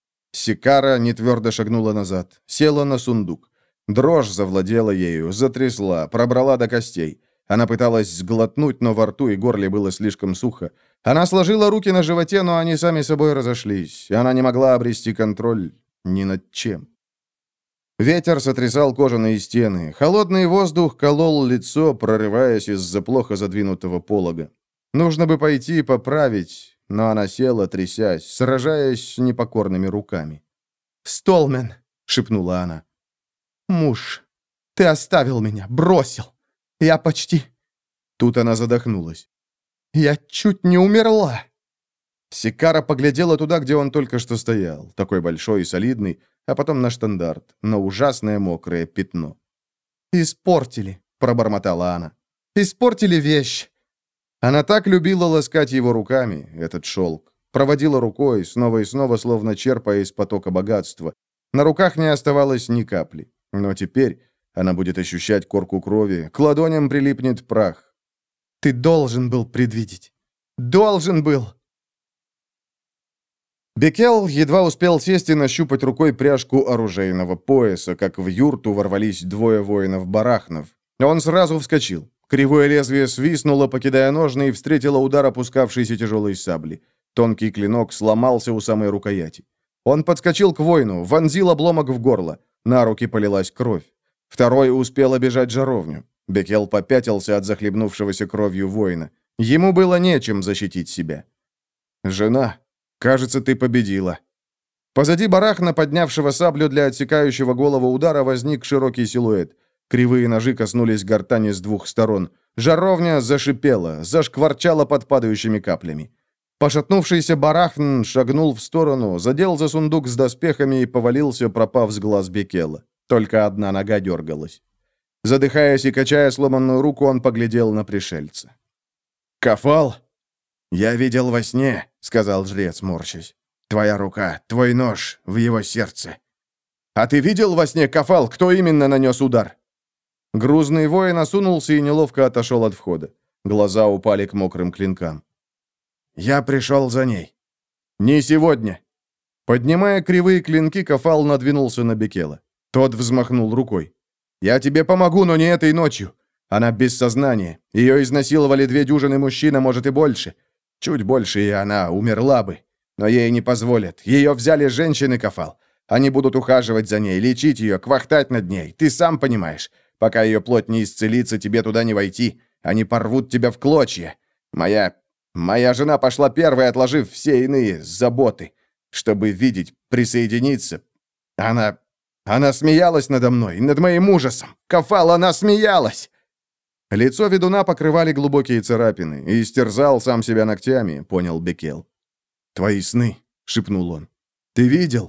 Сикара нетвердо шагнула назад, села на сундук. Дрожь завладела ею, затрясла, пробрала до костей. Она пыталась сглотнуть, но во рту и горле было слишком сухо. Она сложила руки на животе, но они сами собой разошлись. Она не могла обрести контроль ни над чем. Ветер сотрясал кожаные стены. Холодный воздух колол лицо, прорываясь из-за плохо задвинутого полога. Нужно бы пойти и поправить, но она села, трясясь, сражаясь с непокорными руками. «Столмен», — шепнула она. «Муж, ты оставил меня, бросил. Я почти...» Тут она задохнулась. «Я чуть не умерла». Сикара поглядела туда, где он только что стоял, такой большой и солидный, а потом на штандарт, на ужасное мокрое пятно. «Испортили», — пробормотала она. «Испортили вещь». Она так любила ласкать его руками, этот шелк. Проводила рукой, снова и снова, словно черпая из потока богатства. На руках не оставалось ни капли. Но теперь она будет ощущать корку крови, к ладоням прилипнет прах. «Ты должен был предвидеть. Должен был!» Бекел едва успел сесть и нащупать рукой пряжку оружейного пояса, как в юрту ворвались двое воинов-барахнов. Он сразу вскочил. Кривое лезвие свистнуло, покидая ножны, и встретило удар опускавшейся тяжелой сабли. Тонкий клинок сломался у самой рукояти. Он подскочил к воину, вонзил обломок в горло. На руки полилась кровь. Второй успел обежать жаровню. Бекел попятился от захлебнувшегося кровью воина. Ему было нечем защитить себя. «Жена, кажется, ты победила». Позади барахна, поднявшего саблю для отсекающего голову удара, возник широкий силуэт. Кривые ножи коснулись гортани с двух сторон. Жаровня зашипела, зашкварчала под падающими каплями. Пошатнувшийся барахн шагнул в сторону, задел за сундук с доспехами и повалился, пропав с глаз Бекела. Только одна нога дергалась. Задыхаясь и качая сломанную руку, он поглядел на пришельца. «Кафал?» «Я видел во сне», — сказал жрец, морщась. «Твоя рука, твой нож в его сердце». «А ты видел во сне, Кафал, кто именно нанес удар?» Грузный воин осунулся и неловко отошел от входа. Глаза упали к мокрым клинкам. «Я пришел за ней». «Не сегодня». Поднимая кривые клинки, Кафал надвинулся на Бекела. Тот взмахнул рукой. «Я тебе помогу, но не этой ночью. Она без сознания. Ее изнасиловали две дюжины мужчин, а может и больше. Чуть больше, и она умерла бы. Но ей не позволят. Ее взяли женщины, Кафал. Они будут ухаживать за ней, лечить ее, квахтать над ней. Ты сам понимаешь. Пока ее плоть не исцелится, тебе туда не войти. Они порвут тебя в клочья. Моя... Моя жена пошла первой, отложив все иные заботы, чтобы видеть, присоединиться. Она... Она смеялась надо мной, над моим ужасом. Кафал, она смеялась!» Лицо ведуна покрывали глубокие царапины, и истерзал сам себя ногтями, понял Бекел. «Твои сны», — шепнул он. «Ты видел?»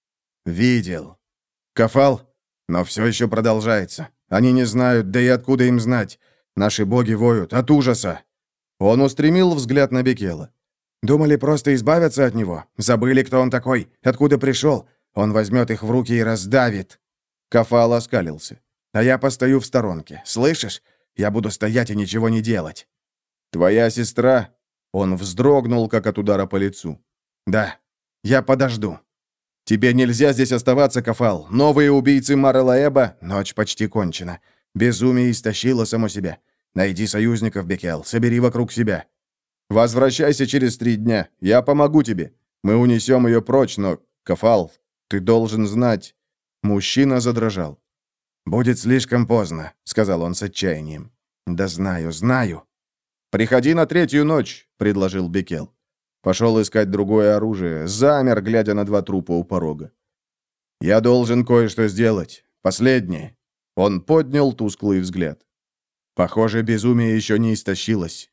«Видел. Кафал, но все еще продолжается. Они не знают, да и откуда им знать. Наши боги воют от ужаса». Он устремил взгляд на Бекела. «Думали просто избавиться от него? Забыли, кто он такой? Откуда пришел? Он возьмет их в руки и раздавит». Кафал оскалился. «А я постою в сторонке. Слышишь? Я буду стоять и ничего не делать». «Твоя сестра?» Он вздрогнул, как от удара по лицу. «Да, я подожду». «Тебе нельзя здесь оставаться, Кафал. Новые убийцы Мара-Лаэба, ночь почти кончена. Безумие истощило само себя. Найди союзников, Бекел, собери вокруг себя. Возвращайся через три дня, я помогу тебе. Мы унесем ее прочь, но, Кафал, ты должен знать». Мужчина задрожал. «Будет слишком поздно», — сказал он с отчаянием. «Да знаю, знаю». «Приходи на третью ночь», — предложил Бекел. Пошел искать другое оружие, замер, глядя на два трупа у порога. «Я должен кое-что сделать. Последнее». Он поднял тусклый взгляд. Похоже, безумие еще не истощилось.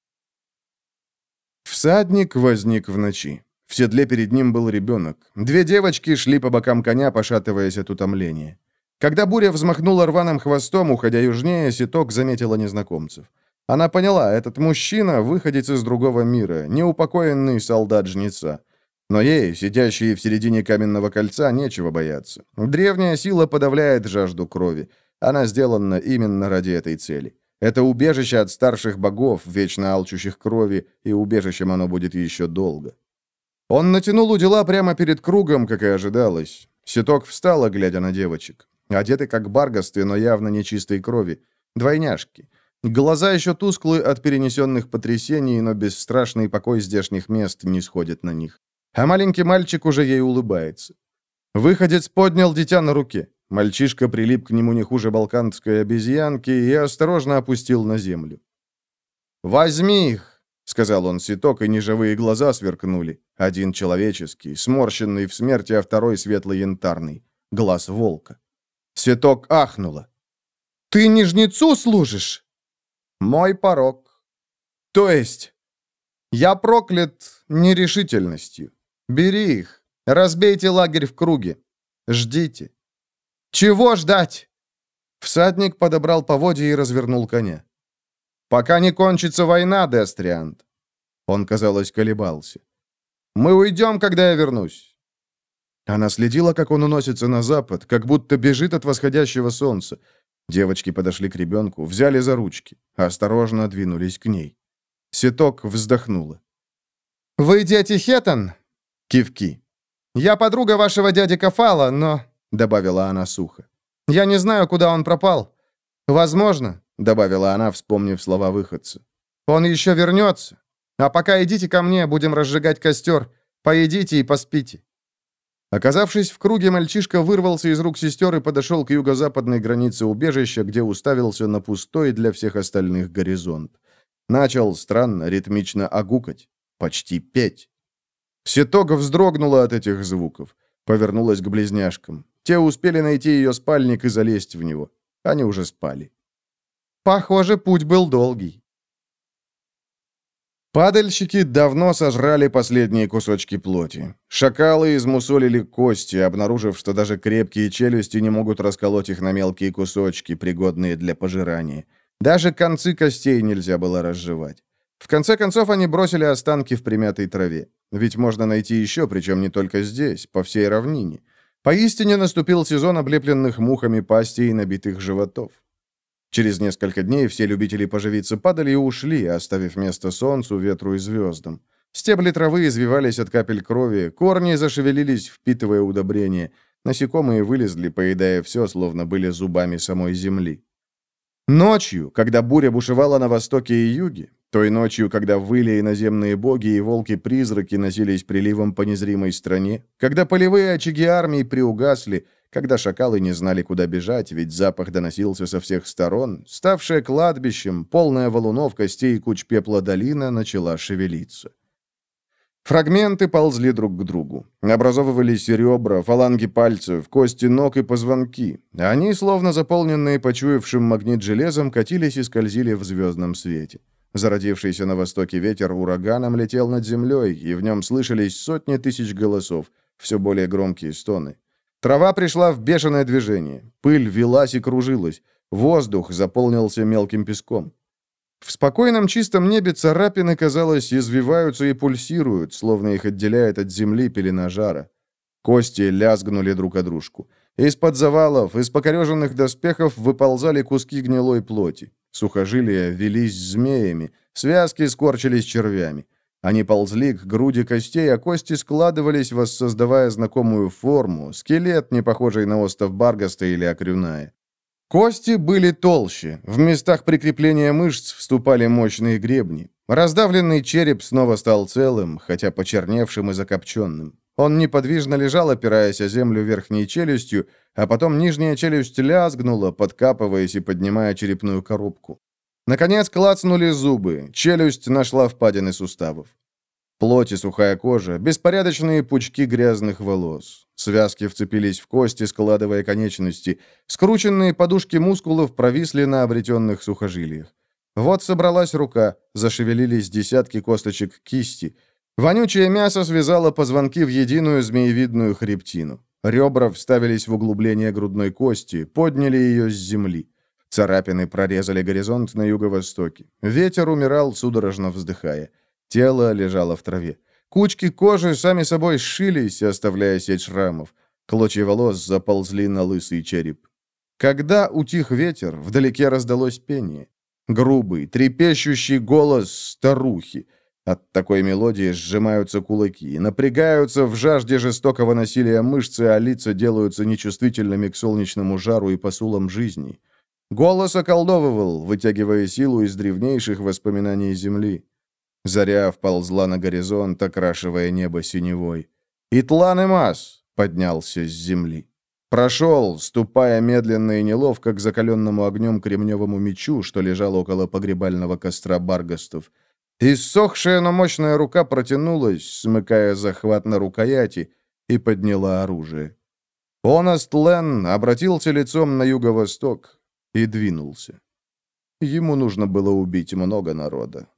Всадник возник в ночи. В седле перед ним был ребенок. Две девочки шли по бокам коня, пошатываясь от утомления. Когда буря взмахнула рваным хвостом, уходя южнее, Ситок заметила незнакомцев. Она поняла, этот мужчина — выходец из другого мира, неупокоенный солдат жнеца. Но ей, сидящей в середине каменного кольца, нечего бояться. Древняя сила подавляет жажду крови. Она сделана именно ради этой цели. Это убежище от старших богов, вечно алчущих крови, и убежищем оно будет еще долго. Он натянул удила прямо перед кругом, как и ожидалось. Ситок встала, глядя на девочек. Одеты как баргасты, но явно нечистой крови. Двойняшки. Глаза еще тусклые от перенесенных потрясений, но бесстрашный покой здешних мест не сходит на них. А маленький мальчик уже ей улыбается. Выходец поднял дитя на руке. Мальчишка прилип к нему не хуже балканской обезьянки и осторожно опустил на землю. «Возьми их!» — сказал он Ситок, и неживые глаза сверкнули. Один человеческий, сморщенный в смерти, а второй светло-янтарный. Глаз волка. Ситок ахнула. «Ты не жнецу служишь?» «Мой порок». «То есть?» «Я проклят нерешительностью. Бери их, разбейте лагерь в круге. Ждите». «Чего ждать?» Всадник подобрал поводья и развернул коня. «Пока не кончится война, Дестриант». Он, казалось, колебался. «Мы уйдем, когда я вернусь». Она следила, как он уносится на запад, как будто бежит от восходящего солнца. Девочки подошли к ребенку, взяли за ручки, осторожно двинулись к ней. Ситок вздохнула. «Вы дети Хетан?» Кивки. «Я подруга вашего дяди Кафала, но...» — добавила она сухо. «Я не знаю, куда он пропал. Возможно, — добавила она, вспомнив слова выходца. «Он еще вернется. А пока идите ко мне, будем разжигать костер. Поедите и поспите». Оказавшись в круге, мальчишка вырвался из рук сестер и подошел к юго-западной границе убежища, где уставился на пустой для всех остальных горизонт. Начал странно, ритмично огукать, почти петь. Сетога вздрогнула от этих звуков, повернулась к близняшкам. Те успели найти ее спальник и залезть в него. Они уже спали. Похоже, путь был долгий. Падальщики давно сожрали последние кусочки плоти. Шакалы измусолили кости, обнаружив, что даже крепкие челюсти не могут расколоть их на мелкие кусочки, пригодные для пожирания. Даже концы костей нельзя было разжевать. В конце концов, они бросили останки в примятой траве. Ведь можно найти еще, причем не только здесь, по всей равнине. Поистине наступил сезон облепленных мухами пастей и набитых животов. Через несколько дней все любители поживиться падали и ушли, оставив место солнцу, ветру и звездам. Стебли травы извивались от капель крови, корни зашевелились, впитывая удобрения. Насекомые вылезли, поедая все, словно были зубами самой земли. Ночью, когда буря бушевала на востоке и юге, той ночью, когда выли иноземные боги и волки-призраки носились приливом по незримой стране, когда полевые очаги армии приугасли, когда шакалы не знали, куда бежать, ведь запах доносился со всех сторон, ставшая кладбищем, полная валунов, костей и куч пепла долина начала шевелиться. Фрагменты ползли друг к другу. Образовывались ребра, фаланги пальцев, кости ног и позвонки. Они, словно заполненные почуявшим магнит железом, катились и скользили в звездном свете. Зародившийся на востоке ветер ураганом летел над землей, и в нем слышались сотни тысяч голосов, все более громкие стоны. Трава пришла в бешеное движение. Пыль велась и кружилась. Воздух заполнился мелким песком. В спокойном чистом небе царапины, казалось, извиваются и пульсируют, словно их отделяет от земли пелена жара. Кости лязгнули друг о дружку. Из-под завалов, из покореженных доспехов выползали куски гнилой плоти. Сухожилия велись змеями, связки скорчились червями. Они ползли к груди костей, а кости складывались, воссоздавая знакомую форму, скелет, не похожий на остов Баргаста или Акрюная. Кости были толще, в местах прикрепления мышц вступали мощные гребни. Раздавленный череп снова стал целым, хотя почерневшим и закопченным. Он неподвижно лежал, опираясь о землю верхней челюстью, а потом нижняя челюсть лязгнула, подкапываясь и поднимая черепную коробку. Наконец клацнули зубы, челюсть нашла впадины суставов. Плоть и сухая кожа, беспорядочные пучки грязных волос. Связки вцепились в кости, складывая конечности. Скрученные подушки мускулов провисли на обретенных сухожилиях. Вот собралась рука, зашевелились десятки косточек кисти. Вонючее мясо связало позвонки в единую змеевидную хребтину. Ребра вставились в углубление грудной кости, подняли ее с земли. Царапины прорезали горизонт на юго-востоке. Ветер умирал, судорожно вздыхая. Тело лежало в траве. Кучки кожи сами собой сшились, оставляя сеть шрамов. Клочья волос заползли на лысый череп. Когда утих ветер, вдалеке раздалось пение. Грубый, трепещущий голос старухи. От такой мелодии сжимаются кулаки, напрягаются в жажде жестокого насилия мышцы, а лица делаются нечувствительными к солнечному жару и посулам жизни. Голос околдовывал, вытягивая силу из древнейших воспоминаний земли. Заря вползла на горизонт, окрашивая небо синевой. Итлан-Эмас поднялся с земли. Прошел, ступая медленно и неловко к закаленному огнем кремневому мечу, что лежал около погребального костра Баргастов. Иссохшая, но мощная рука протянулась, смыкая захват на рукояти, и подняла оружие. Онаст Лен обратился лицом на юго-восток и двинулся. Ему нужно было убить много народа.